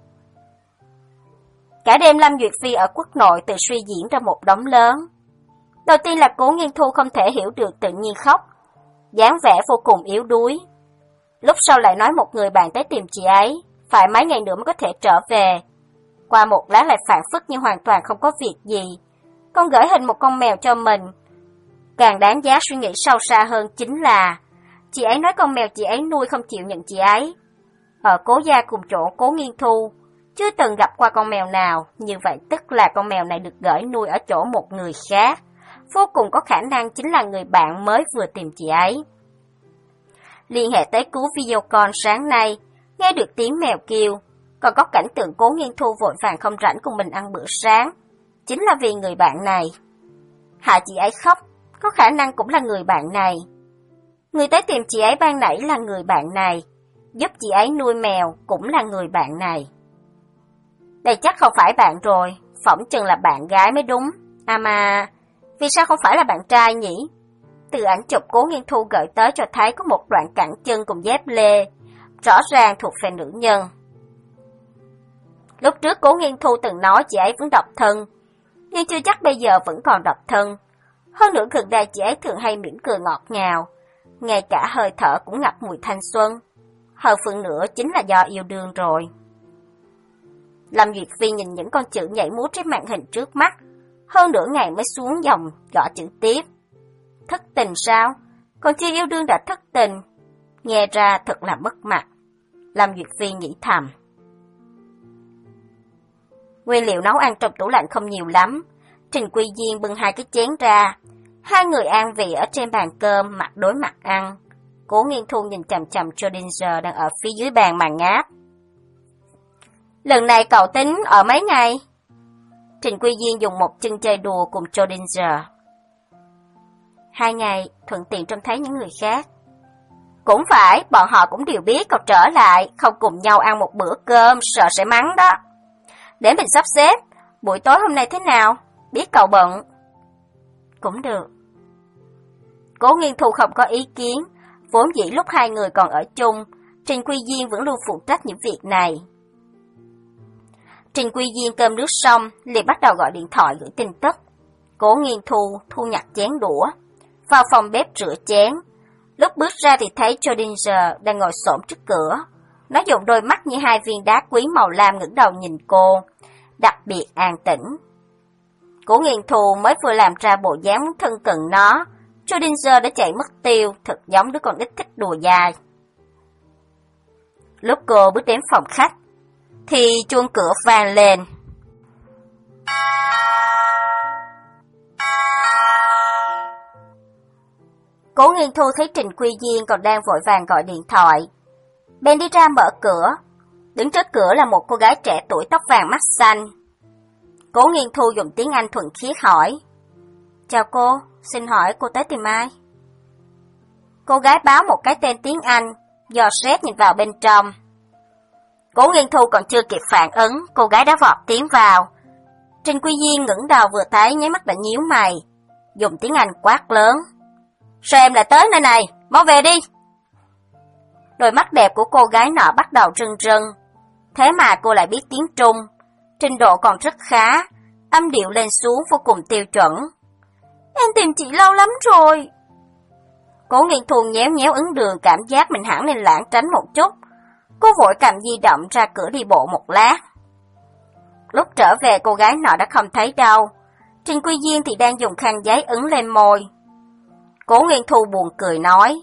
Cả đêm Lâm Duyệt Phi ở quốc nội tự suy diễn ra một đống lớn. Đầu tiên là Cố Nghiên Thu không thể hiểu được tự nhiên khóc, dáng vẻ vô cùng yếu đuối. Lúc sau lại nói một người bạn tới tìm chị ấy, phải mấy ngày nữa mới có thể trở về. Qua một lát lại phản phất như hoàn toàn không có việc gì. Con gửi hình một con mèo cho mình. Càng đáng giá suy nghĩ sâu xa hơn chính là chị ấy nói con mèo chị ấy nuôi không chịu nhận chị ấy. Ở Cố gia cùng chỗ Cố Nghiên Thu chưa từng gặp qua con mèo nào, như vậy tức là con mèo này được gửi nuôi ở chỗ một người khác, vô cùng có khả năng chính là người bạn mới vừa tìm chị ấy. Liên hệ tới cú video call sáng nay, nghe được tiếng mèo kêu, còn có cảnh tượng Cố Nghiên Thu vội vàng không rảnh cùng mình ăn bữa sáng, chính là vì người bạn này. Hạ chị ấy khóc, có khả năng cũng là người bạn này. Người tới tìm chị ấy ban nãy là người bạn này, giúp chị ấy nuôi mèo cũng là người bạn này. Đây chắc không phải bạn rồi, phỏng chừng là bạn gái mới đúng. À mà, vì sao không phải là bạn trai nhỉ? Từ ảnh chụp Cố Nghiên Thu gửi tới cho thấy có một đoạn cẳng chân cùng dép lê, rõ ràng thuộc về nữ nhân. Lúc trước Cố Nghiên Thu từng nói chị ấy vẫn độc thân, nhưng chưa chắc bây giờ vẫn còn độc thân. Hơn nữa gần đây chị ấy thường hay mỉm cười ngọt ngào, ngay cả hơi thở cũng ngập mùi thanh xuân. Hơn phần nữa chính là do yêu đương rồi. Lâm Duyệt Phi nhìn những con chữ nhảy múa trên màn hình trước mắt, hơn nửa ngày mới xuống dòng gõ chữ tiếp. Thất tình sao? còn chưa yêu đương đã thất tình. Nghe ra thật là mất mặt. Lâm Duyệt Phi nghĩ thầm. Nguyên liệu nấu ăn trong tủ lạnh không nhiều lắm. Trình Quy Diên bưng hai cái chén ra. Hai người an vị ở trên bàn cơm, mặt đối mặt ăn. Cố Nghiên Thu nhìn chằm chằm Schrödinger đang ở phía dưới bàn mà ngáp. Lần này cậu tính ở mấy ngày? Trình Quy Diên dùng một chân chơi đùa cùng Schrödinger. Hai ngày, thuận tiện trông thấy những người khác. Cũng phải, bọn họ cũng đều biết cậu trở lại, không cùng nhau ăn một bữa cơm, sợ sẽ mắng đó. Để mình sắp xếp, buổi tối hôm nay thế nào? Biết cậu bận. Cũng được. Cố Nghiên Thu không có ý kiến, vốn dĩ lúc hai người còn ở chung, Trình Quy Diên vẫn luôn phụ trách những việc này. Trình Quy Diên cơm nước xong, liền bắt đầu gọi điện thoại gửi tin tức. Cố Nghiên Thu thu nhặt chén đũa, vào phòng bếp rửa chén. Lúc bước ra thì thấy Schrödinger đang ngồi xổm trước cửa. Nó dùng đôi mắt như hai viên đá quý màu lam ngẩng đầu nhìn cô, đặc biệt an tĩnh. Cố Nghiên Thu mới vừa làm ra bộ dáng thân cận nó, Schrödinger đã chạy mất tiêu, thật giống đứa con nít thích đùa dai. Lúc cô bước đến phòng khách, thì chuông cửa vang lên. Cố Nghiên Thu thấy Trình Quy Diên còn đang vội vàng gọi điện thoại. Bèn đi ra mở cửa. Đứng trước cửa là một cô gái trẻ tuổi tóc vàng mắt xanh. Cố Nghiên Thu dùng tiếng Anh thuần khiết hỏi. Chào cô, xin hỏi cô tới tìm ai? Cô gái báo một cái tên tiếng Anh, dò xét nhìn vào bên trong. Cố Nghiên Thu còn chưa kịp phản ứng, cô gái đã vọt tiến vào. Trình Quy Diên ngẩng đầu vừa thấy nháy mắt đã nhíu mày, dùng tiếng Anh quát lớn. Sao em lại tới nơi này? Mau về đi! Đôi mắt đẹp của cô gái nọ bắt đầu rưng rưng. Thế mà cô lại biết tiếng Trung, trình độ còn rất khá, âm điệu lên xuống vô cùng tiêu chuẩn. Em tìm chị lâu lắm rồi. Cố Nghiên Thu nhéo nhéo ứng đường, cảm giác mình hẳn nên lảng tránh một chút. Cô vội cầm di động ra cửa đi bộ một lát. Lúc trở về cô gái nọ đã không thấy đâu. Trình Quy Diên thì đang dùng khăn giấy ấn lên môi. Cố Nghiên Thu buồn cười nói.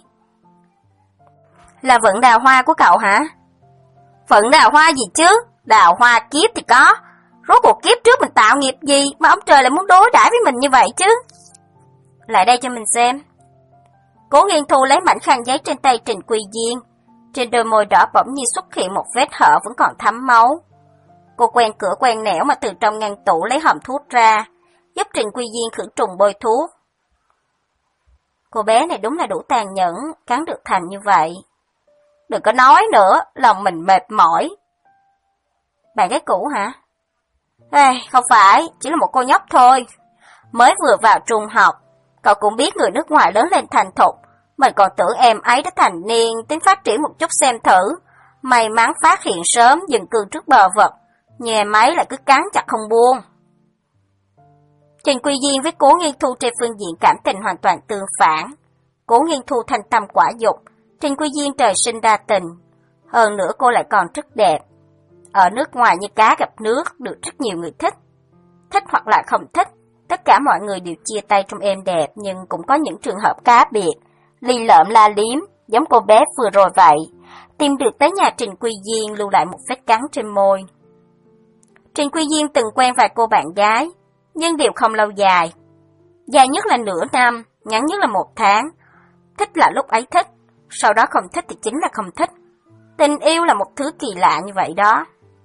Là vận đào hoa của cậu hả? Vận đào hoa gì chứ? Đào hoa kiếp thì có. Rốt cuộc kiếp trước mình tạo nghiệp gì mà ông trời lại muốn đối đãi với mình như vậy chứ? Lại đây cho mình xem. Cố Nghiên Thu lấy mảnh khăn giấy trên tay Trình Quy Diên. Trên đôi môi đỏ bỗng nhiên xuất hiện một vết hở vẫn còn thấm máu. Cô quen cửa quen nẻo mà từ trong ngăn tủ lấy hòm thuốc ra, giúp Trình Quy Diên khử trùng bôi thuốc. Cô bé này đúng là đủ tàn nhẫn, cắn được thành như vậy. Đừng có nói nữa, lòng mình mệt mỏi. Bạn gái cũ hả? Ê, không phải, chỉ là một cô nhóc thôi. Mới vừa vào trung học, cậu cũng biết người nước ngoài lớn lên thành thục. Mình còn tưởng em ấy đã thành niên, tính phát triển một chút xem thử. May mắn phát hiện sớm, dừng cương trước bờ vực. Nhưng em ấy lại cứ cắn chặt không buông. Trình Quy Diên với Cố Nghiên Thu trên phương diện cảm tình hoàn toàn tương phản. Cố Nghiên Thu thanh tâm quả dục, Trình Quy Diên trời sinh đa tình. Hơn nữa cô lại còn rất đẹp. Ở nước ngoài như cá gặp nước, được rất nhiều người thích. Thích hoặc là không thích, tất cả mọi người đều chia tay trong êm đẹp, nhưng cũng có những trường hợp cá biệt, lì lợm la liếm, giống cô bé vừa rồi vậy, tìm được tới nhà Trình Quy Diên lưu lại một vết cắn trên môi. Trình Quy Diên từng quen vài cô bạn gái, nhưng đều không lâu dài. Dài nhất là nửa năm, ngắn nhất là một tháng. Thích là lúc ấy thích, sau đó không thích thì chính là không thích. Tình yêu là một thứ kỳ lạ như vậy đó.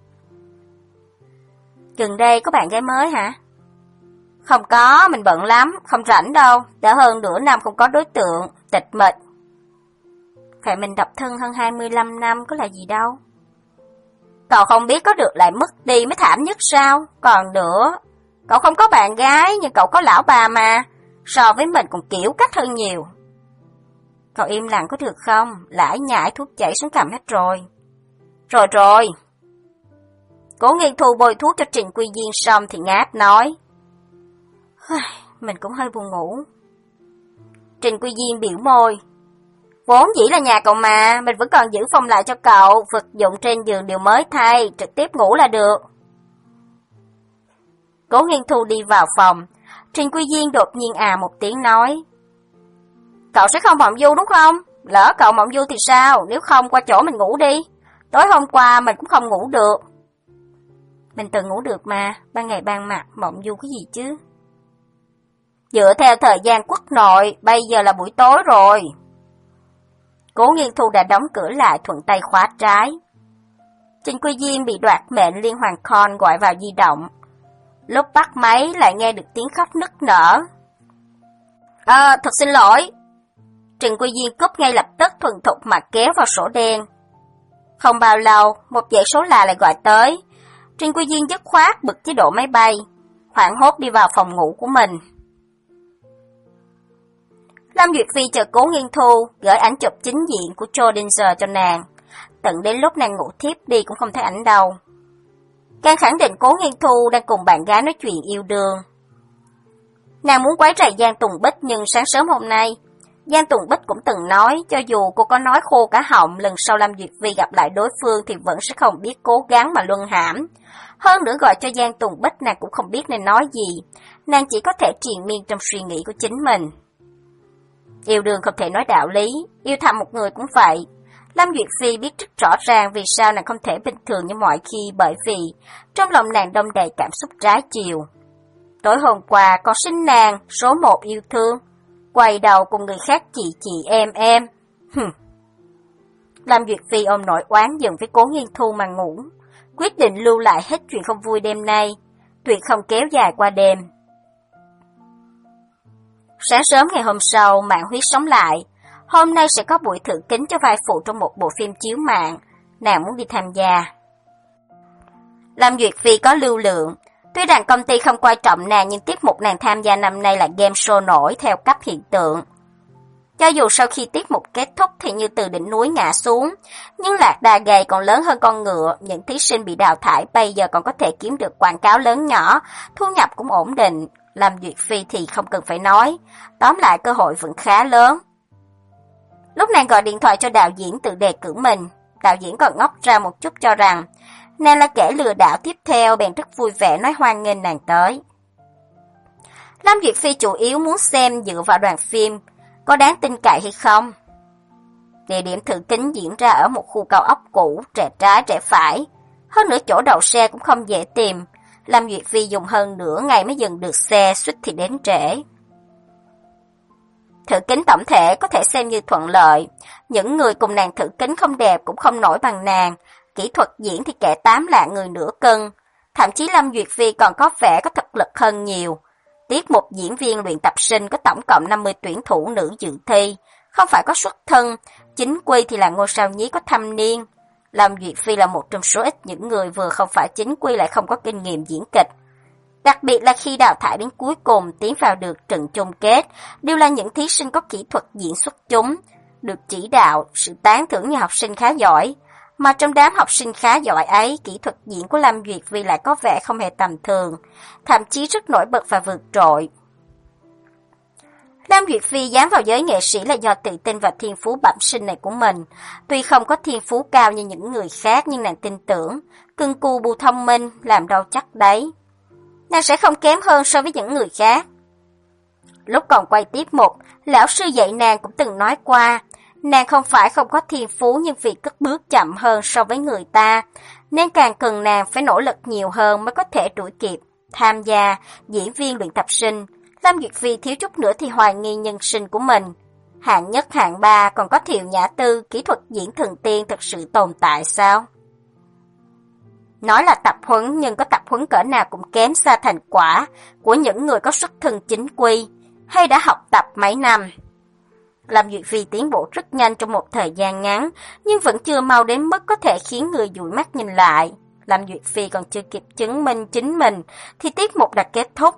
Gần đây có bạn gái mới hả? Không có, mình bận lắm, không rảnh đâu, đã hơn nửa năm không có đối tượng, tịch mịch. Phải mình độc thân hơn hai mươi lăm năm có là gì đâu. Cậu không biết có được lại mất đi mới thảm nhất sao? Còn nữa, cậu không có bạn gái nhưng cậu có lão bà mà, so với mình còn kiểu cách hơn nhiều. Cậu im lặng có được không? Lải nhải thuốc chảy xuống cằm hết rồi. Rồi rồi. Cố Nghiên Thu bôi thuốc cho Trình Quy Diên xong thì ngáp nói. Mình cũng hơi buồn ngủ. Trình Quy Diên biểu môi. Vốn dĩ là nhà cậu mà, mình vẫn còn giữ phòng lại cho cậu, vật dụng trên giường đều mới thay, trực tiếp ngủ là được. Cố Nghiên Thu đi vào phòng, Trình Quy Diên đột nhiên à một tiếng nói. Cậu sẽ không mộng du đúng không? Lỡ cậu mộng du thì sao? Nếu không qua chỗ mình ngủ đi. Tối hôm qua mình cũng không ngủ được. Mình tự ngủ được mà, ban ngày ban mặt, mộng du cái gì chứ? Dựa theo thời gian quốc nội, bây giờ là buổi tối rồi. Cố Nghiên Thu đã đóng cửa lại, thuận tay khóa trái. Trình Quy Diên bị đoạt mệnh liên hoàn con gọi vào di động. Lúc bắt máy lại nghe được tiếng khóc nức nở. À, thật xin lỗi. Trình Quy Diên cúp ngay lập tức, thuần thục mà kéo vào sổ đen. Không bao lâu, một dãy số lạ lại gọi tới. Trình Quy Diên dứt khoát bật chế độ máy bay, hoảng hốt đi vào phòng ngủ của mình. Lâm Duyệt Phi chờ Cố Nghiên Thu gửi ảnh chụp chính diện của Joe Dinser cho nàng. Tận đến lúc nàng ngủ thiếp đi cũng không thấy ảnh đâu. Càng khẳng định Cố Nghiên Thu đang cùng bạn gái nói chuyện yêu đương. Nàng muốn quấy rầy Giang Tùng Bích, nhưng sáng sớm hôm nay, Giang Tùng Bích cũng từng nói cho dù cô có nói khô cả họng, lần sau Lâm Duyệt Phi gặp lại đối phương thì vẫn sẽ không biết cố gắng mà luân hãm. Hơn nữa gọi cho Giang Tùng Bích nàng cũng không biết nên nói gì, nàng chỉ có thể triền miên trong suy nghĩ của chính mình. Yêu đương không thể nói đạo lý, yêu thầm một người cũng vậy. Lâm Duyệt Phi biết rất rõ ràng vì sao nàng không thể bình thường như mọi khi, bởi vì trong lòng nàng đong đầy cảm xúc trái chiều. Tối hôm qua còn sinh nàng số một yêu thương, quay đầu cùng người khác chị chị em em. Hừm. Lâm Duyệt Phi ôm nỗi oán giận với Cố Nghiên Thu mà ngủ, quyết định lưu lại hết chuyện không vui đêm nay, tuyệt không kéo dài qua đêm. Sáng sớm ngày hôm sau, mạng huyết sống lại. Hôm nay sẽ có buổi thử kính cho vai phụ trong một bộ phim chiếu mạng, nàng muốn đi tham gia. Lâm Duyệt Phi có lưu lượng, tuy rằng công ty không coi trọng nàng nhưng tiết mục nàng tham gia năm nay là game show nổi theo cấp hiện tượng. Cho dù sau khi tiết mục kết thúc thì như từ đỉnh núi ngã xuống, nhưng lạc đà gầy còn lớn hơn con ngựa, những thí sinh bị đào thải bây giờ còn có thể kiếm được quảng cáo lớn nhỏ, thu nhập cũng ổn định. Lâm Duyệt Phi thì không cần phải nói, tóm lại cơ hội vẫn khá lớn. Lúc nàng gọi điện thoại cho đạo diễn tự đề cử mình, đạo diễn còn ngóc ra một chút cho rằng nàng là kẻ lừa đảo tiếp theo, bèn rất vui vẻ nói hoan nghênh nàng tới. Lâm Duyệt Phi chủ yếu muốn xem dựa vào đoàn phim có đáng tin cậy hay không. Địa điểm thử kính diễn ra ở một khu cao ốc cũ, rẽ trái rẽ phải, hơn nữa chỗ đậu xe cũng không dễ tìm. Lâm Duyệt Phi dùng hơn nửa ngày mới dừng được xe, suýt thì đến trễ. Thử kính tổng thể có thể xem như thuận lợi, những người cùng nàng thử kính không đẹp cũng không nổi bằng nàng, kỹ thuật diễn thì kẻ tám lạng người nửa cân, thậm chí Lâm Duyệt Phi còn có vẻ có thực lực hơn nhiều. Tiết mục diễn viên luyện tập sinh có tổng cộng năm mươi tuyển thủ nữ dự thi, không phải có xuất thân, chính quy thì là ngôi sao nhí có thâm niên. Lâm Duyệt Phi là một trong số ít những người vừa không phải chính quy lại không có kinh nghiệm diễn kịch. Đặc biệt là khi đào thải đến cuối cùng tiến vào được trận chung kết, đều là những thí sinh có kỹ thuật diễn xuất chúng, được chỉ đạo, sự tán thưởng như học sinh khá giỏi. Mà trong đám học sinh khá giỏi ấy, kỹ thuật diễn của Lâm Duyệt Phi lại có vẻ không hề tầm thường, thậm chí rất nổi bật và vượt trội. Lâm Duyệt Phi dám vào giới nghệ sĩ là do tự tin vào thiên phú bẩm sinh này của mình. Tuy không có thiên phú cao như những người khác nhưng nàng tin tưởng, cưng cù bù thông minh, làm đâu chắc đấy. Nàng sẽ không kém hơn so với những người khác. Lúc còn quay tiết mục, lão sư dạy nàng cũng từng nói qua, nàng không phải không có thiên phú nhưng vì cất bước chậm hơn so với người ta, nên càng cần nàng phải nỗ lực nhiều hơn mới có thể đuổi kịp. Tham gia diễn viên luyện tập sinh, Lâm Duyệt Phi thiếu chút nữa thì hoài nghi nhân sinh của mình. Hạng nhất hạng ba còn có Thiều Nhã Tư, kỹ thuật diễn thần tiên thực sự tồn tại sao? Nói là tập huấn nhưng có tập huấn cỡ nào cũng kém xa thành quả của những người có xuất thân chính quy hay đã học tập mấy năm. Lâm Duyệt Phi tiến bộ rất nhanh trong một thời gian ngắn, nhưng vẫn chưa mau đến mức có thể khiến người dụi mắt nhìn lại. Lâm Duyệt Phi còn chưa kịp chứng minh chính mình thì tiết mục đã kết thúc.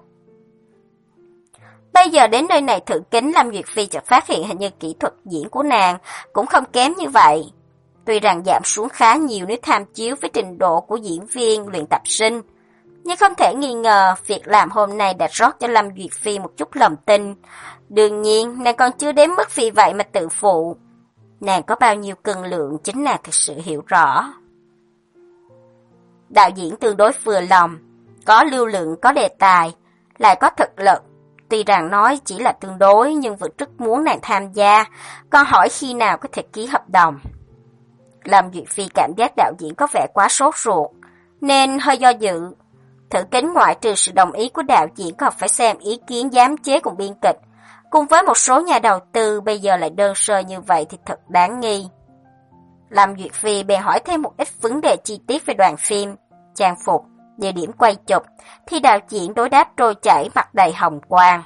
Bây giờ đến nơi này thử kính, Lâm Duyệt Phi chợt phát hiện hình như kỹ thuật diễn của nàng cũng không kém như vậy. Tuy rằng giảm xuống khá nhiều nếu tham chiếu với trình độ của diễn viên luyện tập sinh, nhưng không thể nghi ngờ việc làm hôm nay đã rót cho Lâm Duyệt Phi một chút lòng tin. Đương nhiên, nàng còn chưa đến mức vì vậy mà tự phụ. Nàng có bao nhiêu cân lượng chính nàng thực sự hiểu rõ. Đạo diễn tương đối vừa lòng, có lưu lượng, có đề tài, lại có thực lực, tuy rằng nói chỉ là tương đối nhưng vẫn rất muốn nàng tham gia, còn hỏi khi nào có thể ký hợp đồng. Lâm Duyệt Phi cảm giác đạo diễn có vẻ quá sốt ruột, nên hơi do dự. Thử kính ngoại trừ sự đồng ý của đạo diễn còn phải xem ý kiến giám chế cùng biên kịch, cùng với một số nhà đầu tư bây giờ lại đơn sơ như vậy thì thật đáng nghi. Lâm Duyệt Phi bèn hỏi thêm một ít vấn đề chi tiết về đoàn phim, trang phục, địa điểm quay chụp, thì đạo diễn đối đáp trôi chảy, mặt đầy hồng quang.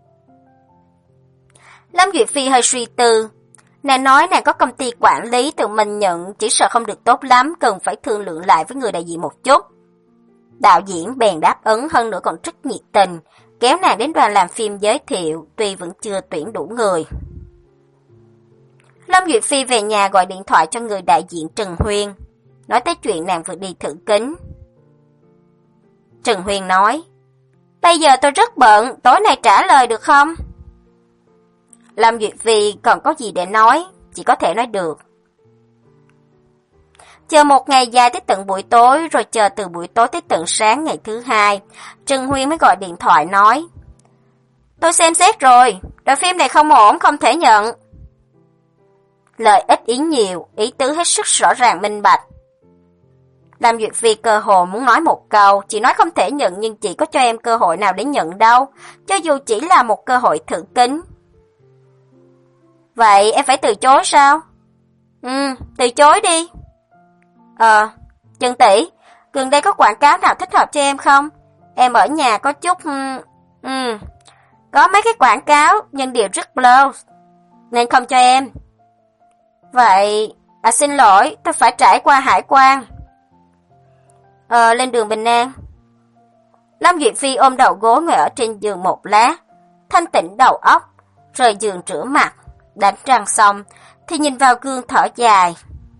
Lâm Duyệt Phi hơi suy tư. Nàng nói nàng có công ty quản lý tự mình nhận, chỉ sợ không được tốt lắm, cần phải thương lượng lại với người đại diện một chút. Đạo diễn bèn đáp ứng, hơn nữa còn rất nhiệt tình, kéo nàng đến đoàn làm phim giới thiệu, tuy vẫn chưa tuyển đủ người. Lâm Duyệt Phi về nhà gọi điện thoại cho người đại diện Trần Huyên, nói tới chuyện nàng vừa đi thử kính. Trần Huyên nói, bây giờ tôi rất bận, tối nay trả lời được không? Lâm Duyệt Phi còn có gì để nói, chỉ có thể nói được. Chờ một ngày dài tới tận buổi tối, rồi chờ từ buổi tối tới tận sáng ngày thứ hai, Trần Huyên mới gọi điện thoại nói, tôi xem xét rồi, đoạn phim này không ổn, không thể nhận. Lời ít ý nhiều, ý tứ hết sức rõ ràng minh bạch. Lâm Duyệt Phi cơ hồ muốn nói một câu, chị nói không thể nhận nhưng chị có cho em cơ hội nào để nhận đâu, cho dù chỉ là một cơ hội thử kính. Vậy em phải từ chối sao? Ừ, từ chối đi. Ờ, Trần tỷ, gần đây có quảng cáo nào thích hợp cho em không? Em ở nhà có chút... Ừ, có mấy cái quảng cáo nhưng đều rất low, nên không cho em. Vậy, à xin lỗi, tôi phải trải qua hải quan. Ờ, lên đường bình an. Lâm Duyệt Phi ôm đầu gối ngồi ở trên giường một lát, thanh tĩnh đầu óc, rời giường rửa mặt, đánh răng xong, thì nhìn vào gương thở dài.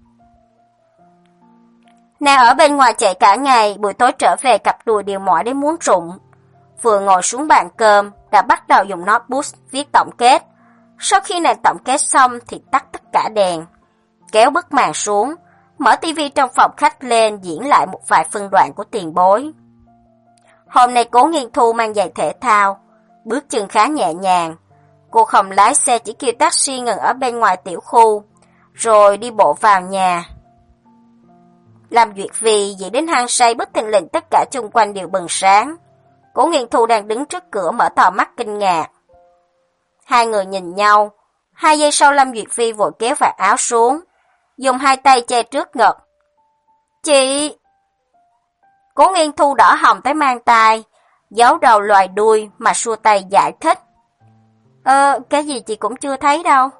Nàng ở bên ngoài chạy cả ngày, buổi tối trở về cặp đùi đều mỏi đến muốn rụng. Vừa ngồi xuống bàn cơm, đã bắt đầu dùng notebook viết tổng kết. Sau khi nàng tổng kết xong thì tắt tất cả đèn, kéo bức màn xuống, mở tivi trong phòng khách lên diễn lại một vài phân đoạn của Tiền Bối. Hôm nay Cố Nghiên Thu mang giày thể thao, bước chân khá nhẹ nhàng. Cô không lái xe, chỉ kêu taxi ngừng ở bên ngoài tiểu khu, rồi đi bộ vào nhà. Lâm Duyệt Phi dậy đến hang say, bất thình lình tất cả xung quanh đều bừng sáng. Cố Nghiên Thu đang đứng trước cửa mở to mắt kinh ngạc. Hai người nhìn nhau, hai giây sau Lâm Duyệt Phi vội kéo vạt áo xuống, dùng hai tay che trước ngực. Chị... Cố Nghiên Thu đỏ hồng tới mang tai, giấu đầu loài đuôi mà xua tay giải thích. Ờ, cái gì chị cũng chưa thấy đâu.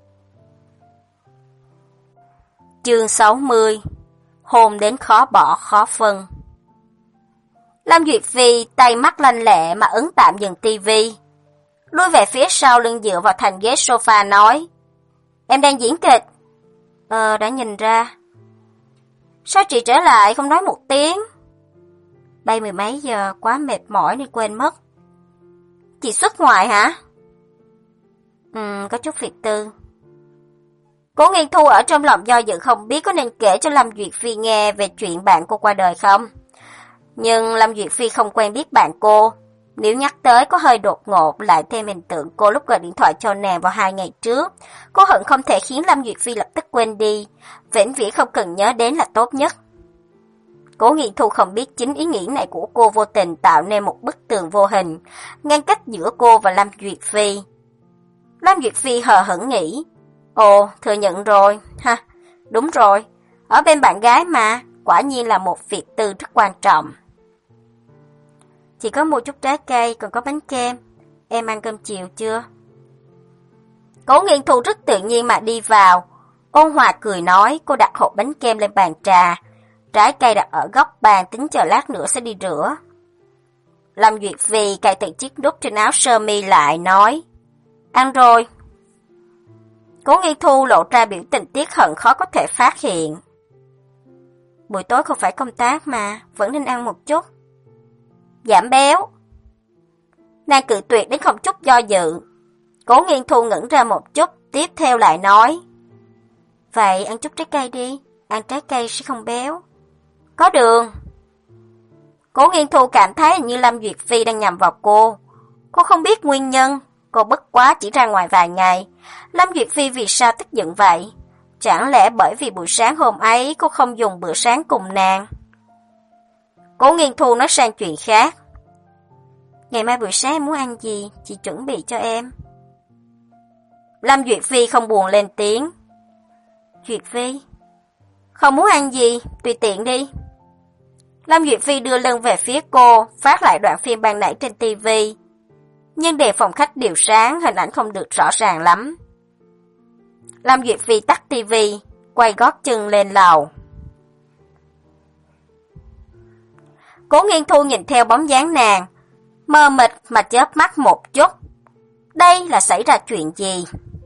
Chương sáu mươi. Hôn đến khó bỏ khó phân. Lâm Duyệt Phi tay mắt lanh lẹ mà ấn tạm dừng tivi, lui về phía sau lưng dựa vào thành ghế sofa nói, em đang diễn kịch. Ờ, đã nhìn ra. Sao chị trở lại không nói một tiếng? Bay mười mấy giờ, quá mệt mỏi nên quên mất. Chị xuất ngoại hả? Ừ, có chút việc tư. Cố Nghiên Thu ở trong lòng do dự không biết có nên kể cho Lâm Duyệt Phi nghe về chuyện bạn cô qua đời không. Nhưng Lâm Duyệt Phi không quen biết bạn cô, nếu nhắc tới có hơi đột ngột, lại thêm hình tượng cô lúc gọi điện thoại cho nàng vào hai ngày trước. Cô hận không thể khiến Lâm Duyệt Phi lập tức quên đi, vĩnh viễn không cần nhớ đến là tốt nhất. Cố Nghiên Thu không biết chính ý nghĩ này của cô vô tình tạo nên một bức tường vô hình, ngăn cách giữa cô và Lâm Duyệt Phi. Lâm Duyệt Phi hờ hững nghĩ, ồ, thừa nhận rồi, ha, đúng rồi, ở bên bạn gái mà, quả nhiên là một việc tư rất quan trọng. Chỉ có mua chút trái cây, còn có bánh kem, em ăn cơm chiều chưa? Cố Nghiên Thu rất tự nhiên mà đi vào, ôn hòa cười nói, cô đặt hộp bánh kem lên bàn trà, trái cây đặt ở góc bàn tính chờ lát nữa sẽ đi rửa. Lâm Duyệt Phi cài từng chiếc nút trên áo sơ mi lại nói, ăn rồi. Cố Nghiên Thu lộ ra biểu tình tiếc hận khó có thể phát hiện. Buổi tối không phải công tác mà, vẫn nên ăn một chút. Giảm béo. Nàng cự tuyệt đến không chút do dự. Cố Nghiên Thu ngẩn ra một chút, tiếp theo lại nói. Vậy ăn chút trái cây đi, ăn trái cây sẽ không béo. Có đường. Cố Nghiên Thu cảm thấy như Lâm Duyệt Phi đang nhầm vào cô. Cô không biết nguyên nhân, cô bất quá chỉ ra ngoài vài ngày. Lâm Duyệt Phi vì sao tức giận vậy? Chẳng lẽ bởi vì buổi sáng hôm ấy cô không dùng bữa sáng cùng nàng? Cố Nghiên Thu nói sang chuyện khác. Ngày mai buổi sáng em muốn ăn gì, chị chuẩn bị cho em. Lâm Duyệt Phi không buồn lên tiếng. Duyệt Phi, không muốn ăn gì, tùy tiện đi. Lâm Duyệt Phi đưa lưng về phía cô, phát lại đoạn phim ban nãy trên tivi. Nhưng đèn phòng khách đều sáng, hình ảnh không được rõ ràng lắm. Lâm Duyệt Phi tắt tivi, quay gót chân lên lầu. Cố Nghiên Thu nhìn theo bóng dáng nàng, mơ mịt mà chớp mắt một chút. Đây là xảy ra chuyện gì?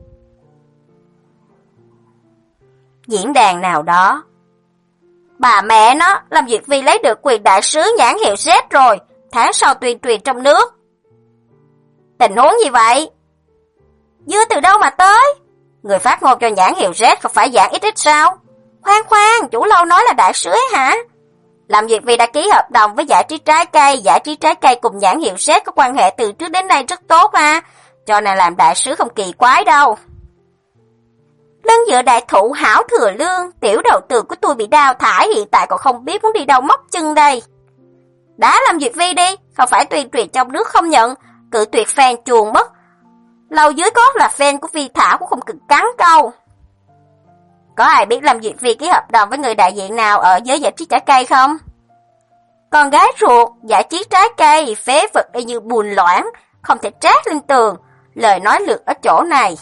Diễn đàn nào đó. Bà mẹ nó, Lâm Duyệt Phi lấy được quyền đại sứ nhãn hiệu Z rồi, tháng sau tuyên truyền trong nước. Tình huống gì vậy? Dưa từ đâu mà tới? Người phát ngôn cho nhãn hiệu Z không phải dạng ích ích sao? Khoan khoan, chủ lâu nói là đại sứ ấy hả? Lâm Duyệt Phi đã ký hợp đồng với giải trí trái cây, giải trí trái cây cùng nhãn hiệu Z có quan hệ từ trước đến nay rất tốt mà. Cho nên làm đại sứ không kỳ quái đâu. Lưng dựa đại thụ hảo thừa lương, tiểu đầu tư của tôi bị đào thải, hiện tại còn không biết muốn đi đâu móc chân đây. Đã Lâm Duyệt Phi đi, không phải tuyên truyền trong nước không nhận, cự tuyệt fan chuồn mất. Lầu dưới có là fan của Phi Thảo cũng không cực cắn câu. Có ai biết Lâm Duyệt Phi ký hợp đồng với người đại diện nào ở giới giải trí trái cây không? Con gái ruột, giải trí trái cây, phế vật y như bùn loãng, không thể trát lên tường, lời nói lược ở chỗ này.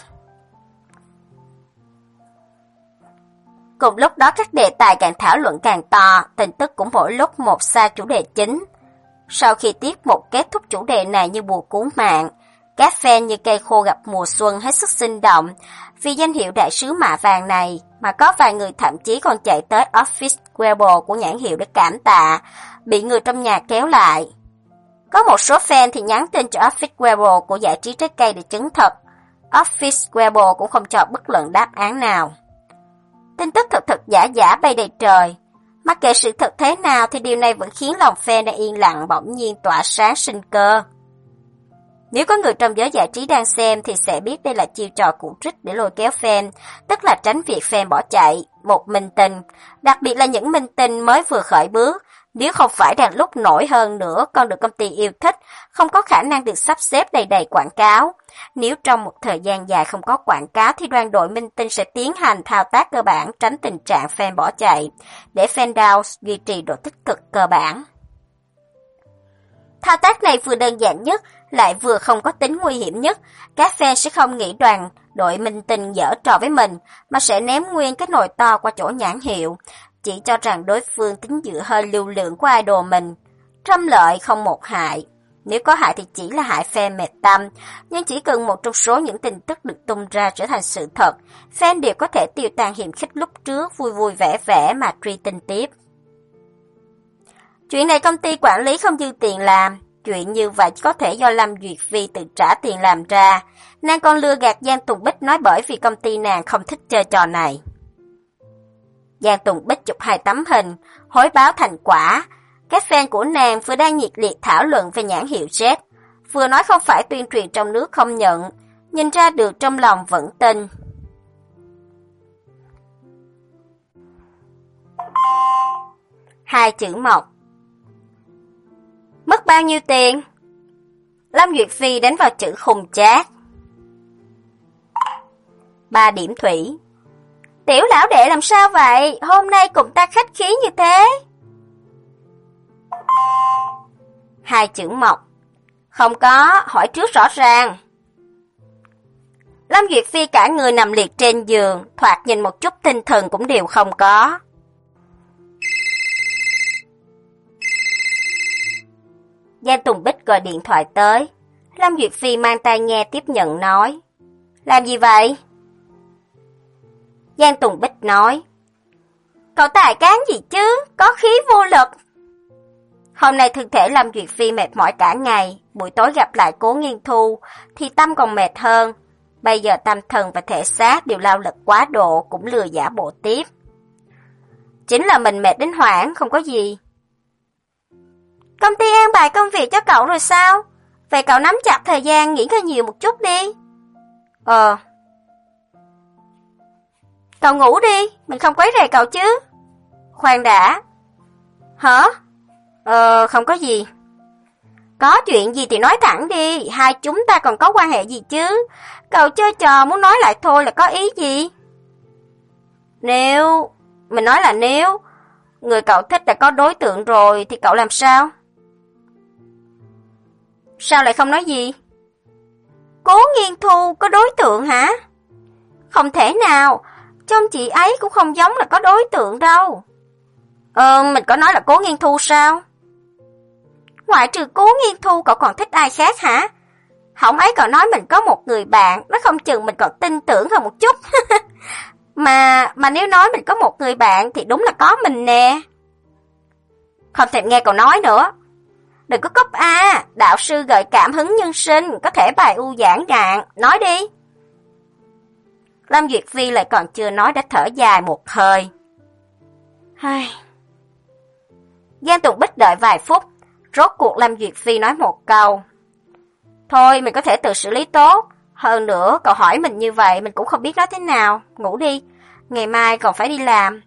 Cùng lúc đó các đề tài càng thảo luận càng to, tin tức cũng mỗi lúc một xa chủ đề chính. Sau khi tiết mục kết thúc chủ đề này như bùa cứu mạng, các fan như cây khô gặp mùa xuân hết sức sinh động. Vì danh hiệu đại sứ mạ vàng này mà có vài người thậm chí còn chạy tới office Weibo của nhãn hiệu để cảm tạ, bị người trong nhà kéo lại. Có một số fan thì nhắn tin cho office Weibo của giải trí trái cây để chứng thực. Office Weibo cũng không cho bất luận đáp án nào. Tin tức thật thật giả giả bay đầy trời. Mặc kệ sự thật thế nào thì điều này vẫn khiến lòng fan đang yên lặng bỗng nhiên tỏa sáng sinh cơ. Nếu có người trong giới giải trí đang xem thì sẽ biết đây là chiêu trò cũ trích để lôi kéo fan, tức là tránh việc fan bỏ chạy. Một minh tinh, đặc biệt là những minh tinh mới vừa khởi bước, nếu không phải đang lúc nổi hơn nữa còn được công ty yêu thích, không có khả năng được sắp xếp đầy đầy quảng cáo. Nếu trong một thời gian dài không có quảng cáo thì đoàn đội minh tinh sẽ tiến hành thao tác cơ bản tránh tình trạng fan bỏ chạy, để fan down duy trì độ tích cực cơ bản. Thao tác này vừa đơn giản nhất, lại vừa không có tính nguy hiểm nhất. Các fan sẽ không nghĩ đoàn đội minh tinh giở trò với mình, mà sẽ ném nguyên cái nồi to qua chỗ nhãn hiệu, chỉ cho rằng đối phương tính dựa hơi lưu lượng của idol mình. Trăm lợi không một hại. Nếu có hại thì chỉ là hại fan mệt tâm, nhưng chỉ cần một trong số những tin tức được tung ra trở thành sự thật, fan đều có thể tiêu tan hiềm khích lúc trước, vui vui vẻ vẻ mà truy tin tiếp. Chuyện này công ty quản lý không dư tiền làm, chuyện như vậy có thể do Lâm Duyệt Phi tự trả tiền làm ra. Nàng còn lừa gạt Giang Tùng Bích nói bởi vì công ty nàng không thích chơi trò này. Giang Tùng Bích chụp hai tấm hình, hối báo thành quả. Các fan của nàng vừa đang nhiệt liệt thảo luận về nhãn hiệu Z, vừa nói không phải tuyên truyền trong nước không nhận, nhìn ra được trong lòng vẫn tin. Hai chữ mộc. Mất bao nhiêu tiền? Lâm Duyệt Phi đánh vào chữ khùng chát. Ba điểm thủy. Tiểu lão đệ làm sao vậy? Hôm nay cùng ta khách khí như thế. Hai chữ mộc. Không có, hỏi trước rõ ràng. Lâm Duyệt Phi cả người nằm liệt trên giường, thoạt nhìn một chút tinh thần cũng đều không có. Giang Tùng Bích gọi điện thoại tới. Lâm Duyệt Phi mang tai nghe tiếp nhận nói. Làm gì vậy? Giang Tùng Bích nói. Cậu tài cán gì chứ, có khí vô lực. Hôm nay thân thể Lâm Duyệt Phi mệt mỏi cả ngày, buổi tối gặp lại Cố Nghiên Thu thì tâm còn mệt hơn. Bây giờ tâm thần và thể xác đều lao lực quá độ, cũng lừa giả bộ tiếp. Chính là mình mệt đến hoảng, không có gì. Công ty an bài công việc cho cậu rồi sao? Vậy cậu nắm chặt thời gian nghỉ ngơi nhiều một chút đi. Ờ. Cậu ngủ đi, mình không quấy rầy cậu chứ. Khoan đã. Hả? Ờ, không có gì. Có chuyện gì thì nói thẳng đi, hai chúng ta còn có quan hệ gì chứ. Cậu chơi trò muốn nói lại thôi là có ý gì? Nếu... Mình nói là nếu... Người cậu thích đã có đối tượng rồi thì cậu làm sao? Sao lại không nói gì? Cố Nghiên Thu có đối tượng hả? Không thể nào, trông chị ấy cũng không giống là có đối tượng đâu. Ờ, mình có nói là Cố Nghiên Thu sao? Ngoại trừ Cố Nghiên Thu cậu còn thích ai khác hả? Hổng ấy cậu nói mình có một người bạn, nó không chừng mình còn tin tưởng hơn một chút. mà mà nếu nói mình có một người bạn thì đúng là có mình nè. Không thèm nghe cậu nói nữa. Đừng có cúp a, đạo sư gợi cảm hứng nhân sinh, có thể bài u giảng ngạn, nói đi. Lâm Duyệt Phi lại còn chưa nói đã thở dài một hơi. Ai... Giang Tùng Bích đợi vài phút, rốt cuộc Lâm Duyệt Phi nói một câu. Thôi, mình có thể tự xử lý tốt. Hơn nữa, cậu hỏi mình như vậy, mình cũng không biết nói thế nào. Ngủ đi, ngày mai còn phải đi làm.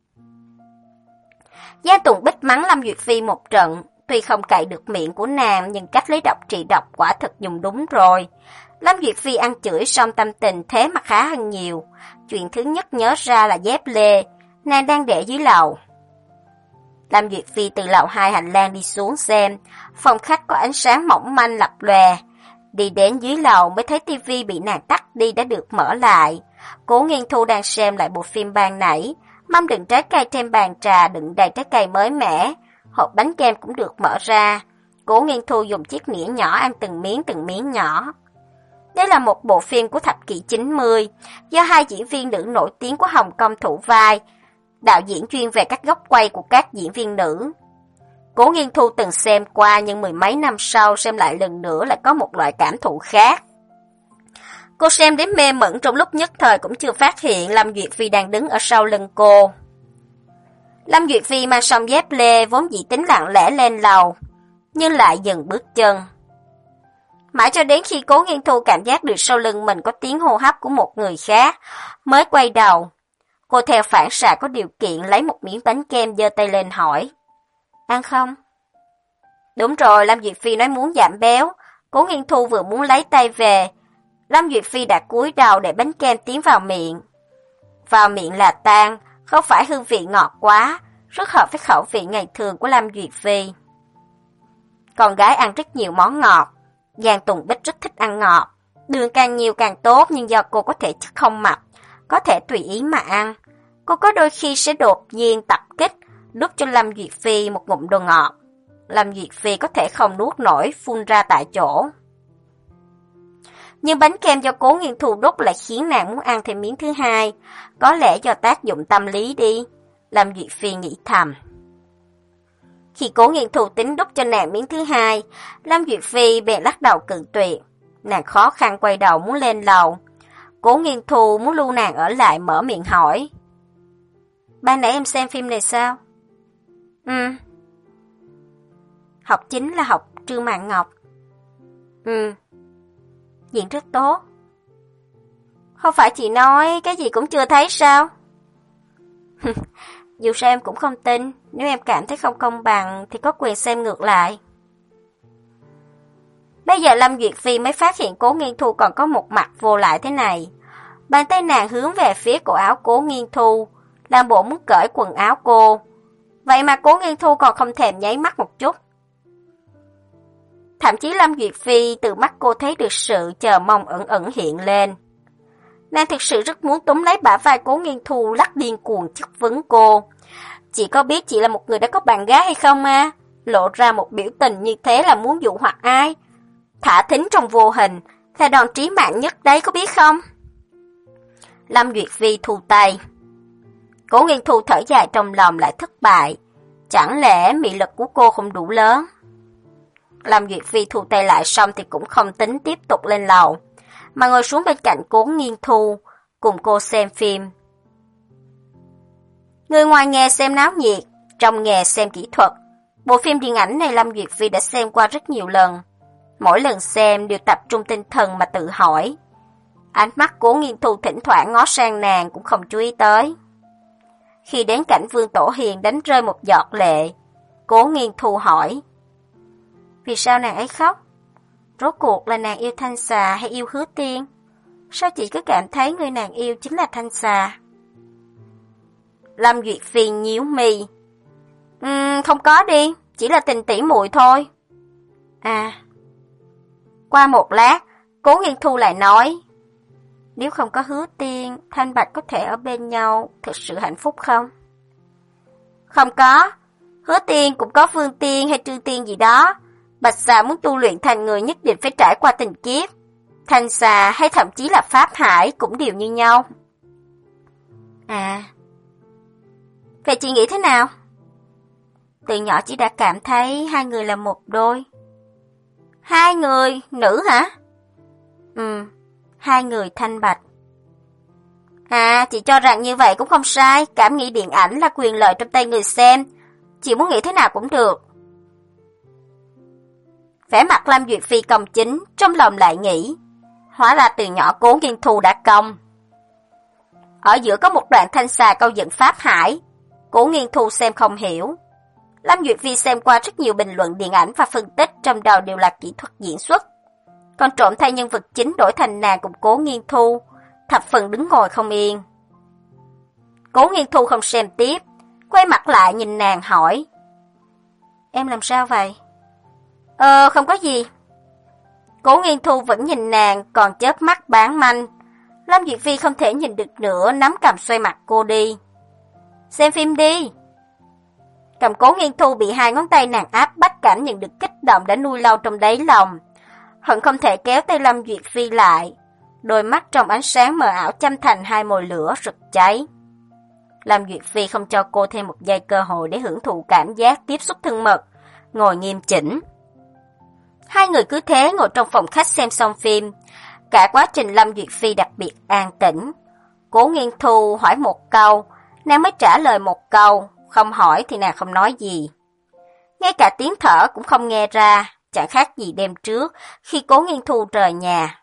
Giang Tùng Bích mắng Lâm Duyệt Phi một trận, tuy không cậy được miệng của nàng, nhưng cách lấy độc trị độc quả thực dùng đúng rồi. Lâm Duyệt Phi ăn chửi xong tâm tình thế mà khá hơn nhiều. Chuyện thứ nhất nhớ ra là dép lê, nàng đang để dưới lầu. Lâm Duyệt Phi từ lầu hai hành lang đi xuống xem, phòng khách có ánh sáng mỏng manh lập lòe. Đi đến dưới lầu mới thấy tivi bị nàng tắt đi đã được mở lại. Cố Nghiên Thu đang xem lại bộ phim ban nãy, mâm đựng trái cây trên bàn trà đựng đầy trái cây mới mẻ, hộp bánh kem cũng được mở ra. Cố Nghiên Thu dùng chiếc nĩa nhỏ ăn từng miếng từng miếng nhỏ. Đây là một bộ phim của thập kỷ chín mươi, do hai diễn viên nữ nổi tiếng của Hồng Kông thủ vai, đạo diễn chuyên về các góc quay của các diễn viên nữ. Cố Nghiên Thu từng xem qua nhưng mười mấy năm sau xem lại lần nữa lại có một loại cảm thụ khác. Cô xem đến mê mẩn trong lúc nhất thời cũng chưa phát hiện Lâm Duyệt Phi đang đứng ở sau lưng cô. Lâm Duyệt Phi mang xong dép lê vốn dĩ tính lặng lẽ lên lầu, nhưng lại dừng bước chân. Mãi cho đến khi Cố Nghiên Thu cảm giác được sau lưng mình có tiếng hô hấp của một người khác, mới quay đầu. Cô theo phản xạ có điều kiện lấy một miếng bánh kem giơ tay lên hỏi. Ăn không? Đúng rồi, Lâm Duyệt Phi nói muốn giảm béo. Cố Nghiên Thu vừa muốn lấy tay về. Lâm Duyệt Phi đã cúi đầu để bánh kem tiến vào miệng. Vào miệng là tan, không phải hương vị ngọt quá, rất hợp với khẩu vị ngày thường của Lâm Duyệt Phi. Con gái ăn rất nhiều món ngọt. Giang Tùng Bích rất thích ăn ngọt. Đường càng nhiều càng tốt, nhưng do cô có thể chất không mập, có thể tùy ý mà ăn. Cô có đôi khi sẽ đột nhiên tập kích, đút cho Lâm Duyệt Phi một ngụm đồ ngọt. Lâm Duyệt Phi có thể không nuốt nổi, phun ra tại chỗ. Nhưng bánh kem do Cố Nghiên Thu đút lại khiến nàng muốn ăn thêm miếng thứ hai, có lẽ do tác dụng tâm lý đi, Lâm Duyệt Phi nghĩ thầm. Khi Cố Nghiên Thu tính đút cho nàng miếng thứ hai, Lâm Duyệt Phi bèn lắc đầu cự tuyệt. Nàng khó khăn quay đầu muốn lên lầu. Cố Nghiên Thu muốn lưu nàng ở lại mở miệng hỏi. Ban nãy em xem phim này sao? Ừ. Học chính là học Trương Mạn Ngọc. Ừ. Diễn rất tốt. Không phải chị nói cái gì cũng chưa thấy sao? Dù sao em cũng không tin, nếu em cảm thấy không công bằng thì có quyền xem ngược lại. Bây giờ Lâm Duyệt Phi mới phát hiện Cố Nghiên Thu còn có một mặt vô lại thế này. Bàn tay nàng hướng về phía cổ áo Cố Nghiên Thu, làm bộ muốn cởi quần áo cô. Vậy mà Cố Nghiên Thu còn không thèm nháy mắt một chút. Thậm chí Lâm Duyệt Phi từ mắt cô thấy được sự chờ mong ẩn ẩn hiện lên. Nàng thực sự rất muốn túm lấy bả vai Cố Nghiên Thu lắc điên cuồng chất vấn cô. Chị có biết chị là một người đã có bạn gái hay không à? Lộ ra một biểu tình như thế là muốn dụ hoặc ai? Thả thính trong vô hình là đòn trí mạng nhất đấy, có biết không? Lâm Duyệt Phi thu tay. Cố Nghiên Thu thở dài trong lòng lại thất bại. Chẳng lẽ mị lực của cô không đủ lớn? Lâm Duyệt Phi thu tay lại xong thì cũng không tính tiếp tục lên lầu, mà ngồi xuống bên cạnh Cố Nghiên Thu, cùng cô xem phim. Người ngoài nghề xem náo nhiệt, trong nghề xem kỹ thuật. Bộ phim điện ảnh này Lâm Duyệt Phi đã xem qua rất nhiều lần. Mỗi lần xem đều tập trung tinh thần mà tự hỏi. Ánh mắt Cố Nghiên Thu thỉnh thoảng ngó sang nàng cũng không chú ý tới. Khi đến cảnh Vương Tổ Hiền đánh rơi một giọt lệ, Cố Nghiên Thu hỏi: vì sao nàng ấy khóc? Rốt cuộc là nàng yêu Thanh Xà hay yêu Hứa Tiên? Sao chị cứ cảm thấy người nàng yêu chính là Thanh Xà? Lâm Duyệt Phi nhíu mi. Ừm, không có đi, chỉ là tình tỉ muội thôi. À. Qua một lát, Cố Nghiên Thu lại nói: nếu không có Hứa Tiên, Thanh Bạch có thể ở bên nhau, thực sự hạnh phúc không? Không có, Hứa Tiên cũng có Phương Tiên hay Trư Tiên gì đó. Bạch Xà muốn tu luyện thành người nhất định phải trải qua tình kiếp. Thanh Xà hay thậm chí là Pháp Hải cũng đều như nhau. À. Vậy chị nghĩ thế nào? Từ nhỏ chị đã cảm thấy hai người là một đôi. Hai người, nữ hả? Ừ, hai người Thanh Bạch. À, chị cho rằng như vậy cũng không sai, cảm nghĩ điện ảnh là quyền lợi trong tay người xem. Chị muốn nghĩ thế nào cũng được. Vẻ mặt Lâm Duyệt Phi công chính, trong lòng lại nghĩ, hóa ra từ nhỏ Cố Nghiên Thu đã công. Ở giữa có một đoạn Thanh Xà câu dẫn Pháp Hải, Cố Nghiên Thu xem không hiểu. Lâm Duyệt Phi xem qua rất nhiều bình luận điện ảnh và phân tích, trong đầu đều là kỹ thuật diễn xuất. Còn trộm thay nhân vật chính đổi thành nàng cùng Cố Nghiên Thu, thập phần đứng ngồi không yên. Cố Nghiên Thu không xem tiếp, quay mặt lại nhìn nàng hỏi: em làm sao vậy? Ờ, không có gì. Cố Nghiên Thu vẫn nhìn nàng, còn chớp mắt bán manh. Lâm Duyệt Phi không thể nhìn được nữa, nắm cầm xoay mặt cô đi. Xem phim đi. Cầm Cố Nghiên Thu bị hai ngón tay nàng áp bách, cảm nhận được kích động đã nuôi lâu trong đáy lòng. Hận không thể kéo tay Lâm Duyệt Phi lại. Đôi mắt trong ánh sáng mờ ảo châm thành hai mồi lửa rực cháy. Lâm Duyệt Phi không cho cô thêm một giây cơ hội để hưởng thụ cảm giác tiếp xúc thân mật, ngồi nghiêm chỉnh. Hai người cứ thế ngồi trong phòng khách xem xong phim. Cả quá trình Lâm Duyệt Phi đặc biệt an tĩnh. Cố Nghiên Thu hỏi một câu, nàng mới trả lời một câu, không hỏi thì nàng không nói gì. Ngay cả tiếng thở cũng không nghe ra, chẳng khác gì đêm trước khi Cố Nghiên Thu rời nhà.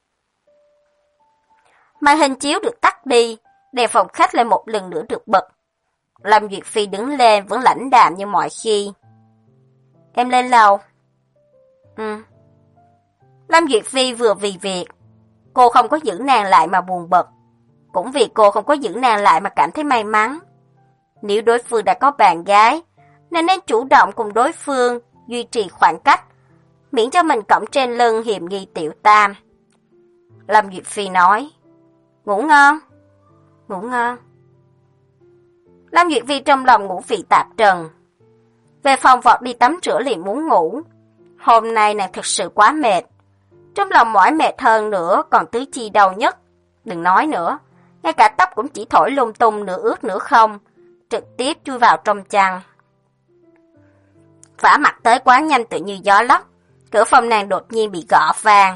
Màn hình chiếu được tắt đi, đèn phòng khách lại một lần nữa được bật. Lâm Duyệt Phi đứng lên vẫn lãnh đạm như mọi khi. Em lên lầu. Ừ. Lâm Duyệt Phi vừa vì việc cô không có giữ nàng lại mà buồn bực, cũng vì cô không có giữ nàng lại mà cảm thấy may mắn. Nếu đối phương đã có bạn gái, nên nên chủ động cùng đối phương duy trì khoảng cách, miễn cho mình cõng trên lưng hiềm nghi tiểu tam. Lâm Duyệt Phi nói: ngủ ngon. Ngủ ngon. Lâm Duyệt Phi trong lòng ngủ vị tạp trần. Về phòng vọt đi tắm rửa liền muốn ngủ. Hôm nay nàng thật sự quá mệt. Trong lòng mỏi mệt hơn nữa, còn tứ chi đau nhất. Đừng nói nữa, ngay cả tóc cũng chỉ thổi lung tung, nửa ướt nửa không, trực tiếp chui vào trong chăn. Vả mặt tới quá nhanh tự như gió lốc, cửa phòng nàng đột nhiên bị gõ vang.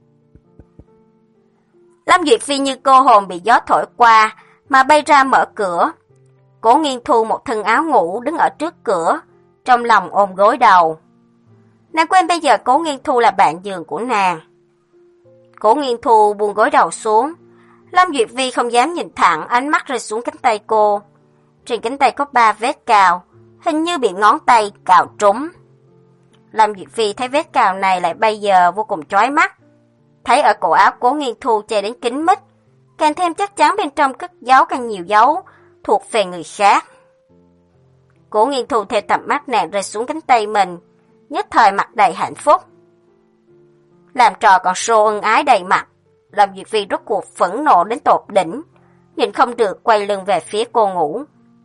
Lâm Duyệt Phi như cô hồn bị gió thổi qua mà bay ra mở cửa. Cố Nghiên Thu một thân áo ngủ đứng ở trước cửa, trong lòng ôm gối đầu. Nàng quên bây giờ Cố Nghiên Thu là bạn giường của nàng. Cố Nghiên Thu buông gối đầu xuống. Lâm Duyệt Phi không dám nhìn thẳng, ánh mắt rơi xuống cánh tay cô. Trên cánh tay có ba vết cào, hình như bị ngón tay cào trúng. Lâm Duyệt Phi thấy vết cào này lại bây giờ vô cùng chói mắt. Thấy ở cổ áo Cố Nghiên Thu che đến kín mít, càng thêm chắc chắn bên trong cất giấu càng nhiều dấu thuộc về người khác. Cố Nghiên Thu theo tầm mắt nàng rơi xuống cánh tay mình, nhất thời mặt đầy hạnh phúc. Làm trò còn show ân ái đầy mặt, Lâm Duyệt Phi rốt cuộc phẫn nộ đến tột đỉnh, nhìn không được quay lưng về phía cô ngủ.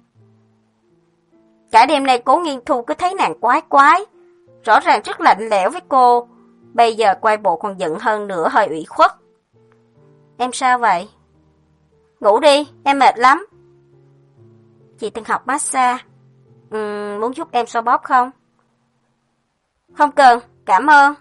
Cả đêm nay Cố Nghiên Thu cứ thấy nàng quái quái, rõ ràng rất lạnh lẽo với cô, bây giờ quay bộ còn giận hơn nữa, hơi ủy khuất. Em sao vậy? Ngủ đi, em mệt lắm. Chị từng học massage, uhm, muốn giúp em xoa bóp không? Không cần, cảm ơn.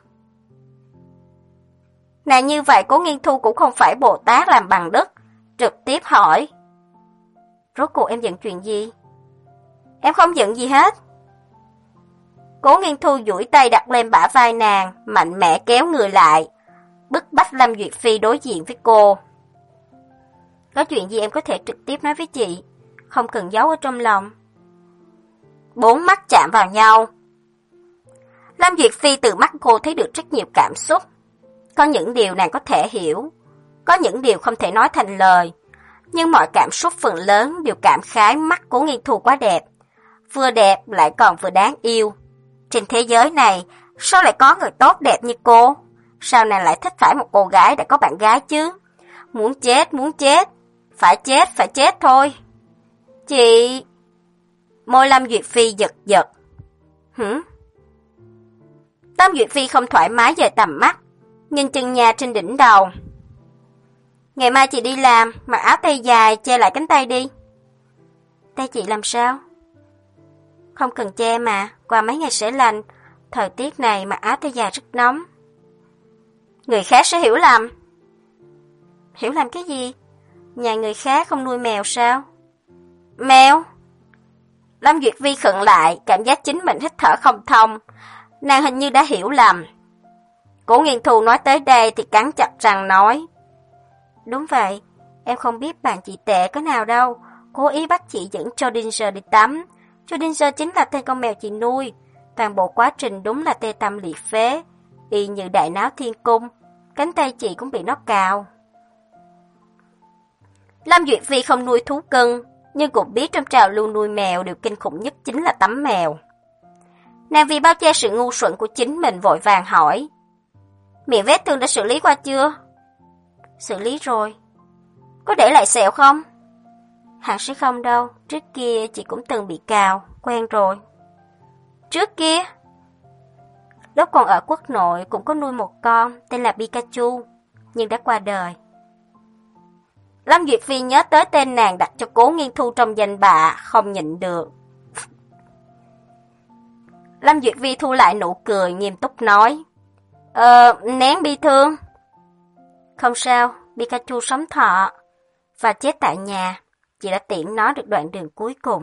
Nàng như vậy Cố Nghiên Thu cũng không phải Bồ Tát làm bằng đất, trực tiếp hỏi. Rốt cuộc em giận chuyện gì? Em không giận gì hết. Cố Nghiên Thu duỗi tay đặt lên bả vai nàng, mạnh mẽ kéo người lại, bức bách Lâm Duyệt Phi đối diện với cô. Có chuyện gì em có thể trực tiếp nói với chị, không cần giấu ở trong lòng. Bốn mắt chạm vào nhau. Lâm Duyệt Phi từ mắt cô thấy được rất nhiều cảm xúc. Có những điều nàng có thể hiểu, có những điều không thể nói thành lời. Nhưng mọi cảm xúc phần lớn đều cảm khái mắt Cố Nghiên Thu quá đẹp. Vừa đẹp lại còn vừa đáng yêu. Trên thế giới này, sao lại có người tốt đẹp như cô? Sao nàng lại thích phải một cô gái đã có bạn gái chứ? Muốn chết, muốn chết. Phải chết, phải chết thôi. Chị... Môi Lâm Duyệt Phi giật giật. Hử? Lâm Duyệt Phi không thoải mái về tầm mắt, nhìn chân nhà trên đỉnh đầu. Ngày mai chị đi làm, mặc áo tay dài che lại cánh tay đi. Tay chị làm sao? Không cần che mà, qua mấy ngày sẽ lạnh. Thời tiết này mặc áo tay dài rất nóng. Người khác sẽ hiểu lầm. Hiểu lầm cái gì? Nhà người khác không nuôi mèo sao? Mèo? Lâm Duyệt Vi khựng lại, cảm giác chính mình hít thở không thông. Nàng hình như đã hiểu lầm. Cố Nghiên Thu nói tới đây thì cắn chặt răng nói. Đúng vậy, em không biết bạn chị tệ có nào đâu. Cố ý bắt chị dẫn Schrödinger đi tắm. Schrödinger chính là tên con mèo chị nuôi. Toàn bộ quá trình đúng là tê tâm liệt phế. Y như đại náo thiên cung. Cánh tay chị cũng bị nó cào. Lâm Duyệt Vi không nuôi thú cưng, nhưng cũng biết trong trào lưu nuôi mèo điều kinh khủng nhất chính là tắm mèo. Nàng vì bao che sự ngu xuẩn của chính mình vội vàng hỏi. Miệng vết thương đã xử lý qua chưa? Xử lý rồi. Có để lại sẹo không? Hẳn sẽ không đâu, trước kia chị cũng từng bị cào, quen rồi. Trước kia? Lúc còn ở quốc nội cũng có nuôi một con tên là Pikachu, nhưng đã qua đời. Lâm Duyệt Phi nhớ tới tên nàng đặt cho Cố Nghiên Thu trong danh bạ, không nhịn được. Lâm Duyệt Vi thu lại nụ cười, nghiêm túc nói. Ờ, nén bi thương. Không sao, Pikachu sống thọ và chết tại nhà, chị đã tiễn nó được đoạn đường cuối cùng.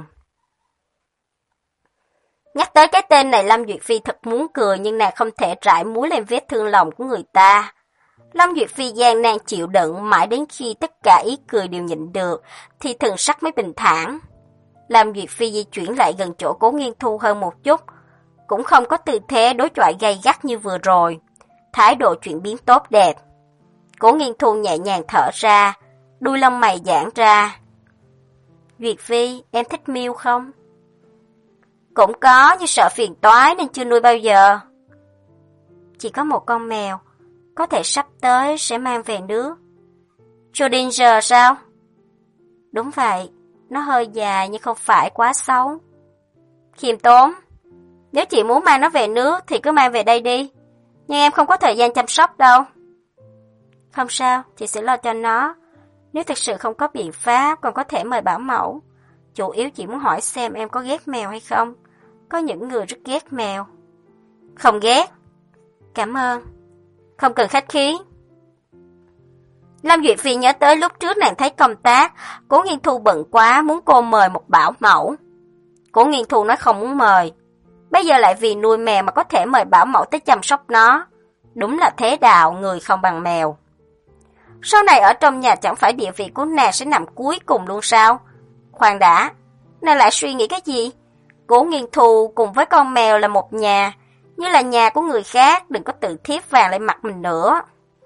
Nhắc tới cái tên này Lâm Duyệt Phi thật muốn cười, nhưng nàng không thể rải muối lên vết thương lòng của người ta. Lâm Duyệt Phi gian nan chịu đựng mãi đến khi tất cả ý cười đều nhịn được, thì thần sắc mới bình thản. Lâm Duyệt Phi di chuyển lại gần chỗ Cố Nghiên Thu hơn một chút, cũng không có tư thế đối chọi gay gắt như vừa rồi. Thái độ chuyển biến tốt đẹp. Cố Nghiên Thu nhẹ nhàng thở ra, đuôi lông mày giãn ra. Duyệt Phi, em thích Miu không? Cũng có, nhưng sợ phiền toái nên chưa nuôi bao giờ. Chỉ có một con mèo, có thể sắp tới sẽ mang về nước. Schrödinger sao? Đúng vậy, nó hơi dài nhưng không phải quá xấu. Khiêm tốn. Nếu chị muốn mang nó về nước thì cứ mang về đây đi. Nhưng em không có thời gian chăm sóc đâu. Không sao, chị sẽ lo cho nó. Nếu thực sự không có biện pháp, còn có thể mời bảo mẫu. Chủ yếu chị muốn hỏi xem em có ghét mèo hay không. Có những người rất ghét mèo. Không ghét. Cảm ơn. Không cần khách khí. Lâm Duyệt Phi nhớ tới lúc trước nàng thấy công tác, Cố Nghiên Thu bận quá muốn cô mời một bảo mẫu. Cố Nghiên Thu nói không muốn mời. Bây giờ lại vì nuôi mèo mà có thể mời bảo mẫu tới chăm sóc nó. Đúng là thế đạo, người không bằng mèo. Sau này ở trong nhà chẳng phải địa vị của nàng sẽ nằm cuối cùng luôn sao? Khoan đã, nàng lại suy nghĩ cái gì? Cố Nghiên Thu cùng với con mèo là một nhà, như là nhà của người khác, đừng có tự thiếp vàng lên mặt mình nữa.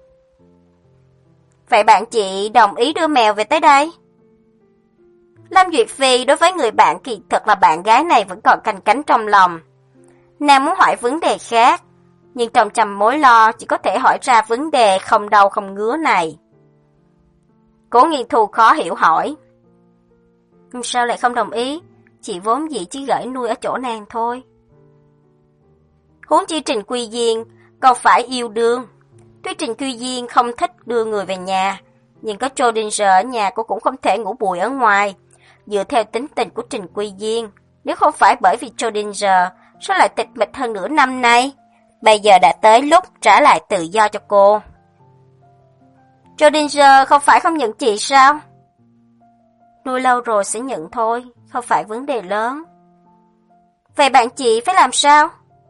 Vậy bạn chị đồng ý đưa mèo về tới đây? Lâm Duyệt Phi đối với người bạn kỳ thực là bạn gái này vẫn còn canh cánh trong lòng. Nàng muốn hỏi vấn đề khác, nhưng trong trăm mối lo chỉ có thể hỏi ra vấn đề không đau không ngứa này. Cố Nghiên Thu khó hiểu hỏi. Sao lại không đồng ý? Chị vốn dĩ chỉ gửi nuôi ở chỗ nàng thôi. Huống chi Trình Quy Diên còn phải yêu đương. Tuy Trình Quy Diên không thích đưa người về nhà, nhưng có Schrödinger ở nhà cô cũng không thể ngủ bụi ở ngoài. Dựa theo tính tình của Trình Quy Diên, nếu không phải bởi vì Schrödinger, sao lại tịch mịch hơn nửa năm nay? Bây giờ đã tới lúc trả lại tự do cho cô. Schrödinger không phải không nhận chị sao? Nuôi lâu rồi sẽ nhận thôi, không phải vấn đề lớn. Vậy bạn chị phải làm sao?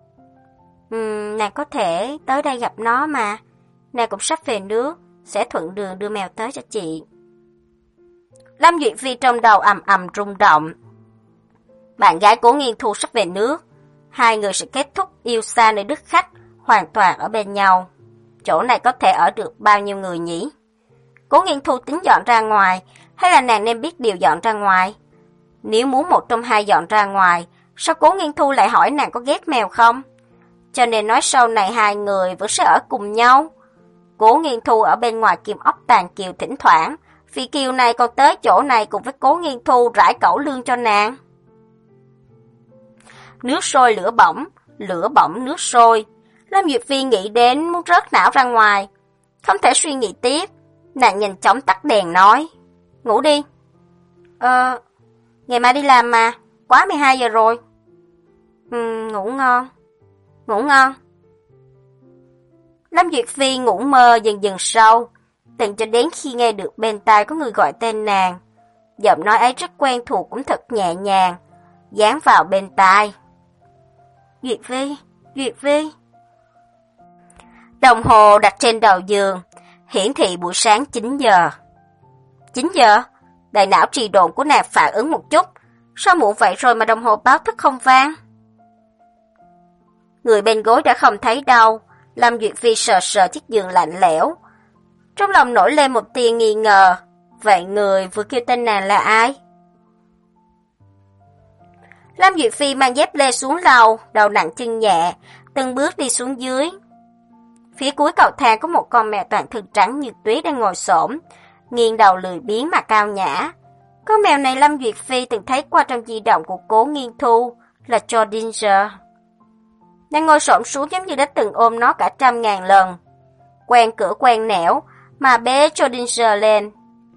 Ừm, nàng có thể tới đây gặp nó mà. Nàng cũng sắp về nước, sẽ thuận đường đưa mèo tới cho chị. Lâm Duyệt Phi trong đầu ầm ầm rung động. Bạn gái Cố Nghiên Thu sắp về nước, hai người sẽ kết thúc yêu xa nơi đất khách, hoàn toàn ở bên nhau. Chỗ này có thể ở được bao nhiêu người nhỉ? Cố Nghiên Thu tính dọn ra ngoài, hay là nàng nên biết điều dọn ra ngoài? Nếu muốn một trong hai dọn ra ngoài, sao Cố Nghiên Thu lại hỏi nàng có ghét mèo không? Cho nên nói sau này hai người vẫn sẽ ở cùng nhau. Cố Nghiên Thu ở bên ngoài Kim Ốc Tàn Kiều thỉnh thoảng, Phi Kiều này còn tới chỗ này cùng với Cố Nghiên Thu rải cẩu lương cho nàng. Nước sôi lửa bỏng, lửa bỏng nước sôi. Lâm Duyệt Phi nghĩ đến muốn rớt não ra ngoài. Không thể suy nghĩ tiếp, nàng nhanh chóng tắt đèn nói. Ngủ đi. Ờ, ngày mai đi làm mà, quá mười hai giờ rồi. Ừ, ngủ ngon. Ngủ ngon. Lâm Duyệt Phi ngủ mơ dần dần sâu, tận cho đến khi nghe được bên tai có người gọi tên nàng. Giọng nói ấy rất quen thuộc cũng thật nhẹ nhàng, dán vào bên tai. Duyệt Phi, Duyệt Phi. Đồng hồ đặt trên đầu giường, hiển thị buổi sáng chín giờ. chín giờ? Đại não trì độn của nàng phản ứng một chút, sao muộn vậy rồi mà đồng hồ báo thức không vang? Người bên gối đã không thấy đâu, Lâm Duyệt Phi sờ sờ chiếc giường lạnh lẽo. Trong lòng nổi lên một tia nghi ngờ, vậy người vừa kêu tên nàng là ai? Lâm Duyệt Phi mang dép lê xuống lầu, đầu nặng chân nhẹ, từng bước đi xuống dưới. Phía cuối cầu thang có một con mèo toàn thân trắng như tuyết đang ngồi xổm, nghiêng đầu lười biếng mà cao nhã. Con mèo này Lâm Duyệt Phi từng thấy qua trong di động của Cố Nghiên Thu, là Schrödinger. Nàng ngồi xổm xuống giống như đã từng ôm nó cả trăm ngàn lần. Quen cửa quen nẻo, mà bế Schrödinger lên.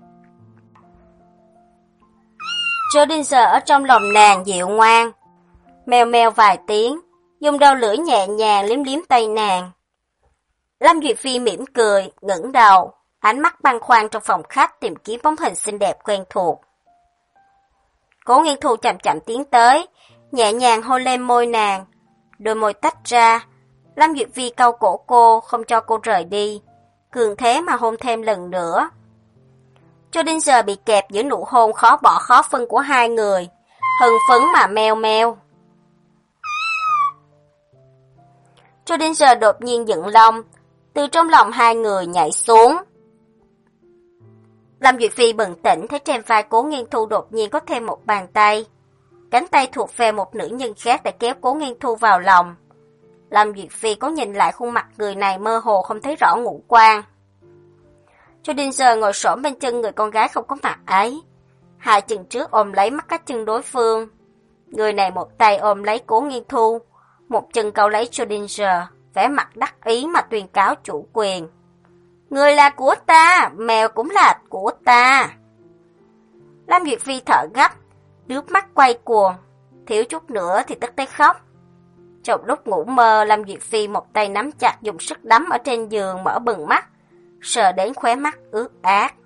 Schrödinger ở trong lòng nàng dịu ngoan, meo meo vài tiếng, dùng đầu lưỡi nhẹ nhàng liếm liếm tay nàng. Lâm Duyệt Phi mỉm cười, ngẩng đầu, ánh mắt băn khoăn trong phòng khách tìm kiếm bóng hình xinh đẹp quen thuộc. Cố Nghiên Thu chậm chậm tiến tới, nhẹ nhàng hôn lên môi nàng, đôi môi tách ra. Lâm Duyệt Phi cau cổ cô, không cho cô rời đi, cường thế mà hôn thêm lần nữa. Cho đến giờ bị kẹp giữa nụ hôn khó bỏ khó phân của hai người, hưng phấn mà meo meo. Cho đến giờ đột nhiên dựng lông, từ trong lòng hai người nhảy xuống. Lâm Duyệt Phi bừng tỉnh thấy trên vai Cố Nghiên Thu đột nhiên có thêm một bàn tay. Cánh tay thuộc về một nữ nhân khác đã kéo Cố Nghiên Thu vào lòng. Lâm Duyệt Phi có nhìn lại khuôn mặt người này mơ hồ không thấy rõ ngũ quan. Cho đến giờ ngồi xổm bên chân người con gái không có mặt ấy. Hai chân trước ôm lấy mắt các chân đối phương. Người này một tay ôm lấy Cố Nghiên Thu, một chân câu lấy Schrödinger, vẻ mặt đắc ý mà tuyên cáo chủ quyền. Người là của ta, mèo cũng là của ta. Lâm Duyệt Phi thở gấp, nước mắt quay cuồng, thiếu chút nữa thì tức tới khóc. Trong lúc ngủ mơ, Lâm Duyệt Phi một tay nắm chặt dùng sức đấm ở trên giường mở bừng mắt, sờ đến khóe mắt ướt át.